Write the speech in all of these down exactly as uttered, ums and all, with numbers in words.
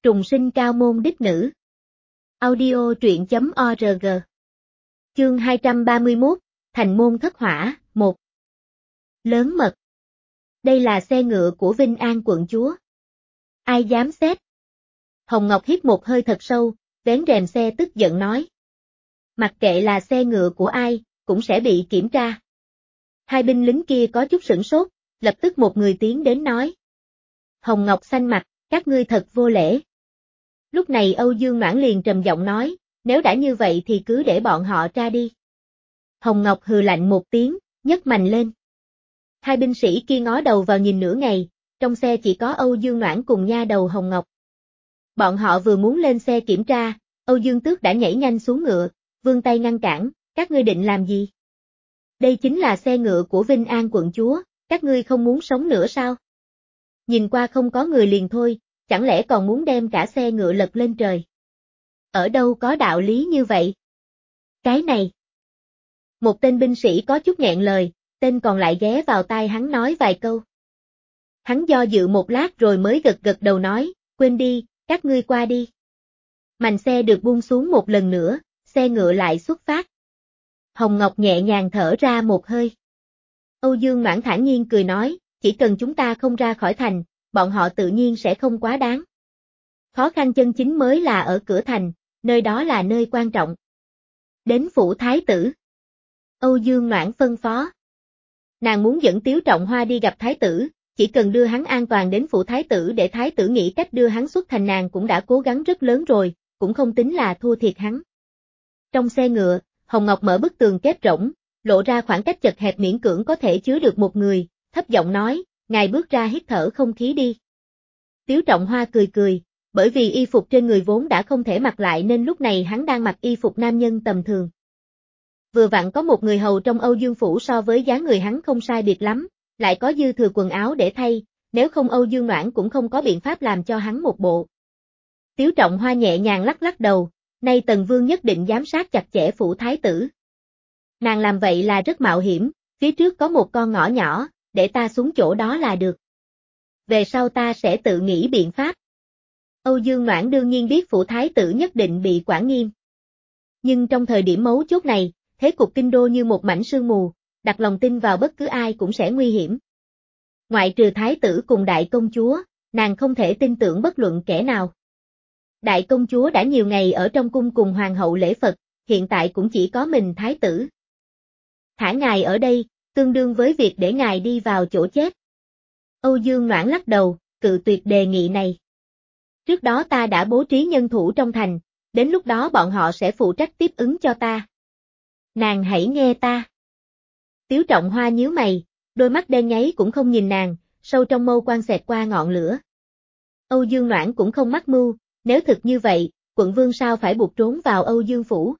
Trùng sinh cao môn đích nữ. Audio truyện chấm org. Chương hai trăm ba mươi mốt, Thành môn thất hỏa, một. Lớn mật. Đây là xe ngựa của Vinh An quận chúa. Ai dám xét? Hồng Ngọc hít một hơi thật sâu, vén rèm xe tức giận nói. Mặc kệ là xe ngựa của ai, cũng sẽ bị kiểm tra. Hai binh lính kia có chút sửng sốt, lập tức một người tiến đến nói. Hồng Ngọc xanh mặt, các ngươi thật vô lễ. Lúc này Âu Dương Noãn liền trầm giọng nói, nếu đã như vậy thì cứ để bọn họ tra đi. Hồng Ngọc hừ lạnh một tiếng, nhấc mành lên. Hai binh sĩ kia ngó đầu vào nhìn nửa ngày, trong xe chỉ có Âu Dương Noãn cùng nha đầu Hồng Ngọc. Bọn họ vừa muốn lên xe kiểm tra, Âu Dương Tước đã nhảy nhanh xuống ngựa, vươn tay ngăn cản, các ngươi định làm gì? Đây chính là xe ngựa của Vinh An quận chúa, các ngươi không muốn sống nữa sao? Nhìn qua không có người liền thôi, chẳng lẽ còn muốn đem cả xe ngựa lật lên trời? Ở đâu có đạo lý như vậy? Cái này. Một tên binh sĩ có chút nghẹn lời, tên còn lại ghé vào tai hắn nói vài câu. Hắn do dự một lát rồi mới gật gật đầu nói, quên đi, các ngươi qua đi. Mành xe được buông xuống một lần nữa, xe ngựa lại xuất phát. Hồng Ngọc nhẹ nhàng thở ra một hơi. Âu Dương Noãn thản nhiên cười nói, chỉ cần chúng ta không ra khỏi thành, bọn họ tự nhiên sẽ không quá đáng. Khó khăn chân chính mới là ở cửa thành, nơi đó là nơi quan trọng. Đến phủ thái tử. Âu Dương Noãn phân phó. Nàng muốn dẫn Tiếu Trọng Hoa đi gặp thái tử, chỉ cần đưa hắn an toàn đến phủ thái tử để thái tử nghĩ cách đưa hắn xuất thành, nàng cũng đã cố gắng rất lớn rồi, cũng không tính là thua thiệt hắn. Trong xe ngựa, Hồng Ngọc mở bức tường kép rỗng, lộ ra khoảng cách chật hẹp miễn cưỡng có thể chứa được một người, thấp giọng nói, ngài bước ra hít thở không khí đi. Tiếu Trọng Hoa cười cười, bởi vì y phục trên người vốn đã không thể mặc lại nên lúc này hắn đang mặc y phục nam nhân tầm thường. Vừa vặn có một người hầu trong Âu Dương Phủ so với dáng người hắn không sai biệt lắm, lại có dư thừa quần áo để thay, nếu không Âu Dương Noãn cũng không có biện pháp làm cho hắn một bộ. Tiếu Trọng Hoa nhẹ nhàng lắc lắc đầu, nay Tần Vương nhất định giám sát chặt chẽ phủ thái tử. Nàng làm vậy là rất mạo hiểm, phía trước có một con ngõ nhỏ, để ta xuống chỗ đó là được. Về sau ta sẽ tự nghĩ biện pháp. Âu Dương Noãn đương nhiên biết phủ thái tử nhất định bị quản nghiêm. Nhưng trong thời điểm mấu chốt này, thế cục kinh đô như một mảnh sương mù, đặt lòng tin vào bất cứ ai cũng sẽ nguy hiểm. Ngoại trừ thái tử cùng đại công chúa, nàng không thể tin tưởng bất luận kẻ nào. Đại công chúa đã nhiều ngày ở trong cung cùng hoàng hậu lễ Phật, hiện tại cũng chỉ có mình thái tử. Thả ngài ở đây, tương đương với việc để ngài đi vào chỗ chết. Âu Dương Noãn lắc đầu, cự tuyệt đề nghị này. Trước đó ta đã bố trí nhân thủ trong thành, đến lúc đó bọn họ sẽ phụ trách tiếp ứng cho ta. Nàng hãy nghe ta. Tiếu Trọng Hoa nhíu mày, đôi mắt đen nháy cũng không nhìn nàng, sâu trong mâu quan xẹt qua ngọn lửa. Âu Dương Noãn cũng không mắc mưu, nếu thực như vậy, quận vương sao phải buộc trốn vào Âu Dương Phủ.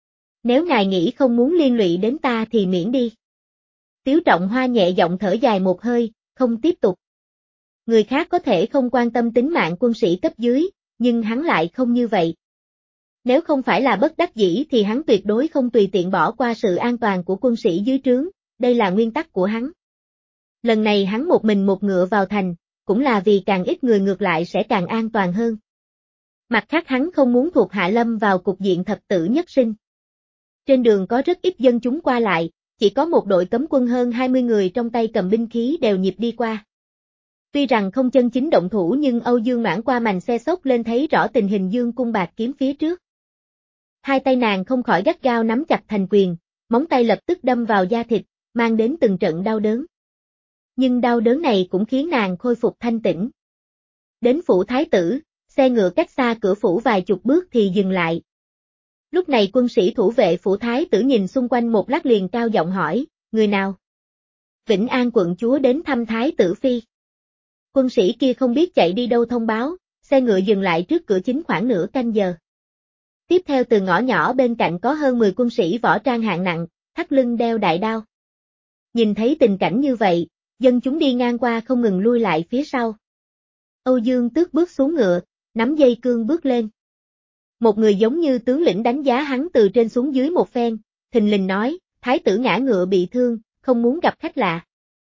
Nếu ngài nghĩ không muốn liên lụy đến ta thì miễn đi. Tiếu Trọng Hoa nhẹ giọng thở dài một hơi, không tiếp tục. Người khác có thể không quan tâm tính mạng quân sĩ cấp dưới, nhưng hắn lại không như vậy. Nếu không phải là bất đắc dĩ thì hắn tuyệt đối không tùy tiện bỏ qua sự an toàn của quân sĩ dưới trướng, đây là nguyên tắc của hắn. Lần này hắn một mình một ngựa vào thành, cũng là vì càng ít người ngược lại sẽ càng an toàn hơn. Mặt khác hắn không muốn thuộc hạ lâm vào cục diện thập tử nhất sinh. Trên đường có rất ít dân chúng qua lại, chỉ có một đội cấm quân hơn hai mươi người trong tay cầm binh khí đều nhịp đi qua. Tuy rằng không chân chính động thủ nhưng Âu Dương Noãn qua mành xe xốc lên thấy rõ tình hình dương cung bạc kiếm phía trước. Hai tay nàng không khỏi gắt gao nắm chặt thành quyền, móng tay lập tức đâm vào da thịt, mang đến từng trận đau đớn. Nhưng đau đớn này cũng khiến nàng khôi phục thanh tĩnh. Đến phủ thái tử, xe ngựa cách xa cửa phủ vài chục bước thì dừng lại. Lúc này quân sĩ thủ vệ phủ thái tử nhìn xung quanh một lát liền cao giọng hỏi, người nào? Vĩnh An quận chúa đến thăm thái tử phi. Quân sĩ kia không biết chạy đi đâu thông báo, xe ngựa dừng lại trước cửa chính khoảng nửa canh giờ. Tiếp theo từ ngõ nhỏ bên cạnh có hơn mười quân sĩ võ trang hạng nặng, thắt lưng đeo đại đao. Nhìn thấy tình cảnh như vậy, dân chúng đi ngang qua không ngừng lui lại phía sau. Âu Dương Tước bước xuống ngựa, nắm dây cương bước lên. Một người giống như tướng lĩnh đánh giá hắn từ trên xuống dưới một phen, thình lình nói, thái tử ngã ngựa bị thương, không muốn gặp khách lạ.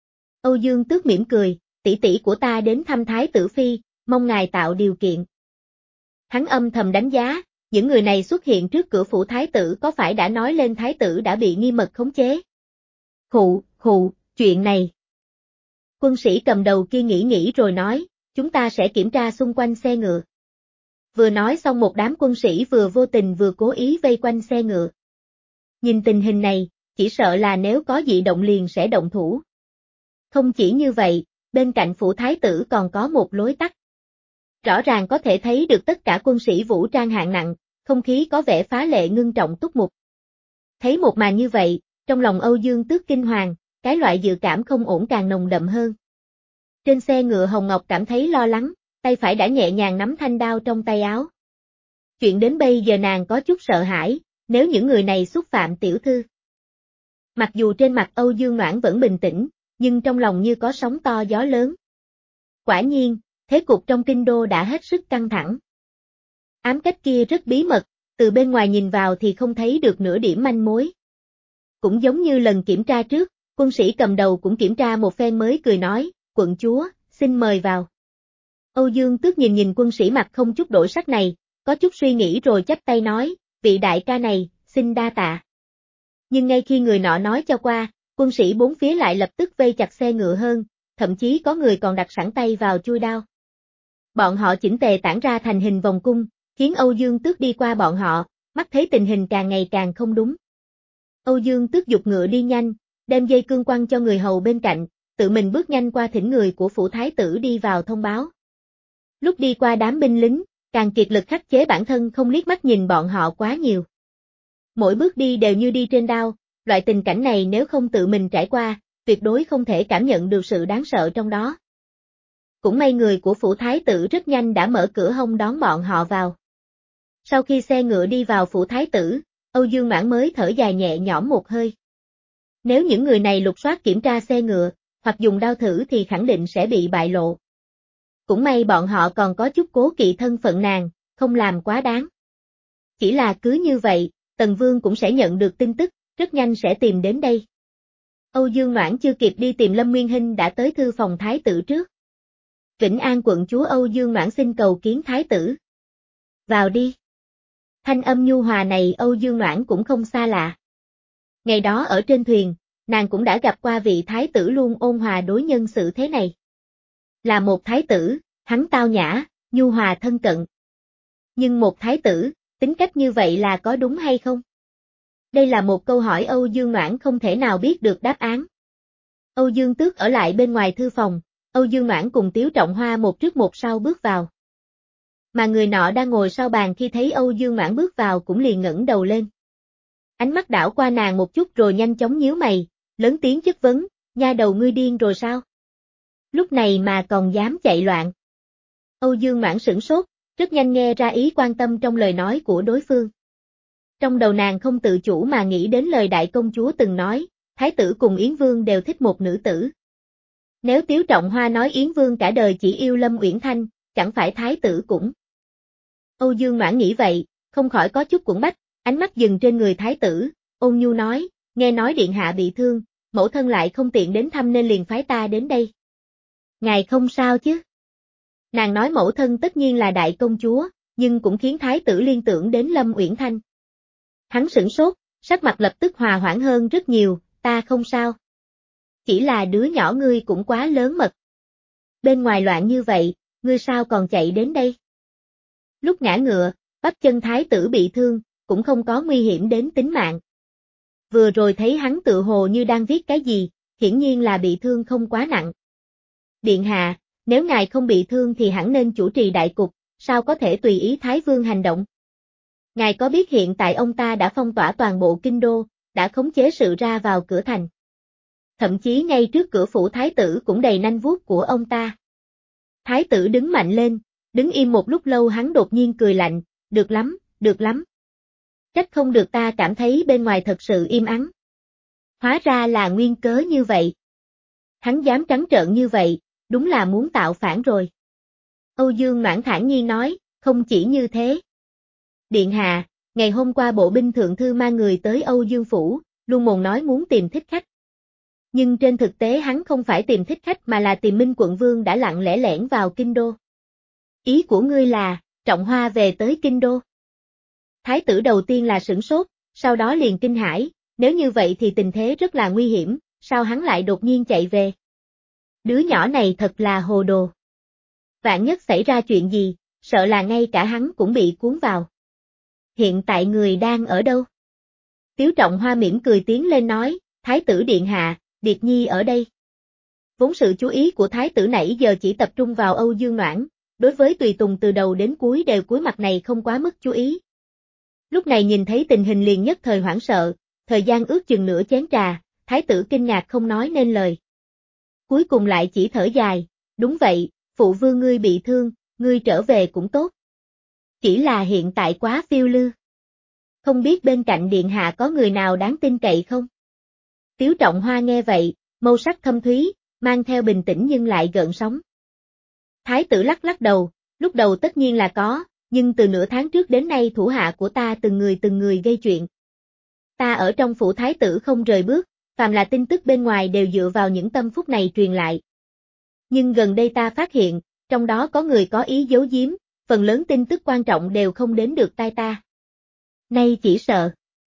Âu Dương Tước mỉm cười, tỷ tỷ của ta đến thăm thái tử phi, mong ngài tạo điều kiện. Hắn âm thầm đánh giá, những người này xuất hiện trước cửa phủ thái tử có phải đã nói lên thái tử đã bị nghi mật khống chế. Khụ, khụ, chuyện này. Quân sĩ cầm đầu kia nghĩ nghĩ rồi nói, chúng ta sẽ kiểm tra xung quanh xe ngựa. Vừa nói xong một đám quân sĩ vừa vô tình vừa cố ý vây quanh xe ngựa. Nhìn tình hình này, chỉ sợ là nếu có dị động liền sẽ động thủ. Không chỉ như vậy, bên cạnh phủ thái tử còn có một lối tắt. Rõ ràng có thể thấy được tất cả quân sĩ vũ trang hạng nặng, không khí có vẻ phá lệ ngưng trọng túc mục. Thấy một màn như vậy, trong lòng Âu Dương Tước kinh hoàng, cái loại dự cảm không ổn càng nồng đậm hơn. Trên xe ngựa Hồng Ngọc cảm thấy lo lắng, tay phải đã nhẹ nhàng nắm thanh đao trong tay áo. Chuyện đến bây giờ nàng có chút sợ hãi, nếu những người này xúc phạm tiểu thư. Mặc dù trên mặt Âu Dương Noãn vẫn bình tĩnh, nhưng trong lòng như có sóng to gió lớn. Quả nhiên, thế cục trong kinh đô đã hết sức căng thẳng. Ám cách kia rất bí mật, từ bên ngoài nhìn vào thì không thấy được nửa điểm manh mối. Cũng giống như lần kiểm tra trước, quân sĩ cầm đầu cũng kiểm tra một phen mới cười nói, quận chúa, xin mời vào. Âu Dương Tước nhìn nhìn quân sĩ mặt không chút đổi sắc này, có chút suy nghĩ rồi chắp tay nói, vị đại ca này, xin đa tạ. Nhưng ngay khi người nọ nói cho qua, quân sĩ bốn phía lại lập tức vây chặt xe ngựa hơn, thậm chí có người còn đặt sẵn tay vào chui đao. Bọn họ chỉnh tề tản ra thành hình vòng cung, khiến Âu Dương Tước đi qua bọn họ, mắt thấy tình hình càng ngày càng không đúng. Âu Dương Tước giục ngựa đi nhanh, đem dây cương quăng cho người hầu bên cạnh, tự mình bước nhanh qua thỉnh người của phủ thái tử đi vào thông báo. Lúc đi qua đám binh lính, càng kiệt lực khắc chế bản thân không liếc mắt nhìn bọn họ quá nhiều. Mỗi bước đi đều như đi trên đao, loại tình cảnh này nếu không tự mình trải qua, tuyệt đối không thể cảm nhận được sự đáng sợ trong đó. Cũng may người của phủ thái tử rất nhanh đã mở cửa hông đón bọn họ vào. Sau khi xe ngựa đi vào phủ thái tử, Âu Dương Noãn mới thở dài nhẹ nhõm một hơi. Nếu những người này lục soát kiểm tra xe ngựa, hoặc dùng đao thử thì khẳng định sẽ bị bại lộ. Cũng may bọn họ còn có chút cố kỵ thân phận nàng, không làm quá đáng. Chỉ là cứ như vậy, Tần Vương cũng sẽ nhận được tin tức, rất nhanh sẽ tìm đến đây. Âu Dương Noãn chưa kịp đi tìm Lâm Nguyên Hinh đã tới thư phòng thái tử trước. Vĩnh An quận chúa Âu Dương Noãn xin cầu kiến thái tử. Vào đi. Thanh âm nhu hòa này Âu Dương Noãn cũng không xa lạ. Ngày đó ở trên thuyền, nàng cũng đã gặp qua vị thái tử luôn ôn hòa đối nhân xử thế này. Là một thái tử, hắn tao nhã, nhu hòa thân cận. Nhưng một thái tử, tính cách như vậy là có đúng hay không? Đây là một câu hỏi Âu Dương Noãn không thể nào biết được đáp án. Âu Dương Tước ở lại bên ngoài thư phòng, Âu Dương Noãn cùng Tiếu Trọng Hoa một trước một sau bước vào. Mà người nọ đang ngồi sau bàn khi thấy Âu Dương Noãn bước vào cũng liền ngẩng đầu lên. Ánh mắt đảo qua nàng một chút rồi nhanh chóng nhíu mày, lớn tiếng chất vấn, nha đầu ngươi điên rồi sao? Lúc này mà còn dám chạy loạn. Âu Dương Noãn sửng sốt, rất nhanh nghe ra ý quan tâm trong lời nói của đối phương. Trong đầu nàng không tự chủ mà nghĩ đến lời đại công chúa từng nói, thái tử cùng Yến Vương đều thích một nữ tử. Nếu Tiếu Trọng Hoa nói Yến Vương cả đời chỉ yêu Lâm Uyển Thanh, chẳng phải thái tử cũng. Âu Dương Noãn nghĩ vậy, không khỏi có chút cuộn bách, ánh mắt dừng trên người thái tử, ôn nhu nói, nghe nói điện hạ bị thương, mẫu thân lại không tiện đến thăm nên liền phái ta đến đây. Ngài không sao chứ? Nàng nói mẫu thân tất nhiên là đại công chúa, nhưng cũng khiến thái tử liên tưởng đến Lâm Uyển Thanh. Hắn sửng sốt, sắc mặt lập tức hòa hoãn hơn rất nhiều, ta không sao. Chỉ là đứa nhỏ ngươi cũng quá lớn mật. Bên ngoài loạn như vậy, ngươi sao còn chạy đến đây? Lúc ngã ngựa, bắp chân thái tử bị thương, cũng không có nguy hiểm đến tính mạng. Vừa rồi thấy hắn tự hồ như đang viết cái gì, hiển nhiên là bị thương không quá nặng. Điện hạ, nếu ngài không bị thương thì hẳn nên chủ trì đại cục, sao có thể tùy ý Thái Vương hành động? Ngài có biết hiện tại ông ta đã phong tỏa toàn bộ kinh đô, đã khống chế sự ra vào cửa thành. Thậm chí ngay trước cửa phủ thái tử cũng đầy nanh vuốt của ông ta. Thái tử đứng mạnh lên, đứng im một lúc lâu hắn đột nhiên cười lạnh, được lắm, được lắm. Trách không được ta cảm thấy bên ngoài thật sự im ắng. Hóa ra là nguyên cớ như vậy. Hắn dám trắng trợn như vậy, đúng là muốn tạo phản rồi. Âu Dương Noãn thản nhiên nói, không chỉ như thế. Điện hạ, ngày hôm qua bộ binh thượng thư mang người tới Âu Dương Phủ, luôn mồm nói muốn tìm thích khách. Nhưng trên thực tế hắn không phải tìm thích khách mà là tìm Minh quận vương đã lặng lẽ lẻn vào kinh đô. Ý của ngươi là, Trọng Hoa về tới kinh đô. Thái tử đầu tiên là sửng sốt, sau đó liền kinh hãi, nếu như vậy thì tình thế rất là nguy hiểm, sao hắn lại đột nhiên chạy về? Đứa nhỏ này thật là hồ đồ. Vạn nhất xảy ra chuyện gì, sợ là ngay cả hắn cũng bị cuốn vào. Hiện tại người đang ở đâu? Tiếu Trọng Hoa mỉm cười tiến lên nói, Thái tử điện hạ, Điệt Nhi ở đây. Vốn sự chú ý của Thái tử nãy giờ chỉ tập trung vào Âu Dương Noãn, đối với tùy tùng từ đầu đến cuối đều cúi mặt này không quá mức chú ý. Lúc này nhìn thấy tình hình liền nhất thời hoảng sợ, thời gian ước chừng nửa chén trà, Thái tử kinh ngạc không nói nên lời. Cuối cùng lại chỉ thở dài, đúng vậy, phụ vương ngươi bị thương, ngươi trở về cũng tốt. Chỉ là hiện tại quá phiêu lưu. Không biết bên cạnh điện hạ có người nào đáng tin cậy không? Tiếu Trọng Hoa nghe vậy, màu sắc thâm thúy, mang theo bình tĩnh nhưng lại gợn sóng. Thái tử lắc lắc đầu, lúc đầu tất nhiên là có, nhưng từ nửa tháng trước đến nay thủ hạ của ta từng người từng người gây chuyện. Ta ở trong phủ thái tử không rời bước, phàm là tin tức bên ngoài đều dựa vào những tâm phúc này truyền lại. Nhưng gần đây ta phát hiện, trong đó có người có ý giấu giếm, phần lớn tin tức quan trọng đều không đến được tai ta. Nay chỉ sợ.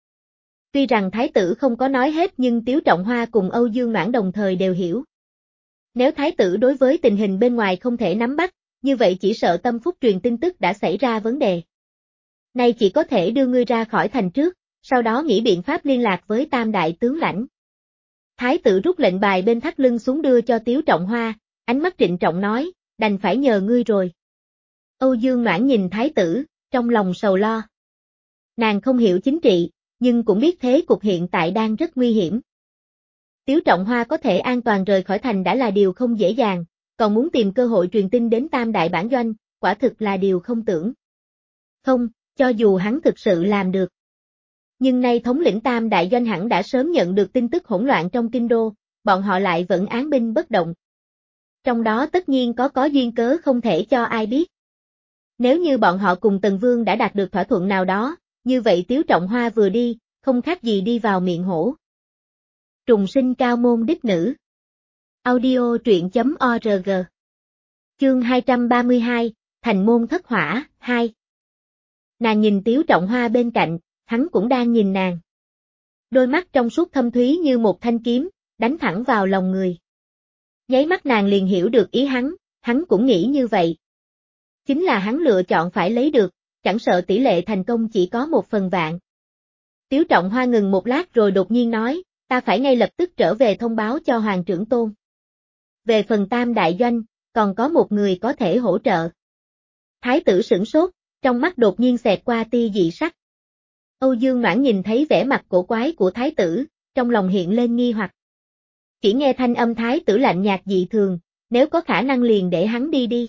Tuy rằng thái tử không có nói hết nhưng Tiếu Trọng Hoa cùng Âu Dương Noãn đồng thời đều hiểu. Nếu thái tử đối với tình hình bên ngoài không thể nắm bắt, như vậy chỉ sợ tâm phúc truyền tin tức đã xảy ra vấn đề. Nay chỉ có thể đưa ngươi ra khỏi thành trước, sau đó nghĩ biện pháp liên lạc với tam đại tướng lãnh. Thái tử rút lệnh bài bên thắt lưng xuống đưa cho Tiếu Trọng Hoa, ánh mắt trịnh trọng nói, đành phải nhờ ngươi rồi. Âu Dương Noãn nhìn thái tử, trong lòng sầu lo. Nàng không hiểu chính trị, nhưng cũng biết thế cục hiện tại đang rất nguy hiểm. Tiếu Trọng Hoa có thể an toàn rời khỏi thành đã là điều không dễ dàng, còn muốn tìm cơ hội truyền tin đến tam đại bản doanh, quả thực là điều không tưởng. Không, cho dù hắn thực sự làm được. Nhưng nay thống lĩnh tam đại doanh hẳn đã sớm nhận được tin tức hỗn loạn trong kinh đô, bọn họ lại vẫn án binh bất động. Trong đó tất nhiên có có duyên cớ không thể cho ai biết. Nếu như bọn họ cùng Tần Vương đã đạt được thỏa thuận nào đó, như vậy Tiếu Trọng Hoa vừa đi, không khác gì đi vào miệng hổ. Trùng sinh cao môn đích nữ. Audio truyện chấm org. Chương hai trăm ba mươi hai, Thành môn thất hỏa, hai. Nàng nhìn Tiếu Trọng Hoa bên cạnh, hắn cũng đang nhìn nàng. Đôi mắt trong suốt thâm thúy như một thanh kiếm, đánh thẳng vào lòng người. Nháy mắt nàng liền hiểu được ý hắn, hắn cũng nghĩ như vậy. Chính là hắn lựa chọn phải lấy được, chẳng sợ tỷ lệ thành công chỉ có một phần vạn. Tiếu Trọng Hoa ngừng một lát rồi đột nhiên nói, ta phải ngay lập tức trở về thông báo cho Hoàng trưởng tôn. Về phần tam đại doanh, còn có một người có thể hỗ trợ. Thái tử sửng sốt, trong mắt đột nhiên xẹt qua tia dị sắc. Âu Dương Noãn nhìn thấy vẻ mặt cổ quái của thái tử, trong lòng hiện lên nghi hoặc. Chỉ nghe thanh âm thái tử lạnh nhạt dị thường, nếu có khả năng liền để hắn đi đi.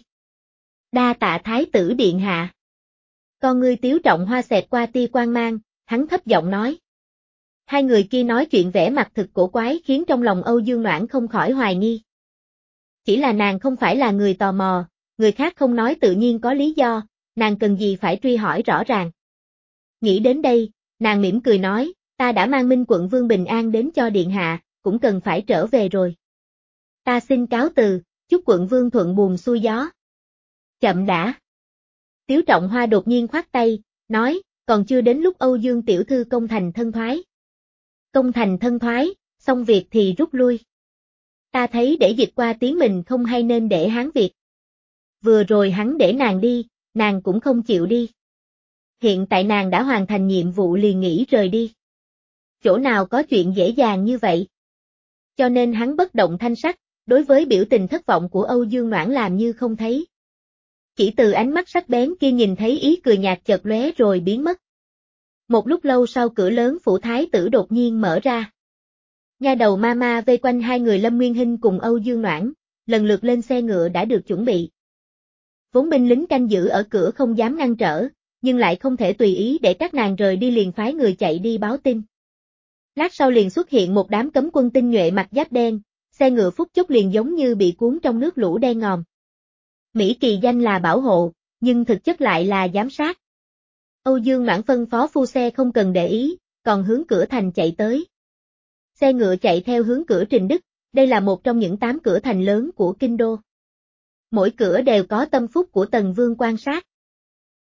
Đa tạ thái tử điện hạ. Con ngươi Tiếu Trọng Hoa xẹt qua tia quang mang, hắn thấp giọng nói. Hai người kia nói chuyện vẻ mặt thực cổ quái khiến trong lòng Âu Dương Noãn không khỏi hoài nghi. Chỉ là nàng không phải là người tò mò, người khác không nói tự nhiên có lý do, nàng cần gì phải truy hỏi rõ ràng. Nghĩ đến đây, nàng mỉm cười nói, ta đã mang Minh quận Vương bình an đến cho điện hạ, cũng cần phải trở về rồi. Ta xin cáo từ, chúc quận Vương thuận buồm xuôi gió. Chậm đã. Tiếu Trọng Hoa đột nhiên khoát tay, nói, còn chưa đến lúc Âu Dương tiểu thư công thành thân thoái. Công thành thân thoái, xong việc thì rút lui. Ta thấy để dịch qua tiếng mình không hay nên để Hán Việt. Vừa rồi hắn để nàng đi, nàng cũng không chịu đi. Hiện tại nàng đã hoàn thành nhiệm vụ liền nghỉ rời đi. Chỗ nào có chuyện dễ dàng như vậy? Cho nên hắn bất động thanh sắc, đối với biểu tình thất vọng của Âu Dương Noãn làm như không thấy. Chỉ từ ánh mắt sắc bén kia nhìn thấy ý cười nhạt chợt lóe rồi biến mất. Một lúc lâu sau cửa lớn phủ thái tử đột nhiên mở ra. Nha đầu Mama vây quanh hai người Lâm Nguyên Hinh cùng Âu Dương Noãn, lần lượt lên xe ngựa đã được chuẩn bị. Vốn binh lính canh giữ ở cửa không dám ngăn trở, nhưng lại không thể tùy ý để các nàng rời đi liền phái người chạy đi báo tin. Lát sau liền xuất hiện một đám cấm quân tinh nhuệ mặc giáp đen, xe ngựa phút chốc liền giống như bị cuốn trong nước lũ đen ngòm. Mỹ kỳ danh là bảo hộ, nhưng thực chất lại là giám sát. Âu Dương Noãn phân phó phu xe không cần để ý, còn hướng cửa thành chạy tới. Xe ngựa chạy theo hướng cửa Trình Đức, đây là một trong những tám cửa thành lớn của kinh đô. Mỗi cửa đều có tâm phúc của Tần Vương quan sát.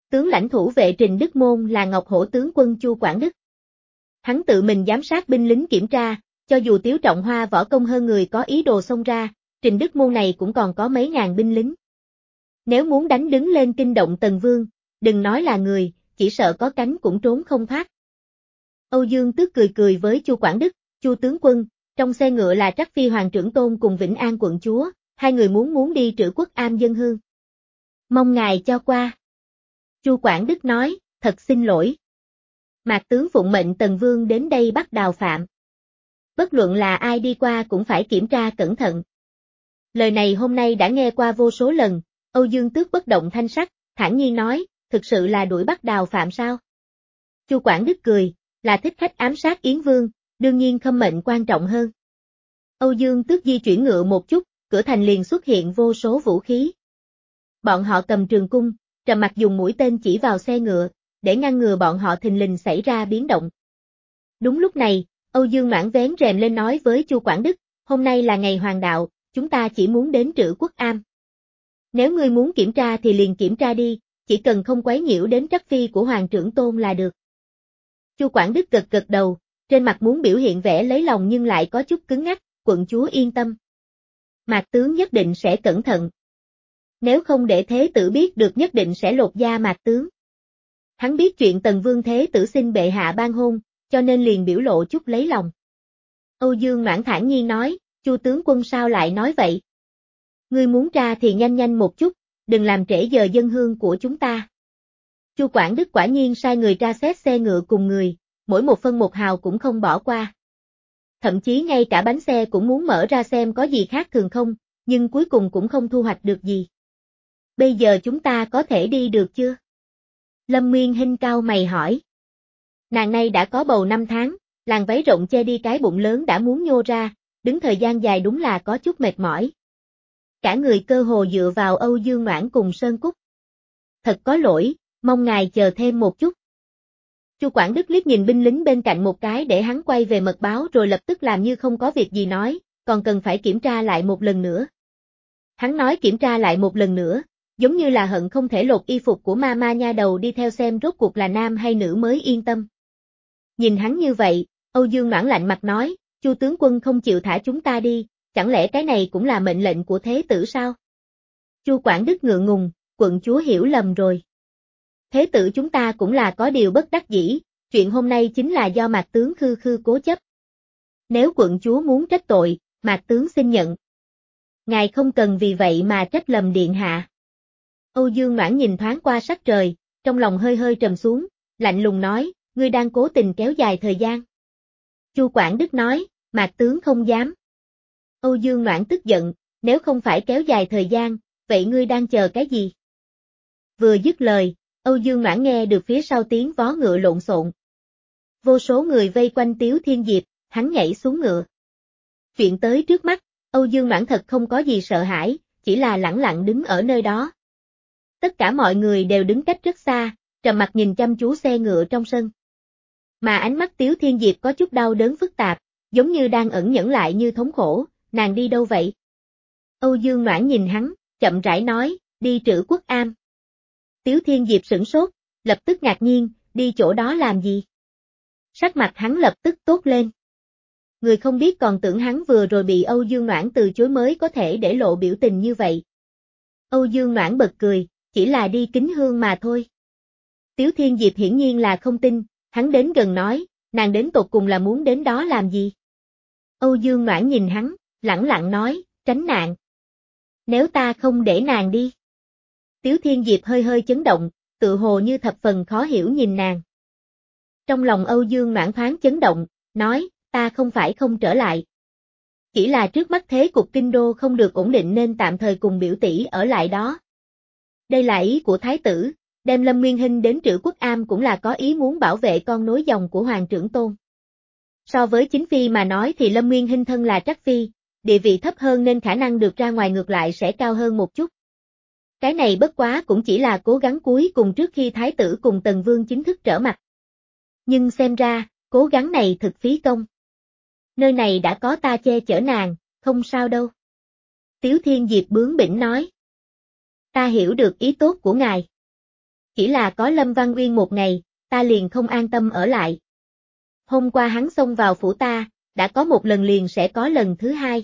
Tướng lãnh thủ vệ Trình Đức Môn là Ngọc Hổ tướng quân Chu Quảng Đức. Hắn tự mình giám sát binh lính kiểm tra, cho dù Tiếu Trọng Hoa võ công hơn người có ý đồ xông ra, Trình Đức Môn này cũng còn có mấy ngàn binh lính. Nếu muốn đánh đứng lên kinh động Tần Vương, đừng nói là người, chỉ sợ có cánh cũng trốn không thoát. Âu Dương Tước cười cười với Chu Quảng Đức, Chu tướng quân, trong xe ngựa là Trắc Phi Hoàng trưởng tôn cùng Vĩnh An quận chúa, hai người muốn muốn đi Trữ Quốc Am dân hương. Mong ngài cho qua. Chu Quảng Đức nói, thật xin lỗi. Mạc tướng phụng mệnh Tần Vương đến đây bắt Đào Phạm. Bất luận là ai đi qua cũng phải kiểm tra cẩn thận. Lời này hôm nay đã nghe qua vô số lần, Âu Dương Tước bất động thanh sắc, thản nhiên nói, thực sự là đuổi bắt Đào Phạm sao? Chu Quảng Đức cười, là thích khách ám sát Yến Vương, đương nhiên khâm mệnh quan trọng hơn. Âu Dương Tước di chuyển ngựa một chút, cửa thành liền xuất hiện vô số vũ khí. Bọn họ cầm trường cung, trầm mặc dùng mũi tên chỉ vào xe ngựa, để ngăn ngừa bọn họ thình lình xảy ra biến động. Đúng lúc này, Âu Dương Noãn vén rèm lên nói với Chu Quảng Đức, hôm nay là ngày hoàng đạo, chúng ta chỉ muốn đến Trữ Quốc Am. Nếu ngươi muốn kiểm tra thì liền kiểm tra đi, chỉ cần không quấy nhiễu đến trắc phi của Hoàng trưởng tôn là được. Chu Quảng Đức gật gật đầu, trên mặt muốn biểu hiện vẻ lấy lòng nhưng lại có chút cứng ngắc, quận chúa yên tâm. Mạc tướng nhất định sẽ cẩn thận. Nếu không để thế tử biết được nhất định sẽ lột da Mạc tướng. Hắn biết chuyện Tần Vương thế tử xin bệ hạ ban hôn, cho nên liền biểu lộ chút lấy lòng. Âu Dương Noãn thản nhiên nói, Chu tướng quân sao lại nói vậy? Ngươi muốn ra thì nhanh nhanh một chút, đừng làm trễ giờ dân hương của chúng ta. Chu Quảng Đức quả nhiên sai người tra xét xe ngựa cùng người, mỗi một phân một hào cũng không bỏ qua. Thậm chí ngay cả bánh xe cũng muốn mở ra xem có gì khác thường không, nhưng cuối cùng cũng không thu hoạch được gì. Bây giờ chúng ta có thể đi được chưa? Lâm Nguyên Hinh cau mày hỏi. Nàng này đã có bầu năm tháng, làn váy rộng che đi cái bụng lớn đã muốn nhô ra, đứng thời gian dài đúng là có chút mệt mỏi. Cả người cơ hồ dựa vào Âu Dương Noãn cùng Sơn Cúc. Thật có lỗi, mong ngài chờ thêm một chút. Chu Quảng Đức liếc nhìn binh lính bên cạnh một cái để hắn quay về mật báo rồi lập tức làm như không có việc gì nói, còn cần phải kiểm tra lại một lần nữa. Hắn nói kiểm tra lại một lần nữa, giống như là hận không thể lột y phục của ma ma nha đầu đi theo xem rốt cuộc là nam hay nữ mới yên tâm. Nhìn hắn như vậy, Âu Dương Noãn lạnh mặt nói, Chu tướng quân không chịu thả chúng ta đi, chẳng lẽ cái này cũng là mệnh lệnh của thế tử sao? Chu Quảng Đức ngượng ngùng, quận chúa hiểu lầm rồi. Thế tử chúng ta cũng là có điều bất đắc dĩ, chuyện hôm nay chính là do Mạc tướng khư khư cố chấp. Nếu quận chúa muốn trách tội, Mạc tướng xin nhận. Ngài không cần vì vậy mà trách lầm điện hạ. Âu Dương Noãn nhìn thoáng qua sắc trời, trong lòng hơi hơi trầm xuống, lạnh lùng nói, ngươi đang cố tình kéo dài thời gian. Chu Quảng Đức nói, Mạc tướng không dám. Âu Dương Noãn tức giận, nếu không phải kéo dài thời gian, vậy ngươi đang chờ cái gì? Vừa dứt lời, Âu Dương Noãn nghe được phía sau tiếng vó ngựa lộn xộn. Vô số người vây quanh Tiếu Thiên Diệp, hắn nhảy xuống ngựa. Chuyện tới trước mắt, Âu Dương Noãn thật không có gì sợ hãi, chỉ là lẳng lặng đứng ở nơi đó. Tất cả mọi người đều đứng cách rất xa, trầm mặc nhìn chăm chú xe ngựa trong sân. Mà ánh mắt Tiếu Thiên Diệp có chút đau đớn phức tạp, giống như đang ẩn nhẫn lại như thống khổ, nàng đi đâu vậy? Âu Dương Noãn nhìn hắn, chậm rãi nói, đi Trữ Quốc Am. Tiếu Thiên Diệp sửng sốt, lập tức ngạc nhiên, đi chỗ đó làm gì? Sắc mặt hắn lập tức tốt lên. Người không biết còn tưởng hắn vừa rồi bị Âu Dương Noãn từ chối mới có thể để lộ biểu tình như vậy. Âu Dương Noãn bật cười, chỉ là đi kính hương mà thôi. Tiếu Thiên Diệp hiển nhiên là không tin, hắn đến gần nói, nàng đến tột cùng là muốn đến đó làm gì? Âu Dương Noãn nhìn hắn, lẳng lặng nói, tránh nạn. Nếu ta không để nàng đi. Tiếu Thiên Diệp hơi hơi chấn động, tự hồ như thập phần khó hiểu nhìn nàng. Trong lòng Âu Dương Noãn thoáng chấn động, nói, ta không phải không trở lại. Chỉ là trước mắt thế cục kinh đô không được ổn định nên tạm thời cùng biểu tỷ ở lại đó. Đây là ý của thái tử, đem Lâm Nguyên Hinh đến Trữ Quốc Am cũng là có ý muốn bảo vệ con nối dòng của Hoàng trưởng tôn. So với chính phi mà nói thì Lâm Nguyên Hinh thân là trắc phi, địa vị thấp hơn nên khả năng được ra ngoài ngược lại sẽ cao hơn một chút. Cái này bất quá cũng chỉ là cố gắng cuối cùng trước khi thái tử cùng Tần Vương chính thức trở mặt. Nhưng xem ra, cố gắng này thực phí công. Nơi này đã có ta che chở nàng, không sao đâu. Tiếu Thiên Diệp bướng bỉnh nói. Ta hiểu được ý tốt của ngài. Chỉ là có Lâm Văn Uyên một ngày, ta liền không an tâm ở lại. Hôm qua hắn xông vào phủ ta, đã có một lần liền sẽ có lần thứ hai.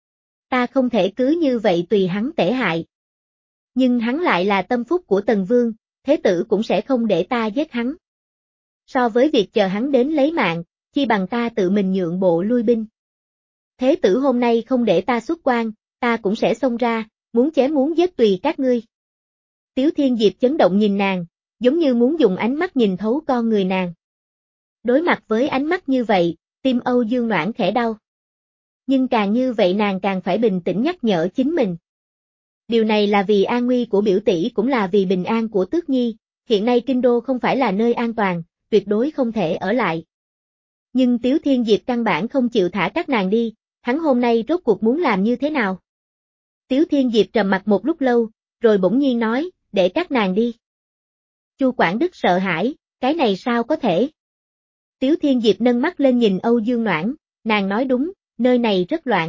Ta không thể cứ như vậy tùy hắn tể hại. Nhưng hắn lại là tâm phúc của Tần Vương, thế tử cũng sẽ không để ta giết hắn. So với việc chờ hắn đến lấy mạng, chi bằng ta tự mình nhượng bộ lui binh. Thế tử hôm nay không để ta xuất quan, ta cũng sẽ xông ra, muốn chém muốn giết tùy các ngươi. Tiếu Thiên Diệp chấn động nhìn nàng, giống như muốn dùng ánh mắt nhìn thấu con người nàng. Đối mặt với ánh mắt như vậy, tim Âu Dương Noãn khẽ đau. Nhưng càng như vậy nàng càng phải bình tĩnh nhắc nhở chính mình. Điều này là vì an nguy của biểu tỷ cũng là vì bình an của Tước Nhi, hiện nay Kinh Đô không phải là nơi an toàn, tuyệt đối không thể ở lại. Nhưng Tiếu Thiên Diệp căn bản không chịu thả các nàng đi, hắn hôm nay rốt cuộc muốn làm như thế nào? Tiếu Thiên Diệp trầm mặt một lúc lâu, rồi bỗng nhiên nói, để các nàng đi. Chu Quảng Đức sợ hãi, cái này sao có thể? Tiếu Thiên Diệp nâng mắt lên nhìn Âu Dương Noãn, nàng nói đúng, nơi này rất loạn.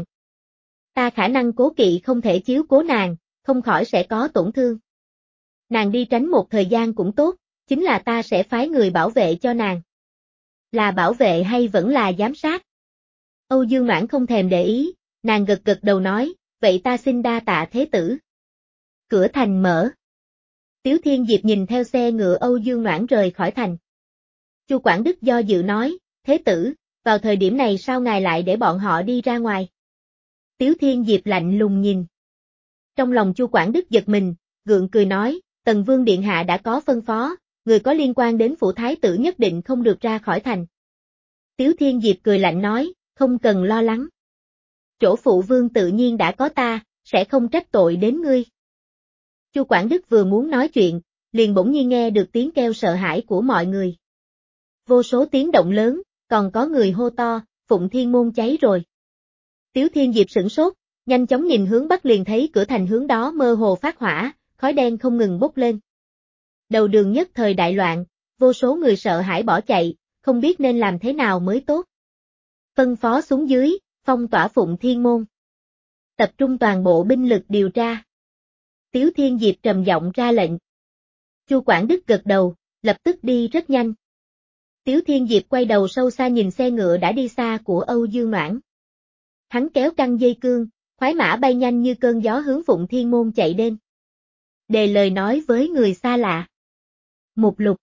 Ta khả năng cố kỵ không thể chiếu cố nàng, không khỏi sẽ có tổn thương. Nàng đi tránh một thời gian cũng tốt, chính là ta sẽ phái người bảo vệ cho nàng. Là bảo vệ hay vẫn là giám sát? Âu Dương Noãn không thèm để ý, nàng gật gật đầu nói, vậy ta xin đa tạ thế tử. Cửa thành mở. Tiếu Thiên Diệp nhìn theo xe ngựa Âu Dương Noãn rời khỏi thành. Chu Quảng Đức do dự nói, thế tử, vào thời điểm này sao ngài lại để bọn họ đi ra ngoài? Tiếu Thiên Diệp lạnh lùng nhìn. Trong lòng Chu Quảng Đức giật mình, gượng cười nói, Tần Vương Điện Hạ đã có phân phó, người có liên quan đến phủ thái tử nhất định không được ra khỏi thành. Tiếu Thiên Diệp cười lạnh nói, không cần lo lắng. Chỗ phụ vương tự nhiên đã có ta, sẽ không trách tội đến ngươi. Chu Quảng Đức vừa muốn nói chuyện, liền bỗng nhiên nghe được tiếng kêu sợ hãi của mọi người. Vô số tiếng động lớn, còn có người hô to, Phụng Thiên Môn cháy rồi. Tiếu Thiên Diệp sửng sốt, nhanh chóng nhìn hướng bắc liền thấy cửa thành hướng đó mơ hồ phát hỏa, khói đen không ngừng bốc lên. Đầu đường nhất thời đại loạn, vô số người sợ hãi bỏ chạy, không biết nên làm thế nào mới tốt. Phân phó xuống dưới, phong tỏa Phụng Thiên Môn. Tập trung toàn bộ binh lực điều tra. Tiếu Thiên Diệp trầm giọng ra lệnh. Chu Quảng Đức gật đầu, lập tức đi rất nhanh. Tiếu Thiên Diệp quay đầu sâu xa nhìn xe ngựa đã đi xa của Âu Dương Noãn. Hắn kéo căng dây cương, khoái mã bay nhanh như cơn gió hướng Phụng Thiên Môn chạy đến. Đề lời nói với người xa lạ. Mục lục.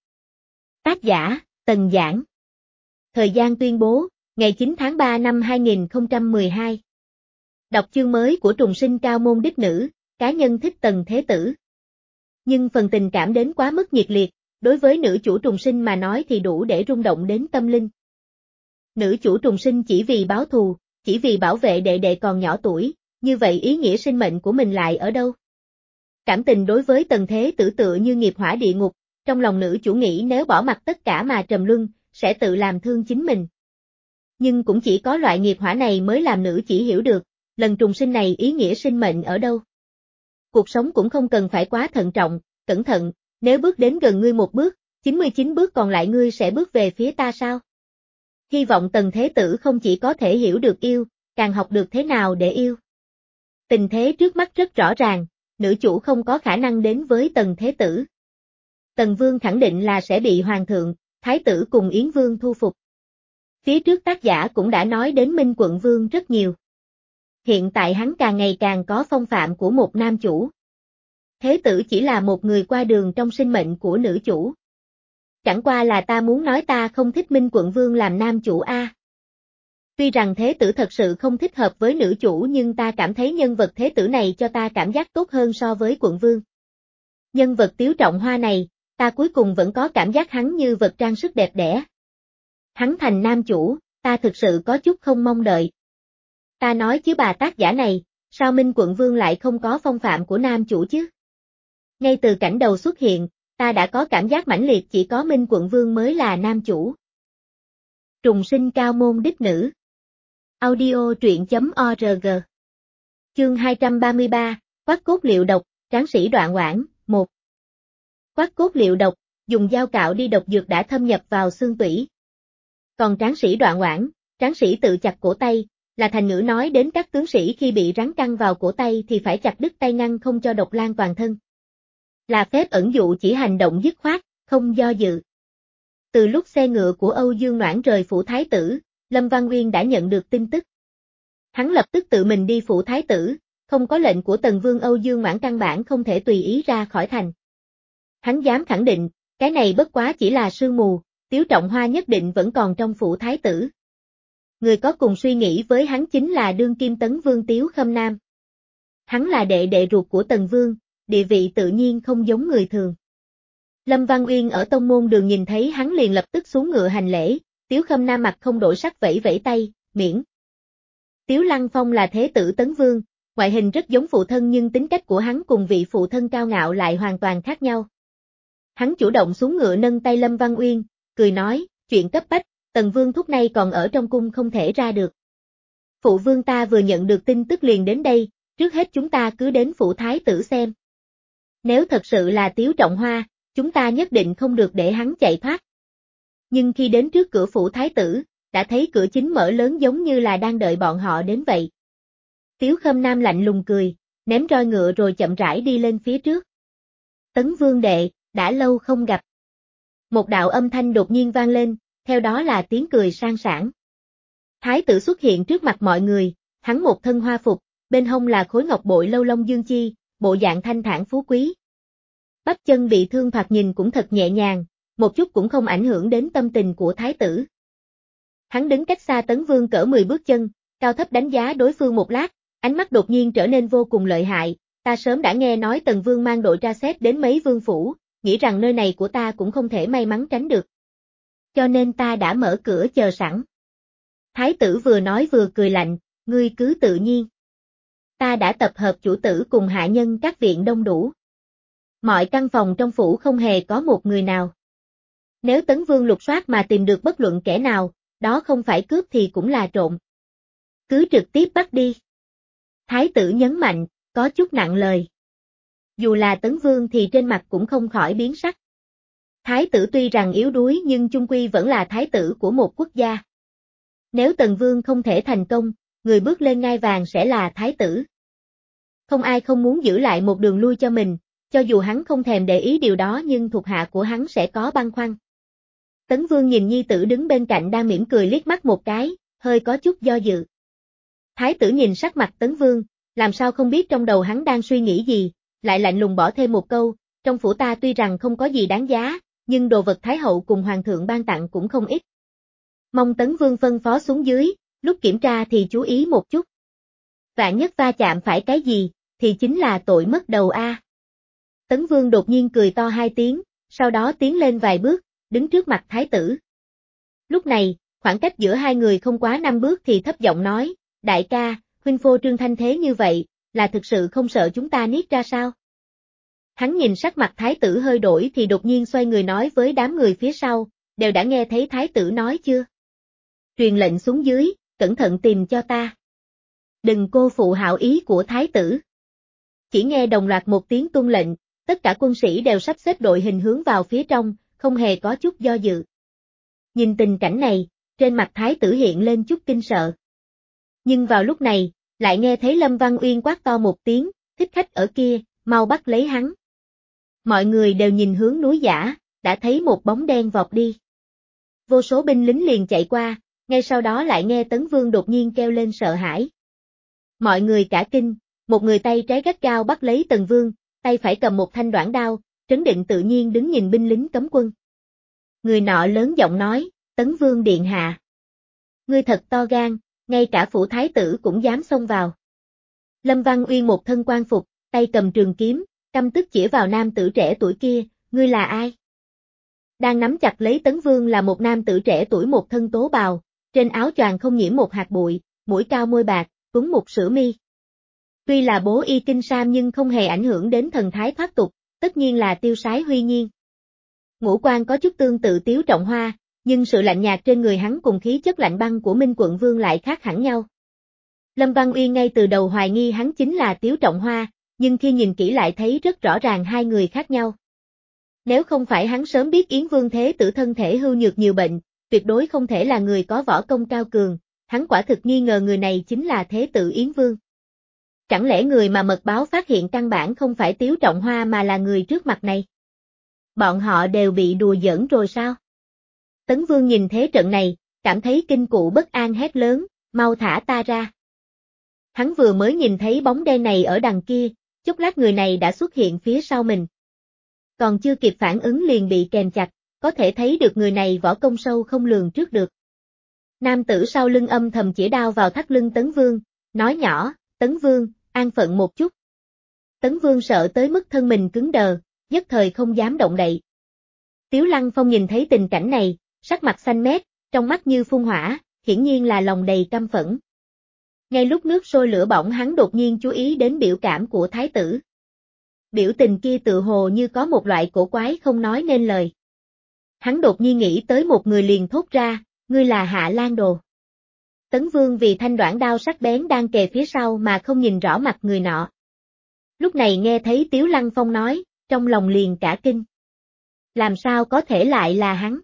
Tác giả, Tần Giảng. Thời gian tuyên bố, ngày chín tháng ba năm hai nghìn không trăm mười hai. Đọc chương mới của trùng sinh cao môn đích nữ, cá nhân thích Tần Thế Tử. Nhưng phần tình cảm đến quá mức nhiệt liệt, đối với nữ chủ trùng sinh mà nói thì đủ để rung động đến tâm linh. Nữ chủ trùng sinh chỉ vì báo thù, chỉ vì bảo vệ đệ đệ còn nhỏ tuổi, như vậy ý nghĩa sinh mệnh của mình lại ở đâu? Cảm tình đối với Tần Thế Tử tựa như nghiệp hỏa địa ngục, trong lòng nữ chủ nghĩ nếu bỏ mặc tất cả mà trầm luân, sẽ tự làm thương chính mình. Nhưng cũng chỉ có loại nghiệp hỏa này mới làm nữ chỉ hiểu được, lần trùng sinh này ý nghĩa sinh mệnh ở đâu. Cuộc sống cũng không cần phải quá thận trọng, cẩn thận, nếu bước đến gần ngươi một bước, chín mươi chín bước còn lại ngươi sẽ bước về phía ta sao? Hy vọng Tần Thế Tử không chỉ có thể hiểu được yêu, càng học được thế nào để yêu. Tình thế trước mắt rất rõ ràng, nữ chủ không có khả năng đến với Tần Thế Tử. Tần Vương khẳng định là sẽ bị Hoàng thượng, Thái tử cùng Yến Vương thu phục. Phía trước tác giả cũng đã nói đến Minh Quận Vương rất nhiều. Hiện tại hắn càng ngày càng có phong phạm của một nam chủ. Thế tử chỉ là một người qua đường trong sinh mệnh của nữ chủ. Chẳng qua là ta muốn nói ta không thích Minh Quận Vương làm nam chủ a. Tuy rằng thế tử thật sự không thích hợp với nữ chủ nhưng ta cảm thấy nhân vật thế tử này cho ta cảm giác tốt hơn so với quận vương. Nhân vật Tiếu Trọng Hoa này, ta cuối cùng vẫn có cảm giác hắn như vật trang sức đẹp đẽ. Hắn thành nam chủ, ta thực sự có chút không mong đợi. Ta nói chứ bà tác giả này, sao Minh Quận Vương lại không có phong phạm của nam chủ chứ? Ngay từ cảnh đầu xuất hiện, ta đã có cảm giác mãnh liệt chỉ có Minh Quận Vương mới là nam chủ. Trùng sinh cao môn đích nữ. Audio truyện chấm org. Chương hai trăm ba mươi ba, Quát cốt liệu độc, tráng sĩ Đoạn Oản, một. Quát cốt liệu độc, dùng dao cạo đi độc dược đã thâm nhập vào xương tủy. Còn tráng sĩ Đoạn Oản, tráng sĩ tự chặt cổ tay, là thành ngữ nói đến các tướng sĩ khi bị rắn căng vào cổ tay thì phải chặt đứt tay ngăn không cho độc lan toàn thân. Là phép ẩn dụ chỉ hành động dứt khoát, không do dự. Từ lúc xe ngựa của Âu Dương Noãn rời phủ thái tử, Lâm Văn Uyên đã nhận được tin tức. Hắn lập tức tự mình đi phủ thái tử, không có lệnh của Tần Vương Âu Dương Noãn căn bản không thể tùy ý ra khỏi thành. Hắn dám khẳng định, cái này bất quá chỉ là sương mù, Tiếu Trọng Hoa nhất định vẫn còn trong phủ thái tử. Người có cùng suy nghĩ với hắn chính là đương kim Tấn Vương Tiếu Khâm Nam. Hắn là đệ đệ ruột của Tần Vương, địa vị tự nhiên không giống người thường. Lâm Văn Uyên ở tông môn đường nhìn thấy hắn liền lập tức xuống ngựa hành lễ, Tiếu Khâm Nam mặt không đổi sắc vẫy vẫy tay, miễn. Tiếu Lăng Phong là thế tử Tấn Vương, ngoại hình rất giống phụ thân nhưng tính cách của hắn cùng vị phụ thân cao ngạo lại hoàn toàn khác nhau. Hắn chủ động xuống ngựa nâng tay Lâm Văn Uyên, cười nói, chuyện cấp bách, Tần Vương thúc nay còn ở trong cung không thể ra được. Phụ vương ta vừa nhận được tin tức liền đến đây, trước hết chúng ta cứ đến phủ thái tử xem. Nếu thật sự là Tiếu Trọng Hoa, chúng ta nhất định không được để hắn chạy thoát. Nhưng khi đến trước cửa phủ thái tử, đã thấy cửa chính mở lớn giống như là đang đợi bọn họ đến vậy. Tiếu Khâm Nam lạnh lùng cười, ném roi ngựa rồi chậm rãi đi lên phía trước. Tấn Vương đệ, đã lâu không gặp. Một đạo âm thanh đột nhiên vang lên, theo đó là tiếng cười sang sảng. Thái tử xuất hiện trước mặt mọi người, hắn một thân hoa phục, bên hông là khối ngọc bội lâu long dương chi, bộ dạng thanh thản phú quý. Bắp chân bị thương thoạt nhìn cũng thật nhẹ nhàng, một chút cũng không ảnh hưởng đến tâm tình của thái tử. Hắn đứng cách xa Tấn Vương cỡ mười bước chân, cao thấp đánh giá đối phương một lát, ánh mắt đột nhiên trở nên vô cùng lợi hại, ta sớm đã nghe nói Tần Vương mang đội tra xét đến mấy vương phủ, nghĩ rằng nơi này của ta cũng không thể may mắn tránh được. Cho nên ta đã mở cửa chờ sẵn. Thái tử vừa nói vừa cười lạnh, ngươi cứ tự nhiên. Ta đã tập hợp chủ tử cùng hạ nhân các viện đông đủ. Mọi căn phòng trong phủ không hề có một người nào. Nếu Tấn Vương lục soát mà tìm được bất luận kẻ nào, đó không phải cướp thì cũng là trộm. Cứ trực tiếp bắt đi. Thái tử nhấn mạnh, có chút nặng lời. Dù là Tấn Vương thì trên mặt cũng không khỏi biến sắc. Thái tử tuy rằng yếu đuối nhưng chung quy vẫn là thái tử của một quốc gia. Nếu Tần Vương không thể thành công, người bước lên ngai vàng sẽ là thái tử. Không ai không muốn giữ lại một đường lui cho mình, cho dù hắn không thèm để ý điều đó nhưng thuộc hạ của hắn sẽ có băn khoăn. Tấn Vương nhìn nhi tử đứng bên cạnh đang mỉm cười liếc mắt một cái, hơi có chút do dự. Thái tử nhìn sắc mặt Tấn Vương, làm sao không biết trong đầu hắn đang suy nghĩ gì, lại lạnh lùng bỏ thêm một câu, trong phủ ta tuy rằng không có gì đáng giá, nhưng đồ vật Thái hậu cùng Hoàng thượng ban tặng cũng không ít. Mong Tấn Vương phân phó xuống dưới, lúc kiểm tra thì chú ý một chút. Vạn nhất va chạm phải cái gì, thì chính là tội mất đầu a. Tấn Vương đột nhiên cười to hai tiếng, sau đó tiến lên vài bước, đứng trước mặt Thái tử. Lúc này, khoảng cách giữa hai người không quá năm bước thì thấp giọng nói, đại ca, huynh phô trương thanh thế như vậy, là thực sự không sợ chúng ta niết ra sao? Hắn nhìn sắc mặt Thái tử hơi đổi thì đột nhiên xoay người nói với đám người phía sau, đều đã nghe thấy Thái tử nói chưa? Truyền lệnh xuống dưới, cẩn thận tìm cho ta. Đừng cô phụ hảo ý của Thái tử. Chỉ nghe đồng loạt một tiếng tuân lệnh, tất cả quân sĩ đều sắp xếp đội hình hướng vào phía trong, không hề có chút do dự. Nhìn tình cảnh này, trên mặt Thái tử hiện lên chút kinh sợ. Nhưng vào lúc này, lại nghe thấy Lâm Văn Uyên quát to một tiếng, thích khách ở kia, mau bắt lấy hắn. Mọi người đều nhìn hướng núi Giả, đã thấy một bóng đen vọt đi. Vô số binh lính liền chạy qua, ngay sau đó lại nghe Tấn Vương đột nhiên kêu lên sợ hãi. Mọi người cả kinh, một người tay trái gắt gao bắt lấy Tần Vương, tay phải cầm một thanh đoản đao, trấn định tự nhiên đứng nhìn binh lính cấm quân. Người nọ lớn giọng nói, Tấn Vương điện hạ. Ngươi thật to gan, ngay cả phủ thái tử cũng dám xông vào. Lâm Văn Uyên một thân quan phục, tay cầm trường kiếm, căm tức chĩa vào nam tử trẻ tuổi kia, ngươi là ai? Đang nắm chặt lấy Tấn Vương là một nam tử trẻ tuổi một thân tố bào, trên áo choàng không nhiễm một hạt bụi, mũi cao môi bạc, tuấn một sữa mi. Tuy là bố y kinh sam nhưng không hề ảnh hưởng đến thần thái thoát tục, tất nhiên là Tiêu Sái Huy Nhiên. Ngũ quan có chút tương tự Tiếu Trọng Hoa, nhưng sự lạnh nhạt trên người hắn cùng khí chất lạnh băng của Minh Quận Vương lại khác hẳn nhau. Lâm Văn Uyên ngay từ đầu hoài nghi hắn chính là Tiếu Trọng Hoa, nhưng khi nhìn kỹ lại thấy rất rõ ràng hai người khác nhau. Nếu không phải hắn sớm biết Yến Vương Thế Tử thân thể hư nhược nhiều bệnh, tuyệt đối không thể là người có võ công cao cường, hắn quả thực nghi ngờ người này chính là Thế Tử Yến Vương. Chẳng lẽ người mà mật báo phát hiện căn bản không phải Tiếu Trọng Hoa mà là người trước mặt này? Bọn họ đều bị đùa giỡn rồi sao? Tấn Vương nhìn thế trận này, cảm thấy kinh cụ bất an hét lớn, mau thả ta ra. Hắn vừa mới nhìn thấy bóng đen này ở đằng kia, chốc lát người này đã xuất hiện phía sau mình. Còn chưa kịp phản ứng liền bị kèm chặt, có thể thấy được người này võ công sâu không lường trước được. Nam tử sau lưng âm thầm chĩa đao vào thắt lưng Tấn Vương, nói nhỏ, Tấn Vương, an phận một chút. Tấn Vương sợ tới mức thân mình cứng đờ, nhất thời không dám động đậy. Tiếu Lăng Phong nhìn thấy tình cảnh này, sắc mặt xanh mét, trong mắt như phun hỏa, hiển nhiên là lòng đầy căm phẫn. Ngay lúc nước sôi lửa bỏng hắn đột nhiên chú ý đến biểu cảm của thái tử. Biểu tình kia tự hồ như có một loại cổ quái không nói nên lời. Hắn đột nhiên nghĩ tới một người liền thốt ra, ngươi là Hạ Lan Đồ. Tấn Vương vì thanh đoạn đao sắc bén đang kề phía sau mà không nhìn rõ mặt người nọ. Lúc này nghe thấy Tiếu Lăng Phong nói, trong lòng liền cả kinh. Làm sao có thể lại là hắn?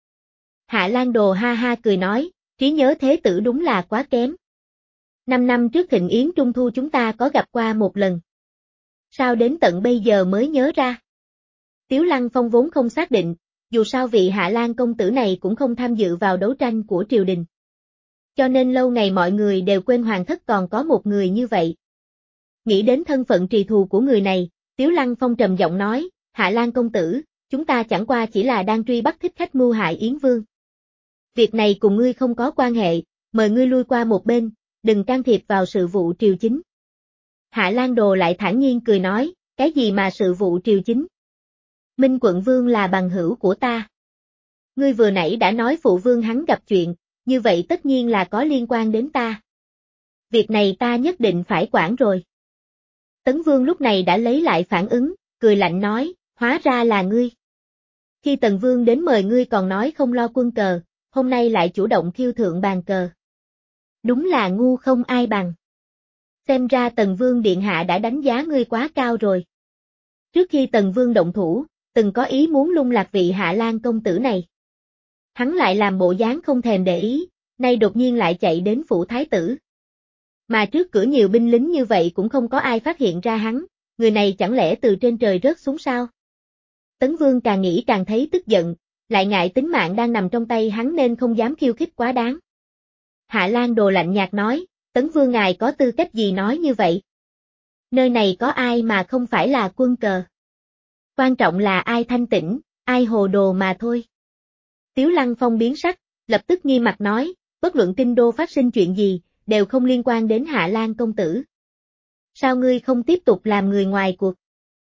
Hạ Lan Đồ ha ha cười nói, trí nhớ thế tử đúng là quá kém. Năm năm trước thịnh yến trung thu chúng ta có gặp qua một lần. Sao đến tận bây giờ mới nhớ ra? Tiếu Lăng Phong vốn không xác định, dù sao vị Hạ Lan công tử này cũng không tham dự vào đấu tranh của triều đình. Cho nên lâu ngày mọi người đều quên hoàng thất còn có một người như vậy. Nghĩ đến thân phận trì thù của người này, Tiếu Lăng Phong trầm giọng nói, Hạ Lan công tử, chúng ta chẳng qua chỉ là đang truy bắt thích khách mưu hại Yến Vương. Việc này cùng ngươi không có quan hệ, mời ngươi lui qua một bên, đừng can thiệp vào sự vụ triều chính. Hạ Lan Đồ lại thản nhiên cười nói, cái gì mà sự vụ triều chính? Minh Quận Vương là bằng hữu của ta. Ngươi vừa nãy đã nói phụ vương hắn gặp chuyện, như vậy tất nhiên là có liên quan đến ta. Việc này ta nhất định phải quản rồi. Tấn Vương lúc này đã lấy lại phản ứng, cười lạnh nói, hóa ra là ngươi. Khi Tần Vương đến mời ngươi còn nói không lo quân cờ, hôm nay lại chủ động khiêu thượng bàn cờ. Đúng là ngu không ai bằng. Xem ra Tần Vương Điện Hạ đã đánh giá ngươi quá cao rồi. Trước khi Tần Vương động thủ, từng có ý muốn lung lạc vị Hạ Lan công tử này. Hắn lại làm bộ dáng không thèm để ý, nay đột nhiên lại chạy đến phủ thái tử. Mà trước cửa nhiều binh lính như vậy cũng không có ai phát hiện ra hắn, người này chẳng lẽ từ trên trời rớt xuống sao? Tấn Vương càng nghĩ càng thấy tức giận, lại ngại tính mạng đang nằm trong tay hắn nên không dám khiêu khích quá đáng. Hạ Lan Đồ lạnh nhạt nói, Tấn Vương ngài có tư cách gì nói như vậy? Nơi này có ai mà không phải là quân cờ? Quan trọng là ai thanh tĩnh, ai hồ đồ mà thôi. Tiếu Lăng Phong biến sắc, lập tức nghiêm mặt nói, bất luận kinh đô phát sinh chuyện gì, đều không liên quan đến Hạ Lan công tử. Sao ngươi không tiếp tục làm người ngoài cuộc?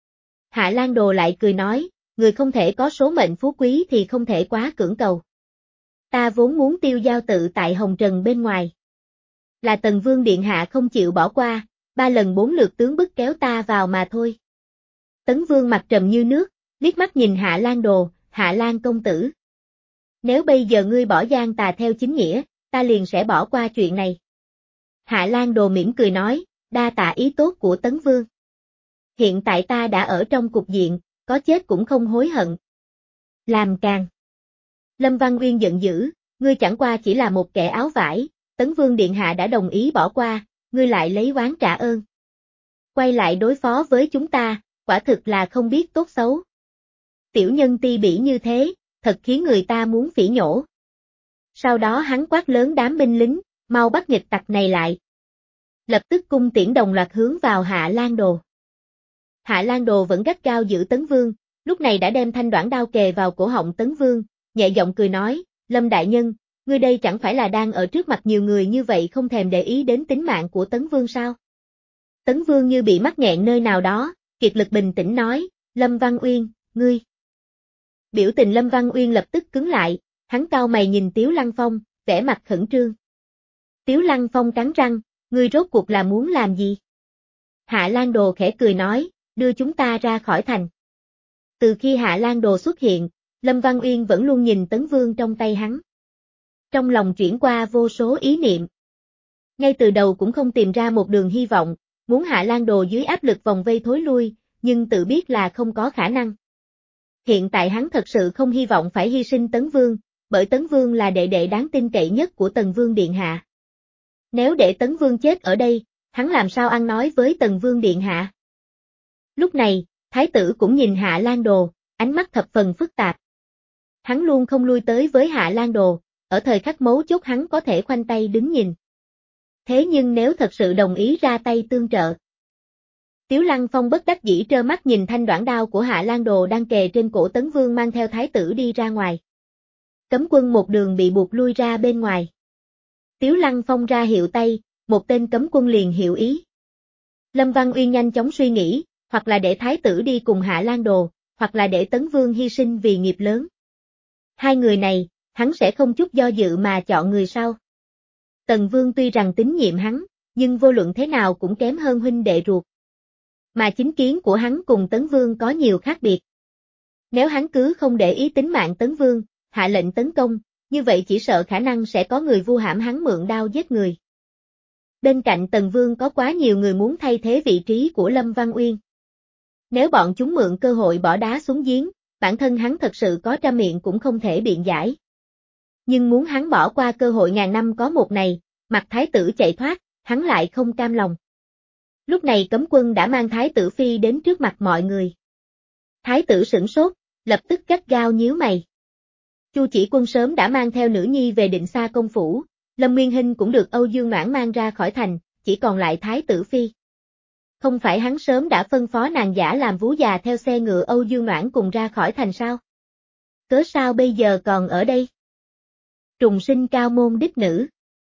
Hạ Lan Đồ lại cười nói, người không thể có số mệnh phú quý thì không thể quá cưỡng cầu. Ta vốn muốn tiêu giao tự tại hồng trần bên ngoài. Là Tần Vương Điện Hạ không chịu bỏ qua, ba lần bốn lượt tướng bức kéo ta vào mà thôi. Tấn Vương mặt trầm như nước, liếc mắt nhìn Hạ Lan Đồ, Hạ Lan công tử. Nếu bây giờ ngươi bỏ gian tà theo chính nghĩa, ta liền sẽ bỏ qua chuyện này. Hạ Lan Đồ mỉm cười nói, đa tạ ý tốt của Tấn Vương. Hiện tại ta đã ở trong cục diện, có chết cũng không hối hận. Làm càng. Lâm Văn Uyên giận dữ, ngươi chẳng qua chỉ là một kẻ áo vải, Tấn Vương Điện Hạ đã đồng ý bỏ qua, ngươi lại lấy oán trả ơn. Quay lại đối phó với chúng ta, quả thực là không biết tốt xấu. Tiểu nhân ti bỉ như thế, thật khiến người ta muốn phỉ nhổ. Sau đó hắn quát lớn đám binh lính, mau bắt nghịch tặc này lại. Lập tức cung tiễn đồng loạt hướng vào Hạ Lan Đồ. Hạ Lan Đồ vẫn gắt gao giữ Tấn Vương, lúc này đã đem thanh đoản đao kề vào cổ họng Tấn Vương, nhẹ giọng cười nói, Lâm đại nhân, ngươi đây chẳng phải là đang ở trước mặt nhiều người như vậy không thèm để ý đến tính mạng của Tấn Vương sao? Tấn Vương như bị mắc nghẹn nơi nào đó, kiệt lực bình tĩnh nói, Lâm Văn Uyên, ngươi. Biểu tình Lâm Văn Uyên lập tức cứng lại, hắn cau mày nhìn Tiếu Lăng Phong, vẻ mặt khẩn trương. Tiếu Lăng Phong cắn răng, ngươi rốt cuộc là muốn làm gì? Hạ Lan Đồ khẽ cười nói, đưa chúng ta ra khỏi thành. Từ khi Hạ Lan Đồ xuất hiện, Lâm Văn Uyên vẫn luôn nhìn Tấn Vương trong tay hắn. Trong lòng chuyển qua vô số ý niệm. Ngay từ đầu cũng không tìm ra một đường hy vọng, muốn Hạ Lan Đồ dưới áp lực vòng vây thối lui, nhưng tự biết là không có khả năng. Hiện tại hắn thật sự không hy vọng phải hy sinh Tấn Vương, bởi Tấn Vương là đệ đệ đáng tin cậy nhất của Tần Vương Điện Hạ. Nếu để Tấn Vương chết ở đây, hắn làm sao ăn nói với Tần Vương điện hạ. Lúc này, thái tử cũng nhìn Hạ Lan Đồ, ánh mắt thập phần phức tạp. Hắn luôn không lui tới với Hạ Lan Đồ, ở thời khắc mấu chốt hắn có thể khoanh tay đứng nhìn. Thế nhưng nếu thật sự đồng ý ra tay tương trợ. Tiếu Lăng Phong bất đắc dĩ trơ mắt nhìn thanh đoạn đao của Hạ Lan Đồ đang kề trên cổ Tấn Vương mang theo thái tử đi ra ngoài. Cấm quân một đường bị buộc lui ra bên ngoài. Tiếu Lăng Phong ra hiệu tay, một tên cấm quân liền hiểu ý. Lâm Văn Uyên nhanh chóng suy nghĩ, hoặc là để thái tử đi cùng Hạ Lan Đồ, hoặc là để Tấn Vương hy sinh vì nghiệp lớn. Hai người này, hắn sẽ không chút do dự mà chọn người sau. Tần Vương tuy rằng tín nhiệm hắn, nhưng vô luận thế nào cũng kém hơn huynh đệ ruột. Mà chính kiến của hắn cùng Tấn Vương có nhiều khác biệt. Nếu hắn cứ không để ý tính mạng Tấn Vương, hạ lệnh tấn công, như vậy chỉ sợ khả năng sẽ có người vu hãm hắn mượn đao giết người. Bên cạnh Tần Vương có quá nhiều người muốn thay thế vị trí của Lâm Văn Uyên. Nếu bọn chúng mượn cơ hội bỏ đá xuống giếng, bản thân hắn thật sự có trăm miệng cũng không thể biện giải. Nhưng muốn hắn bỏ qua cơ hội ngàn năm có một này, mặc thái tử chạy thoát, hắn lại không cam lòng. Lúc này cấm quân đã mang thái tử phi đến trước mặt mọi người. Thái tử sửng sốt, lập tức gắt gao nhíu mày. Chu Chỉ Quân sớm đã mang theo nữ nhi về Định Xa công phủ, Lâm Nguyên Hinh cũng được Âu Dương Noãn mang ra khỏi thành, chỉ còn lại thái tử phi. Không phải hắn sớm đã phân phó nàng giả làm vú già theo xe ngựa Âu Dương Noãn cùng ra khỏi thành sao? Cớ sao bây giờ còn ở đây? Trùng sinh cao môn đích nữ.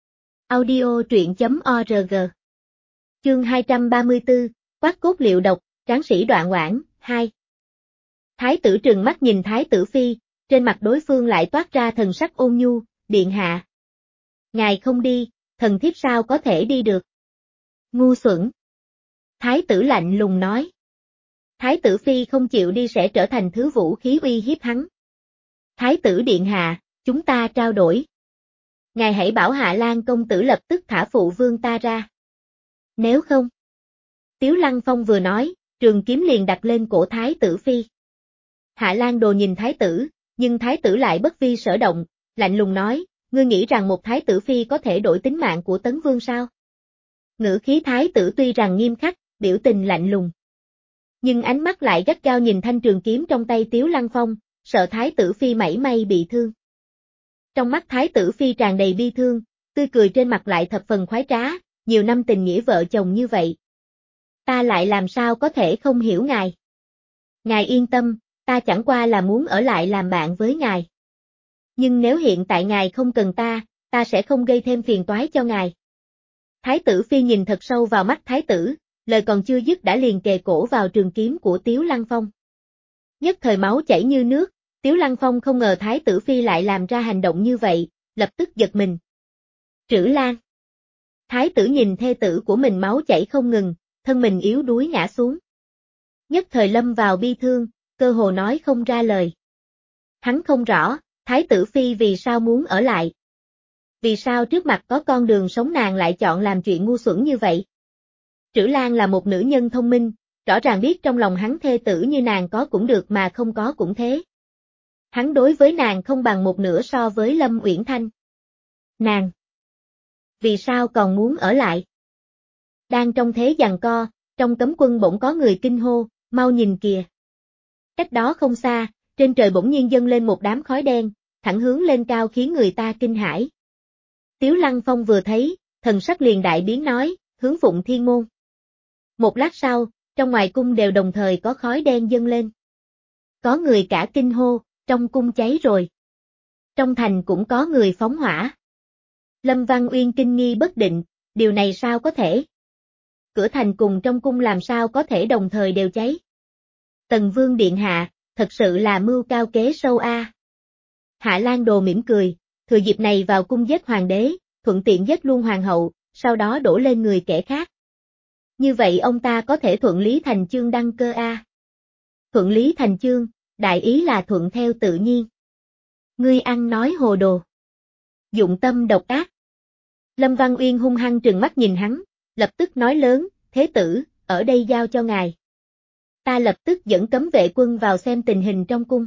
Audio truyện chấm org. Chương hai trăm ba mươi tư, quát cốt liệu độc, tráng sĩ Đoạn Oản, hai. Thái tử trừng mắt nhìn thái tử phi, trên mặt đối phương lại toát ra thần sắc ôn nhu, điện hạ. Ngài không đi, thần thiếp sao có thể đi được? Ngu xuẩn. Thái tử lạnh lùng nói. Thái tử phi không chịu đi sẽ trở thành thứ vũ khí uy hiếp hắn. Thái tử điện hạ, chúng ta trao đổi. Ngài hãy bảo Hạ Lan công tử lập tức thả phụ vương ta ra. Nếu không. Tiếu Lăng Phong vừa nói, trường kiếm liền đặt lên cổ thái tử phi. Hạ Lan Đồ nhìn thái tử, nhưng thái tử lại bất vi sở động, lạnh lùng nói, ngươi nghĩ rằng một thái tử phi có thể đổi tính mạng của Tấn Vương sao? Ngữ khí thái tử tuy rằng nghiêm khắc, biểu tình lạnh lùng. Nhưng ánh mắt lại gắt gao nhìn thanh trường kiếm trong tay Tiếu Lăng Phong, sợ thái tử phi mảy may bị thương. Trong mắt thái tử phi tràn đầy bi thương, tươi cười trên mặt lại thập phần khoái trá, nhiều năm tình nghĩa vợ chồng như vậy. Ta lại làm sao có thể không hiểu ngài? Ngài yên tâm, ta chẳng qua là muốn ở lại làm bạn với ngài. Nhưng nếu hiện tại ngài không cần ta, ta sẽ không gây thêm phiền toái cho ngài. Thái tử phi nhìn thật sâu vào mắt thái tử, lời còn chưa dứt đã liền kề cổ vào trường kiếm của Tiếu Lăng Phong. Nhất thời máu chảy như nước, Tiếu Lăng Phong không ngờ thái tử phi lại làm ra hành động như vậy, lập tức giật mình. Trữ Lan. Thái tử nhìn thê tử của mình máu chảy không ngừng, thân mình yếu đuối ngã xuống. Nhất thời lâm vào bi thương, cơ hồ nói không ra lời. Hắn không rõ, thái tử phi vì sao muốn ở lại. Vì sao trước mặt có con đường sống nàng lại chọn làm chuyện ngu xuẩn như vậy? Trữ Lan là một nữ nhân thông minh, rõ ràng biết trong lòng hắn thê tử như nàng có cũng được mà không có cũng thế. Hắn đối với nàng không bằng một nửa so với Lâm Uyển Thanh. Nàng! Vì sao còn muốn ở lại? Đang trong thế giằng co, trong cấm quân bỗng có người kinh hô, mau nhìn kìa. Cách đó không xa, trên trời bỗng nhiên dâng lên một đám khói đen, thẳng hướng lên cao khiến người ta kinh hãi. Tiếu Lăng Phong vừa thấy, thần sắc liền đại biến nói, hướng Phụng Thiên Môn. Một lát sau, trong ngoài cung đều đồng thời có khói đen dâng lên. Có người cả kinh hô, trong cung cháy rồi. Trong thành cũng có người phóng hỏa. Lâm Văn Uyên kinh nghi bất định, điều này sao có thể? Cửa thành cùng trong cung làm sao có thể đồng thời đều cháy? Tần Vương điện hạ, thật sự là mưu cao kế sâu a. Hạ Lan Đồ mỉm cười, thừa dịp này vào cung giết hoàng đế, thuận tiện giết luôn hoàng hậu, sau đó đổ lên người kẻ khác. Như vậy ông ta có thể thuận lý thành chương đăng cơ a. Thuận lý thành chương, đại ý là thuận theo tự nhiên. Ngươi ăn nói hồ đồ. Dụng tâm độc ác. Lâm Văn Uyên hung hăng trừng mắt nhìn hắn, lập tức nói lớn, thế tử, ở đây giao cho ngài. Ta lập tức dẫn cấm vệ quân vào xem tình hình trong cung.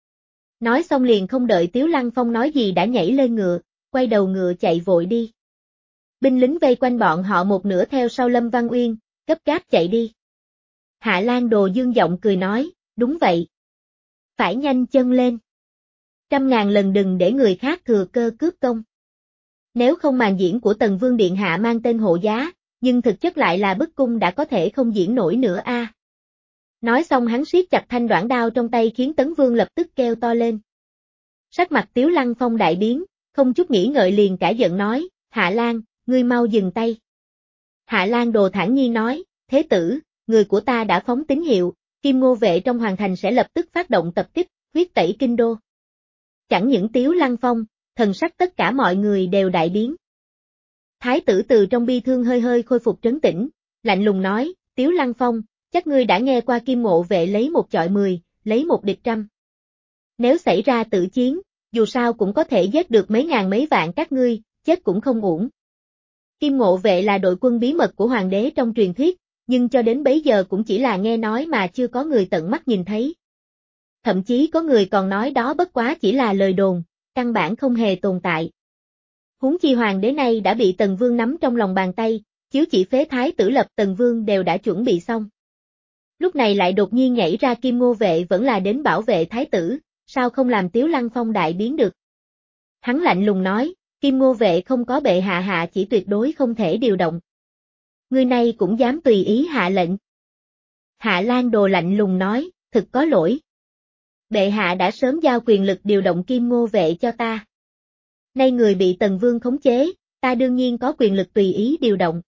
Nói xong liền không đợi Tiếu Lăng Phong nói gì đã nhảy lên ngựa, quay đầu ngựa chạy vội đi. Binh lính vây quanh bọn họ một nửa theo sau Lâm Văn Uyên, gấp gáp chạy đi. Hạ Lan Đồ dương giọng cười nói, đúng vậy. Phải nhanh chân lên. Trăm ngàn lần đừng để người khác thừa cơ cướp công. Nếu không màn diễn của Tần Vương Điện Hạ mang tên hộ giá, nhưng thực chất lại là bức cung đã có thể không diễn nổi nữa a. À. Nói xong hắn siết chặt thanh đoạn đao trong tay khiến Tấn Vương lập tức kêu to lên. Sắc mặt Tiếu Lăng Phong đại biến, không chút nghĩ ngợi liền cả giận nói, Hạ Lan, ngươi mau dừng tay. Hạ Lan Đồ thản nhiên nói, thế tử, người của ta đã phóng tín hiệu, Kim Ngô vệ trong hoàng thành sẽ lập tức phát động tập kích, huyết tẩy kinh đô. Chẳng những Tiếu Lăng Phong, thần sắc tất cả mọi người đều đại biến. Thái tử từ trong bi thương hơi hơi khôi phục trấn tĩnh, lạnh lùng nói, Tiếu Lăng Phong, chắc ngươi đã nghe qua Kim Ngô vệ lấy một chọi mười, lấy một địch trăm. Nếu xảy ra tử chiến, dù sao cũng có thể giết được mấy ngàn mấy vạn các ngươi, chết cũng không uổng. Kim Ngô vệ là đội quân bí mật của hoàng đế trong truyền thuyết, nhưng cho đến bấy giờ cũng chỉ là nghe nói mà chưa có người tận mắt nhìn thấy. Thậm chí có người còn nói đó bất quá chỉ là lời đồn, căn bản không hề tồn tại. Huống chi hoàng đế này đã bị Tần Vương nắm trong lòng bàn tay, chiếu chỉ phế thái tử lập Tần Vương đều đã chuẩn bị xong. Lúc này lại đột nhiên nhảy ra Kim Ngô vệ vẫn là đến bảo vệ thái tử, sao không làm Tiếu Lăng Phong đại biến được. Hắn lạnh lùng nói, Kim Ngô vệ không có bệ hạ hạ chỉ tuyệt đối không thể điều động. Người này cũng dám tùy ý hạ lệnh. Hạ Lan Đồ lạnh lùng nói, thực có lỗi. Bệ hạ đã sớm giao quyền lực điều động Kim Ngô vệ cho ta. Nay người bị Tần Vương khống chế, ta đương nhiên có quyền lực tùy ý điều động.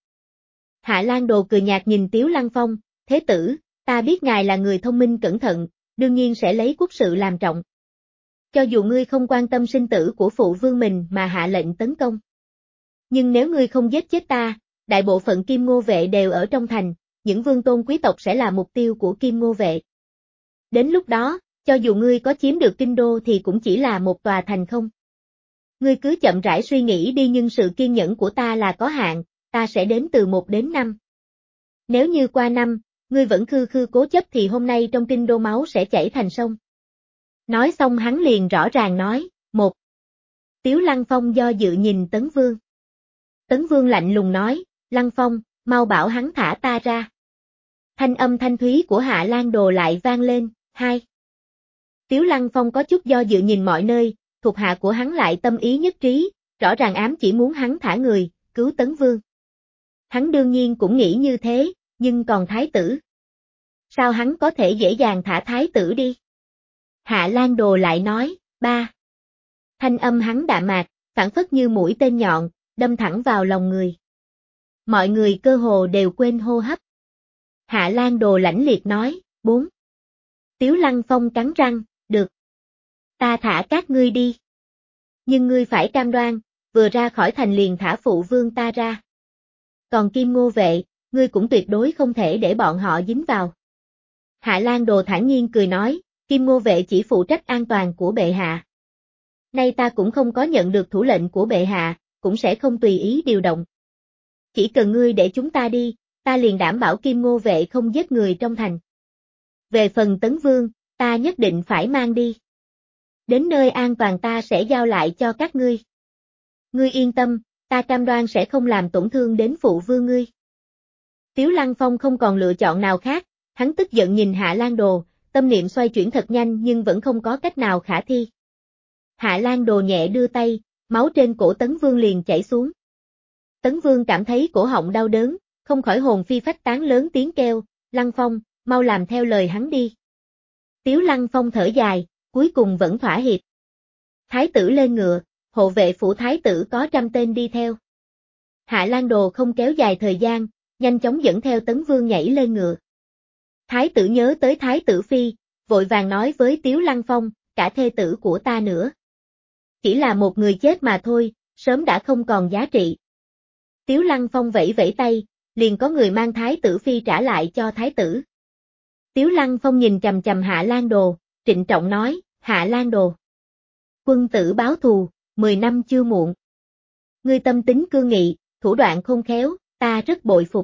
Hạ Lan Đồ cười nhạt nhìn Tiếu Lăng Phong, thế tử, ta biết ngài là người thông minh cẩn thận, đương nhiên sẽ lấy quốc sự làm trọng. Cho dù ngươi không quan tâm sinh tử của phụ vương mình mà hạ lệnh tấn công. Nhưng nếu ngươi không giết chết ta, đại bộ phận Kim Ngô vệ đều ở trong thành, những vương tôn quý tộc sẽ là mục tiêu của Kim Ngô vệ. Đến lúc đó, cho dù ngươi có chiếm được kinh đô thì cũng chỉ là một tòa thành không. Ngươi cứ chậm rãi suy nghĩ đi nhưng sự kiên nhẫn của ta là có hạn, ta sẽ đếm từ một đến năm. Nếu như qua năm, ngươi vẫn khư khư cố chấp thì hôm nay trong kinh đô máu sẽ chảy thành sông. Nói xong hắn liền rõ ràng nói, một. Tiếu Lăng Phong do dự nhìn Tấn Vương. Tấn Vương lạnh lùng nói, Lăng Phong, mau bảo hắn thả ta ra. Thanh âm thanh thúy của Hạ Lan Đồ lại vang lên, hai. Tiếu Lăng Phong có chút do dự nhìn mọi nơi, thuộc hạ của hắn lại tâm ý nhất trí, rõ ràng ám chỉ muốn hắn thả người, cứu Tấn Vương. Hắn đương nhiên cũng nghĩ như thế, nhưng còn thái tử. Sao hắn có thể dễ dàng thả thái tử đi? Hạ Lan Đồ lại nói, ba. Thanh âm hắn đạm mạc, phảng phất như mũi tên nhọn, đâm thẳng vào lòng người. Mọi người cơ hồ đều quên hô hấp. Hạ Lan Đồ lãnh liệt nói, bốn. Tiếu Lăng Phong cắn răng, được. Ta thả các ngươi đi. Nhưng ngươi phải cam đoan, vừa ra khỏi thành liền thả phụ vương ta ra. Còn Kim Ngô vệ, ngươi cũng tuyệt đối không thể để bọn họ dính vào. Hạ Lan Đồ thản nhiên cười nói, Kim Ngô vệ chỉ phụ trách an toàn của bệ hạ. Nay ta cũng không có nhận được thủ lệnh của bệ hạ, cũng sẽ không tùy ý điều động. Chỉ cần ngươi để chúng ta đi, ta liền đảm bảo Kim Ngô vệ không giết người trong thành. Về phần Tấn Vương, ta nhất định phải mang đi. Đến nơi an toàn ta sẽ giao lại cho các ngươi. Ngươi yên tâm, ta cam đoan sẽ không làm tổn thương đến phụ vương ngươi. Tiếu Lăng Phong không còn lựa chọn nào khác, hắn tức giận nhìn Hạ Lan Đồ, tâm niệm xoay chuyển thật nhanh nhưng vẫn không có cách nào khả thi. Hạ Lan Đồ nhẹ đưa tay, máu trên cổ Tấn Vương liền chảy xuống. Tấn Vương cảm thấy cổ họng đau đớn, không khỏi hồn phi phách tán lớn tiếng kêu, Lăng Phong, mau làm theo lời hắn đi. Tiếu Lăng Phong thở dài, cuối cùng vẫn thỏa hiệp. Thái tử lên ngựa, hộ vệ phủ thái tử có trăm tên đi theo. Hạ Lan Đồ không kéo dài thời gian, nhanh chóng dẫn theo Tấn Vương nhảy lên ngựa. Thái tử nhớ tới thái tử phi, vội vàng nói với Tiếu Lăng Phong, cả thê tử của ta nữa. Chỉ là một người chết mà thôi, sớm đã không còn giá trị. Tiếu Lăng Phong vẫy vẫy tay, liền có người mang thái tử phi trả lại cho thái tử. Tiếu Lăng Phong nhìn chằm chằm Hạ Lan Đồ, trịnh trọng nói, Hạ Lan Đồ. Quân tử báo thù, mười năm chưa muộn. Ngươi tâm tính cương nghị, thủ đoạn khôn khéo, ta rất bội phục.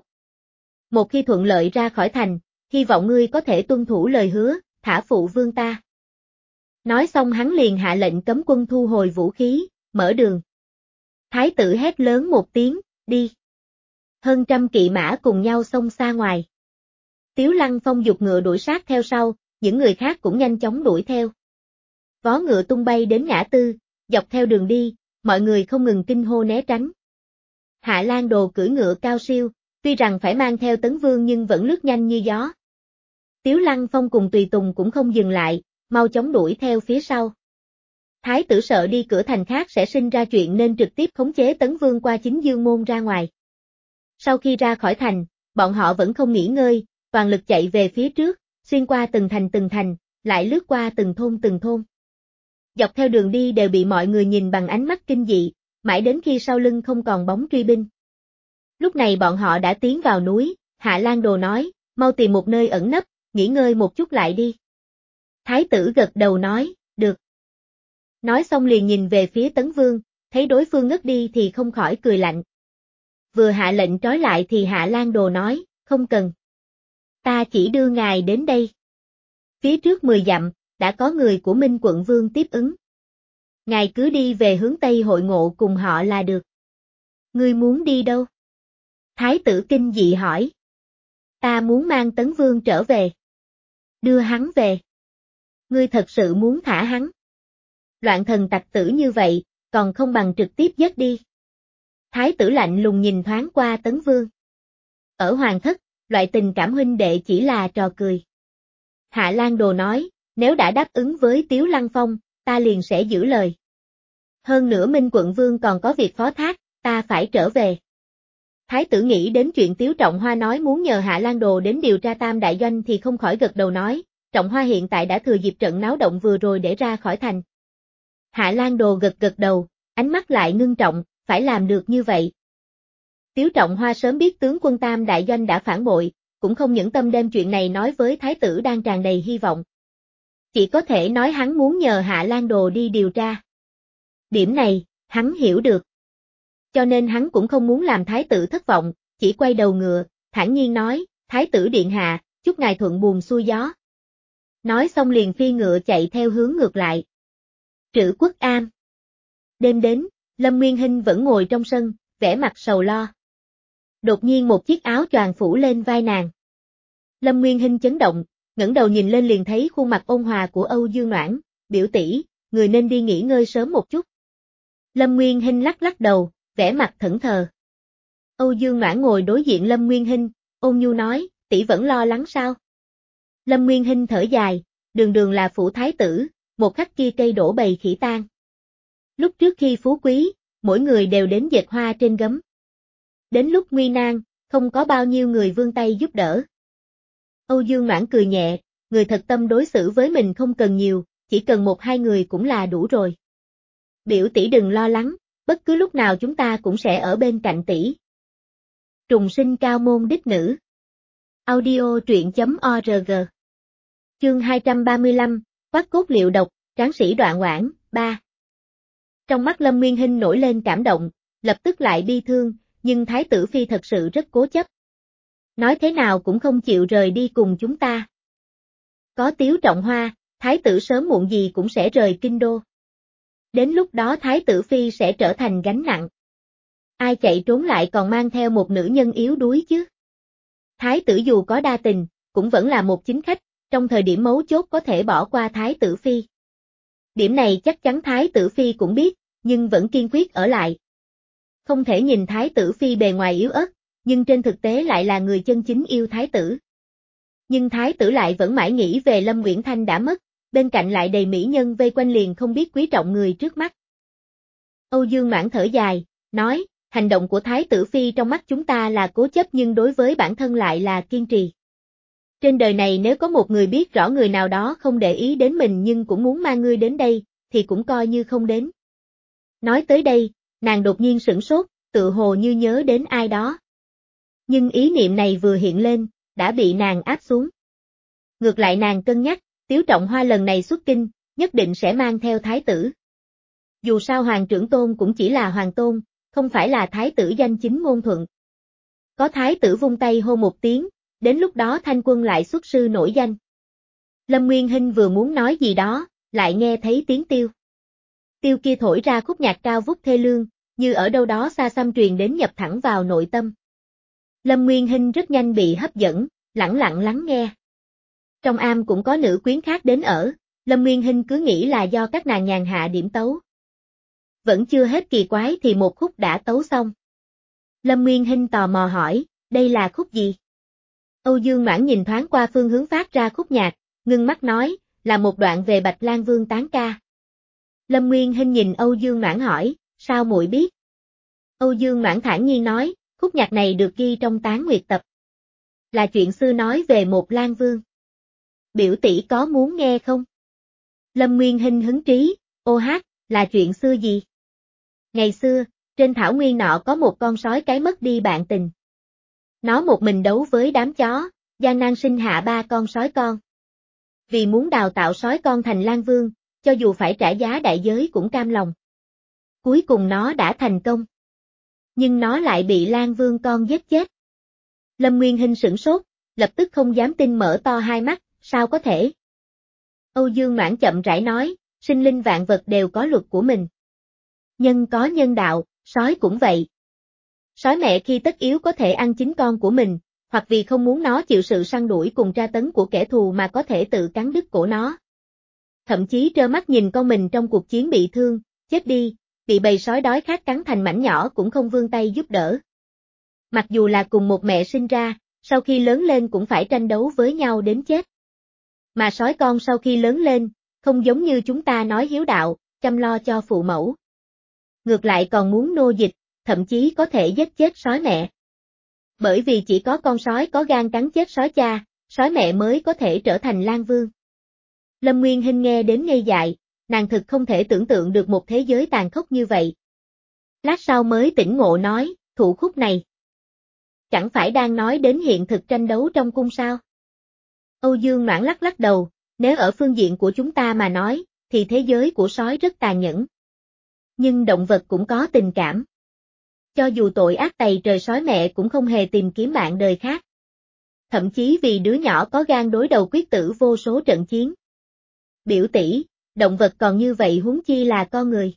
Một khi thuận lợi ra khỏi thành, hy vọng ngươi có thể tuân thủ lời hứa, thả phụ vương ta. Nói xong hắn liền hạ lệnh cấm quân thu hồi vũ khí, mở đường. Thái tử hét lớn một tiếng, đi. Hơn trăm kỵ mã cùng nhau xông xa ngoài. Tiếu Lăng Phong giục ngựa đuổi sát theo sau, những người khác cũng nhanh chóng đuổi theo. Vó ngựa tung bay đến ngã tư, dọc theo đường đi, mọi người không ngừng kinh hô né tránh. Hạ Lan Đồ cưỡi ngựa cao siêu, tuy rằng phải mang theo Tấn Vương nhưng vẫn lướt nhanh như gió. Tiếu Lăng Phong cùng tùy tùng cũng không dừng lại, mau chóng đuổi theo phía sau. Thái tử sợ đi cửa thành khác sẽ sinh ra chuyện nên trực tiếp khống chế Tấn Vương qua chính dương môn ra ngoài. Sau khi ra khỏi thành, bọn họ vẫn không nghỉ ngơi, toàn lực chạy về phía trước, xuyên qua từng thành từng thành, lại lướt qua từng thôn từng thôn. Dọc theo đường đi đều bị mọi người nhìn bằng ánh mắt kinh dị, mãi đến khi sau lưng không còn bóng truy binh. Lúc này bọn họ đã tiến vào núi, Hạ Lan Đồ nói, mau tìm một nơi ẩn nấp, nghỉ ngơi một chút lại đi. Thái tử gật đầu nói, được. Nói xong liền nhìn về phía Tấn Vương, thấy đối phương ngất đi thì không khỏi cười lạnh. Vừa hạ lệnh trói lại thì Hạ Lan Đồ nói, không cần. Ta chỉ đưa ngài đến đây. Phía trước mười dặm, đã có người của Minh quận Vương tiếp ứng. Ngài cứ đi về hướng Tây hội ngộ cùng họ là được. Ngươi muốn đi đâu? Thái tử kinh dị hỏi. Ta muốn mang Tấn Vương trở về. Đưa hắn về. Ngươi thật sự muốn thả hắn? Loạn thần tặc tử như vậy, còn không bằng trực tiếp giết đi. Thái tử lạnh lùng nhìn thoáng qua Tấn Vương. Ở hoàng thất, loại tình cảm huynh đệ chỉ là trò cười. Hạ Lan Đồ nói, nếu đã đáp ứng với Tiếu Lăng Phong, ta liền sẽ giữ lời. Hơn nữa Minh quận Vương còn có việc phó thác, ta phải trở về. Thái tử nghĩ đến chuyện Tiếu Trọng Hoa nói muốn nhờ Hạ Lan Đồ đến điều tra Tam Đại Doanh thì không khỏi gật đầu nói, Trọng Hoa hiện tại đã thừa dịp trận náo động vừa rồi để ra khỏi thành. Hạ Lan Đồ gật gật đầu, ánh mắt lại ngưng trọng, phải làm được như vậy. Tiếu Trọng Hoa sớm biết tướng quân Tam Đại Doanh đã phản bội, cũng không nhẫn tâm đem chuyện này nói với Thái tử đang tràn đầy hy vọng. Chỉ có thể nói hắn muốn nhờ Hạ Lan Đồ đi điều tra. Điểm này, hắn hiểu được. Cho nên hắn cũng không muốn làm Thái tử thất vọng, chỉ quay đầu ngựa, thản nhiên nói, Thái tử điện hạ, chúc ngài thuận buồm xuôi gió. Nói xong liền phi ngựa chạy theo hướng ngược lại. Trữ Quốc Am. Đêm đến, Lâm Nguyên Hinh vẫn ngồi trong sân, vẻ mặt sầu lo. Đột nhiên một chiếc áo choàng phủ lên vai nàng. Lâm Nguyên Hinh chấn động, ngẩng đầu nhìn lên liền thấy khuôn mặt ôn hòa của Âu Dương Noãn, biểu tỷ, người nên đi nghỉ ngơi sớm một chút. Lâm Nguyên Hinh lắc lắc đầu, vẻ mặt thẫn thờ. Âu Dương Noãn ngồi đối diện Lâm Nguyên Hinh, ôn nhu nói, tỷ vẫn lo lắng sao? Lâm Nguyên Hinh thở dài, đường đường là phủ thái tử, một khắc kia cây đổ bầy khỉ tan. Lúc trước khi phú quý, mỗi người đều đến dệt hoa trên gấm. Đến lúc nguy nan, không có bao nhiêu người vươn tay giúp đỡ. Âu Dương Noãn cười nhẹ, người thật tâm đối xử với mình không cần nhiều, chỉ cần một hai người cũng là đủ rồi. Biểu tỷ đừng lo lắng, bất cứ lúc nào chúng ta cũng sẽ ở bên cạnh tỷ. Trùng sinh cao môn đích nữ. Audio truyện chấm org. Chương hai trăm ba mươi lăm, Quát cốt liệu độc, tráng sĩ Đoạn Oản, ba. Trong mắt Lâm Nguyên Hinh nổi lên cảm động, lập tức lại bi thương, nhưng Thái tử Phi thật sự rất cố chấp. Nói thế nào cũng không chịu rời đi cùng chúng ta. Có Tiếu Trọng Hoa, Thái tử sớm muộn gì cũng sẽ rời kinh đô. Đến lúc đó Thái tử Phi sẽ trở thành gánh nặng. Ai chạy trốn lại còn mang theo một nữ nhân yếu đuối chứ? Thái tử dù có đa tình, cũng vẫn là một chính khách, trong thời điểm mấu chốt có thể bỏ qua Thái tử Phi. Điểm này chắc chắn Thái tử Phi cũng biết, nhưng vẫn kiên quyết ở lại. Không thể nhìn Thái tử Phi bề ngoài yếu ớt, nhưng trên thực tế lại là người chân chính yêu Thái tử. Nhưng Thái tử lại vẫn mãi nghĩ về Lâm Uyển Thanh đã mất, bên cạnh lại đầy mỹ nhân vây quanh liền không biết quý trọng người trước mắt. Âu Dương Noãn thở dài, nói, hành động của Thái tử Phi trong mắt chúng ta là cố chấp nhưng đối với bản thân lại là kiên trì. Trên đời này nếu có một người biết rõ người nào đó không để ý đến mình nhưng cũng muốn mang ngươi đến đây, thì cũng coi như không đến. Nói tới đây, nàng đột nhiên sửng sốt, tự hồ như nhớ đến ai đó. Nhưng ý niệm này vừa hiện lên, đã bị nàng áp xuống. Ngược lại nàng cân nhắc, Tiếu Trọng Hoa lần này xuất kinh, nhất định sẽ mang theo thái tử. Dù sao hoàng trưởng tôn cũng chỉ là hoàng tôn, không phải là thái tử danh chính ngôn thuận. Có thái tử vung tay hô một tiếng, đến lúc đó Thanh Quân lại xuất sư nổi danh. Lâm Nguyên Hinh vừa muốn nói gì đó, lại nghe thấy tiếng tiêu. Tiêu kia thổi ra khúc nhạc cao vút thê lương, như ở đâu đó xa xăm truyền đến nhập thẳng vào nội tâm. Lâm Nguyên Hinh rất nhanh bị hấp dẫn, lẳng lặng lắng nghe. Trong am cũng có nữ quyến khác đến ở, Lâm Nguyên Hinh cứ nghĩ là do các nàng nhàn hạ điểm tấu. Vẫn chưa hết kỳ quái thì một khúc đã tấu xong. Lâm Nguyên Hinh tò mò hỏi, đây là khúc gì? Âu Dương Noãn nhìn thoáng qua phương hướng phát ra khúc nhạc, ngưng mắt nói, là một đoạn về Bạch Lan Vương tán ca. Lâm Nguyên Hinh nhìn Âu Dương Noãn hỏi, sao muội biết? Âu Dương Noãn thản nhiên nói, khúc nhạc này được ghi trong Tán Nguyệt tập. Là chuyện xưa nói về một Lan Vương. Biểu tỷ có muốn nghe không? Lâm Nguyên Hinh hứng trí, ô hát, là chuyện xưa gì? Ngày xưa, trên thảo nguyên nọ có một con sói cái mất đi bạn tình. Nó một mình đấu với đám chó, gian nan sinh hạ ba con sói con. Vì muốn đào tạo sói con thành Lan Vương, cho dù phải trả giá đại giới cũng cam lòng. Cuối cùng nó đã thành công. Nhưng nó lại bị Lan Vương con giết chết. Lâm Nguyên Hinh sửng sốt, lập tức không dám tin mở to hai mắt, sao có thể? Âu Dương Noãn chậm rãi nói, sinh linh vạn vật đều có luật của mình. Nhân có nhân đạo, sói cũng vậy. Sói mẹ khi tất yếu có thể ăn chính con của mình, hoặc vì không muốn nó chịu sự săn đuổi cùng tra tấn của kẻ thù mà có thể tự cắn đứt cổ nó. Thậm chí trơ mắt nhìn con mình trong cuộc chiến bị thương, chết đi, bị bầy sói đói khát cắn thành mảnh nhỏ cũng không vươn tay giúp đỡ. Mặc dù là cùng một mẹ sinh ra, sau khi lớn lên cũng phải tranh đấu với nhau đến chết. Mà sói con sau khi lớn lên, không giống như chúng ta nói hiếu đạo, chăm lo cho phụ mẫu. Ngược lại còn muốn nô dịch, thậm chí có thể giết chết sói mẹ. Bởi vì chỉ có con sói có gan cắn chết sói cha, sói mẹ mới có thể trở thành Lan Vương. Lâm Nguyên Hinh nghe đến ngây dại, nàng thực không thể tưởng tượng được một thế giới tàn khốc như vậy. Lát sau mới tỉnh ngộ nói, thủ khúc này. Chẳng phải đang nói đến hiện thực tranh đấu trong cung sao? Âu Dương Noãn lắc lắc đầu, nếu ở phương diện của chúng ta mà nói, thì thế giới của sói rất tàn nhẫn. Nhưng động vật cũng có tình cảm. Cho dù tội ác tày trời sói mẹ cũng không hề tìm kiếm bạn đời khác. Thậm chí vì đứa nhỏ có gan đối đầu quyết tử vô số trận chiến. Biểu tỷ, động vật còn như vậy huống chi là con người.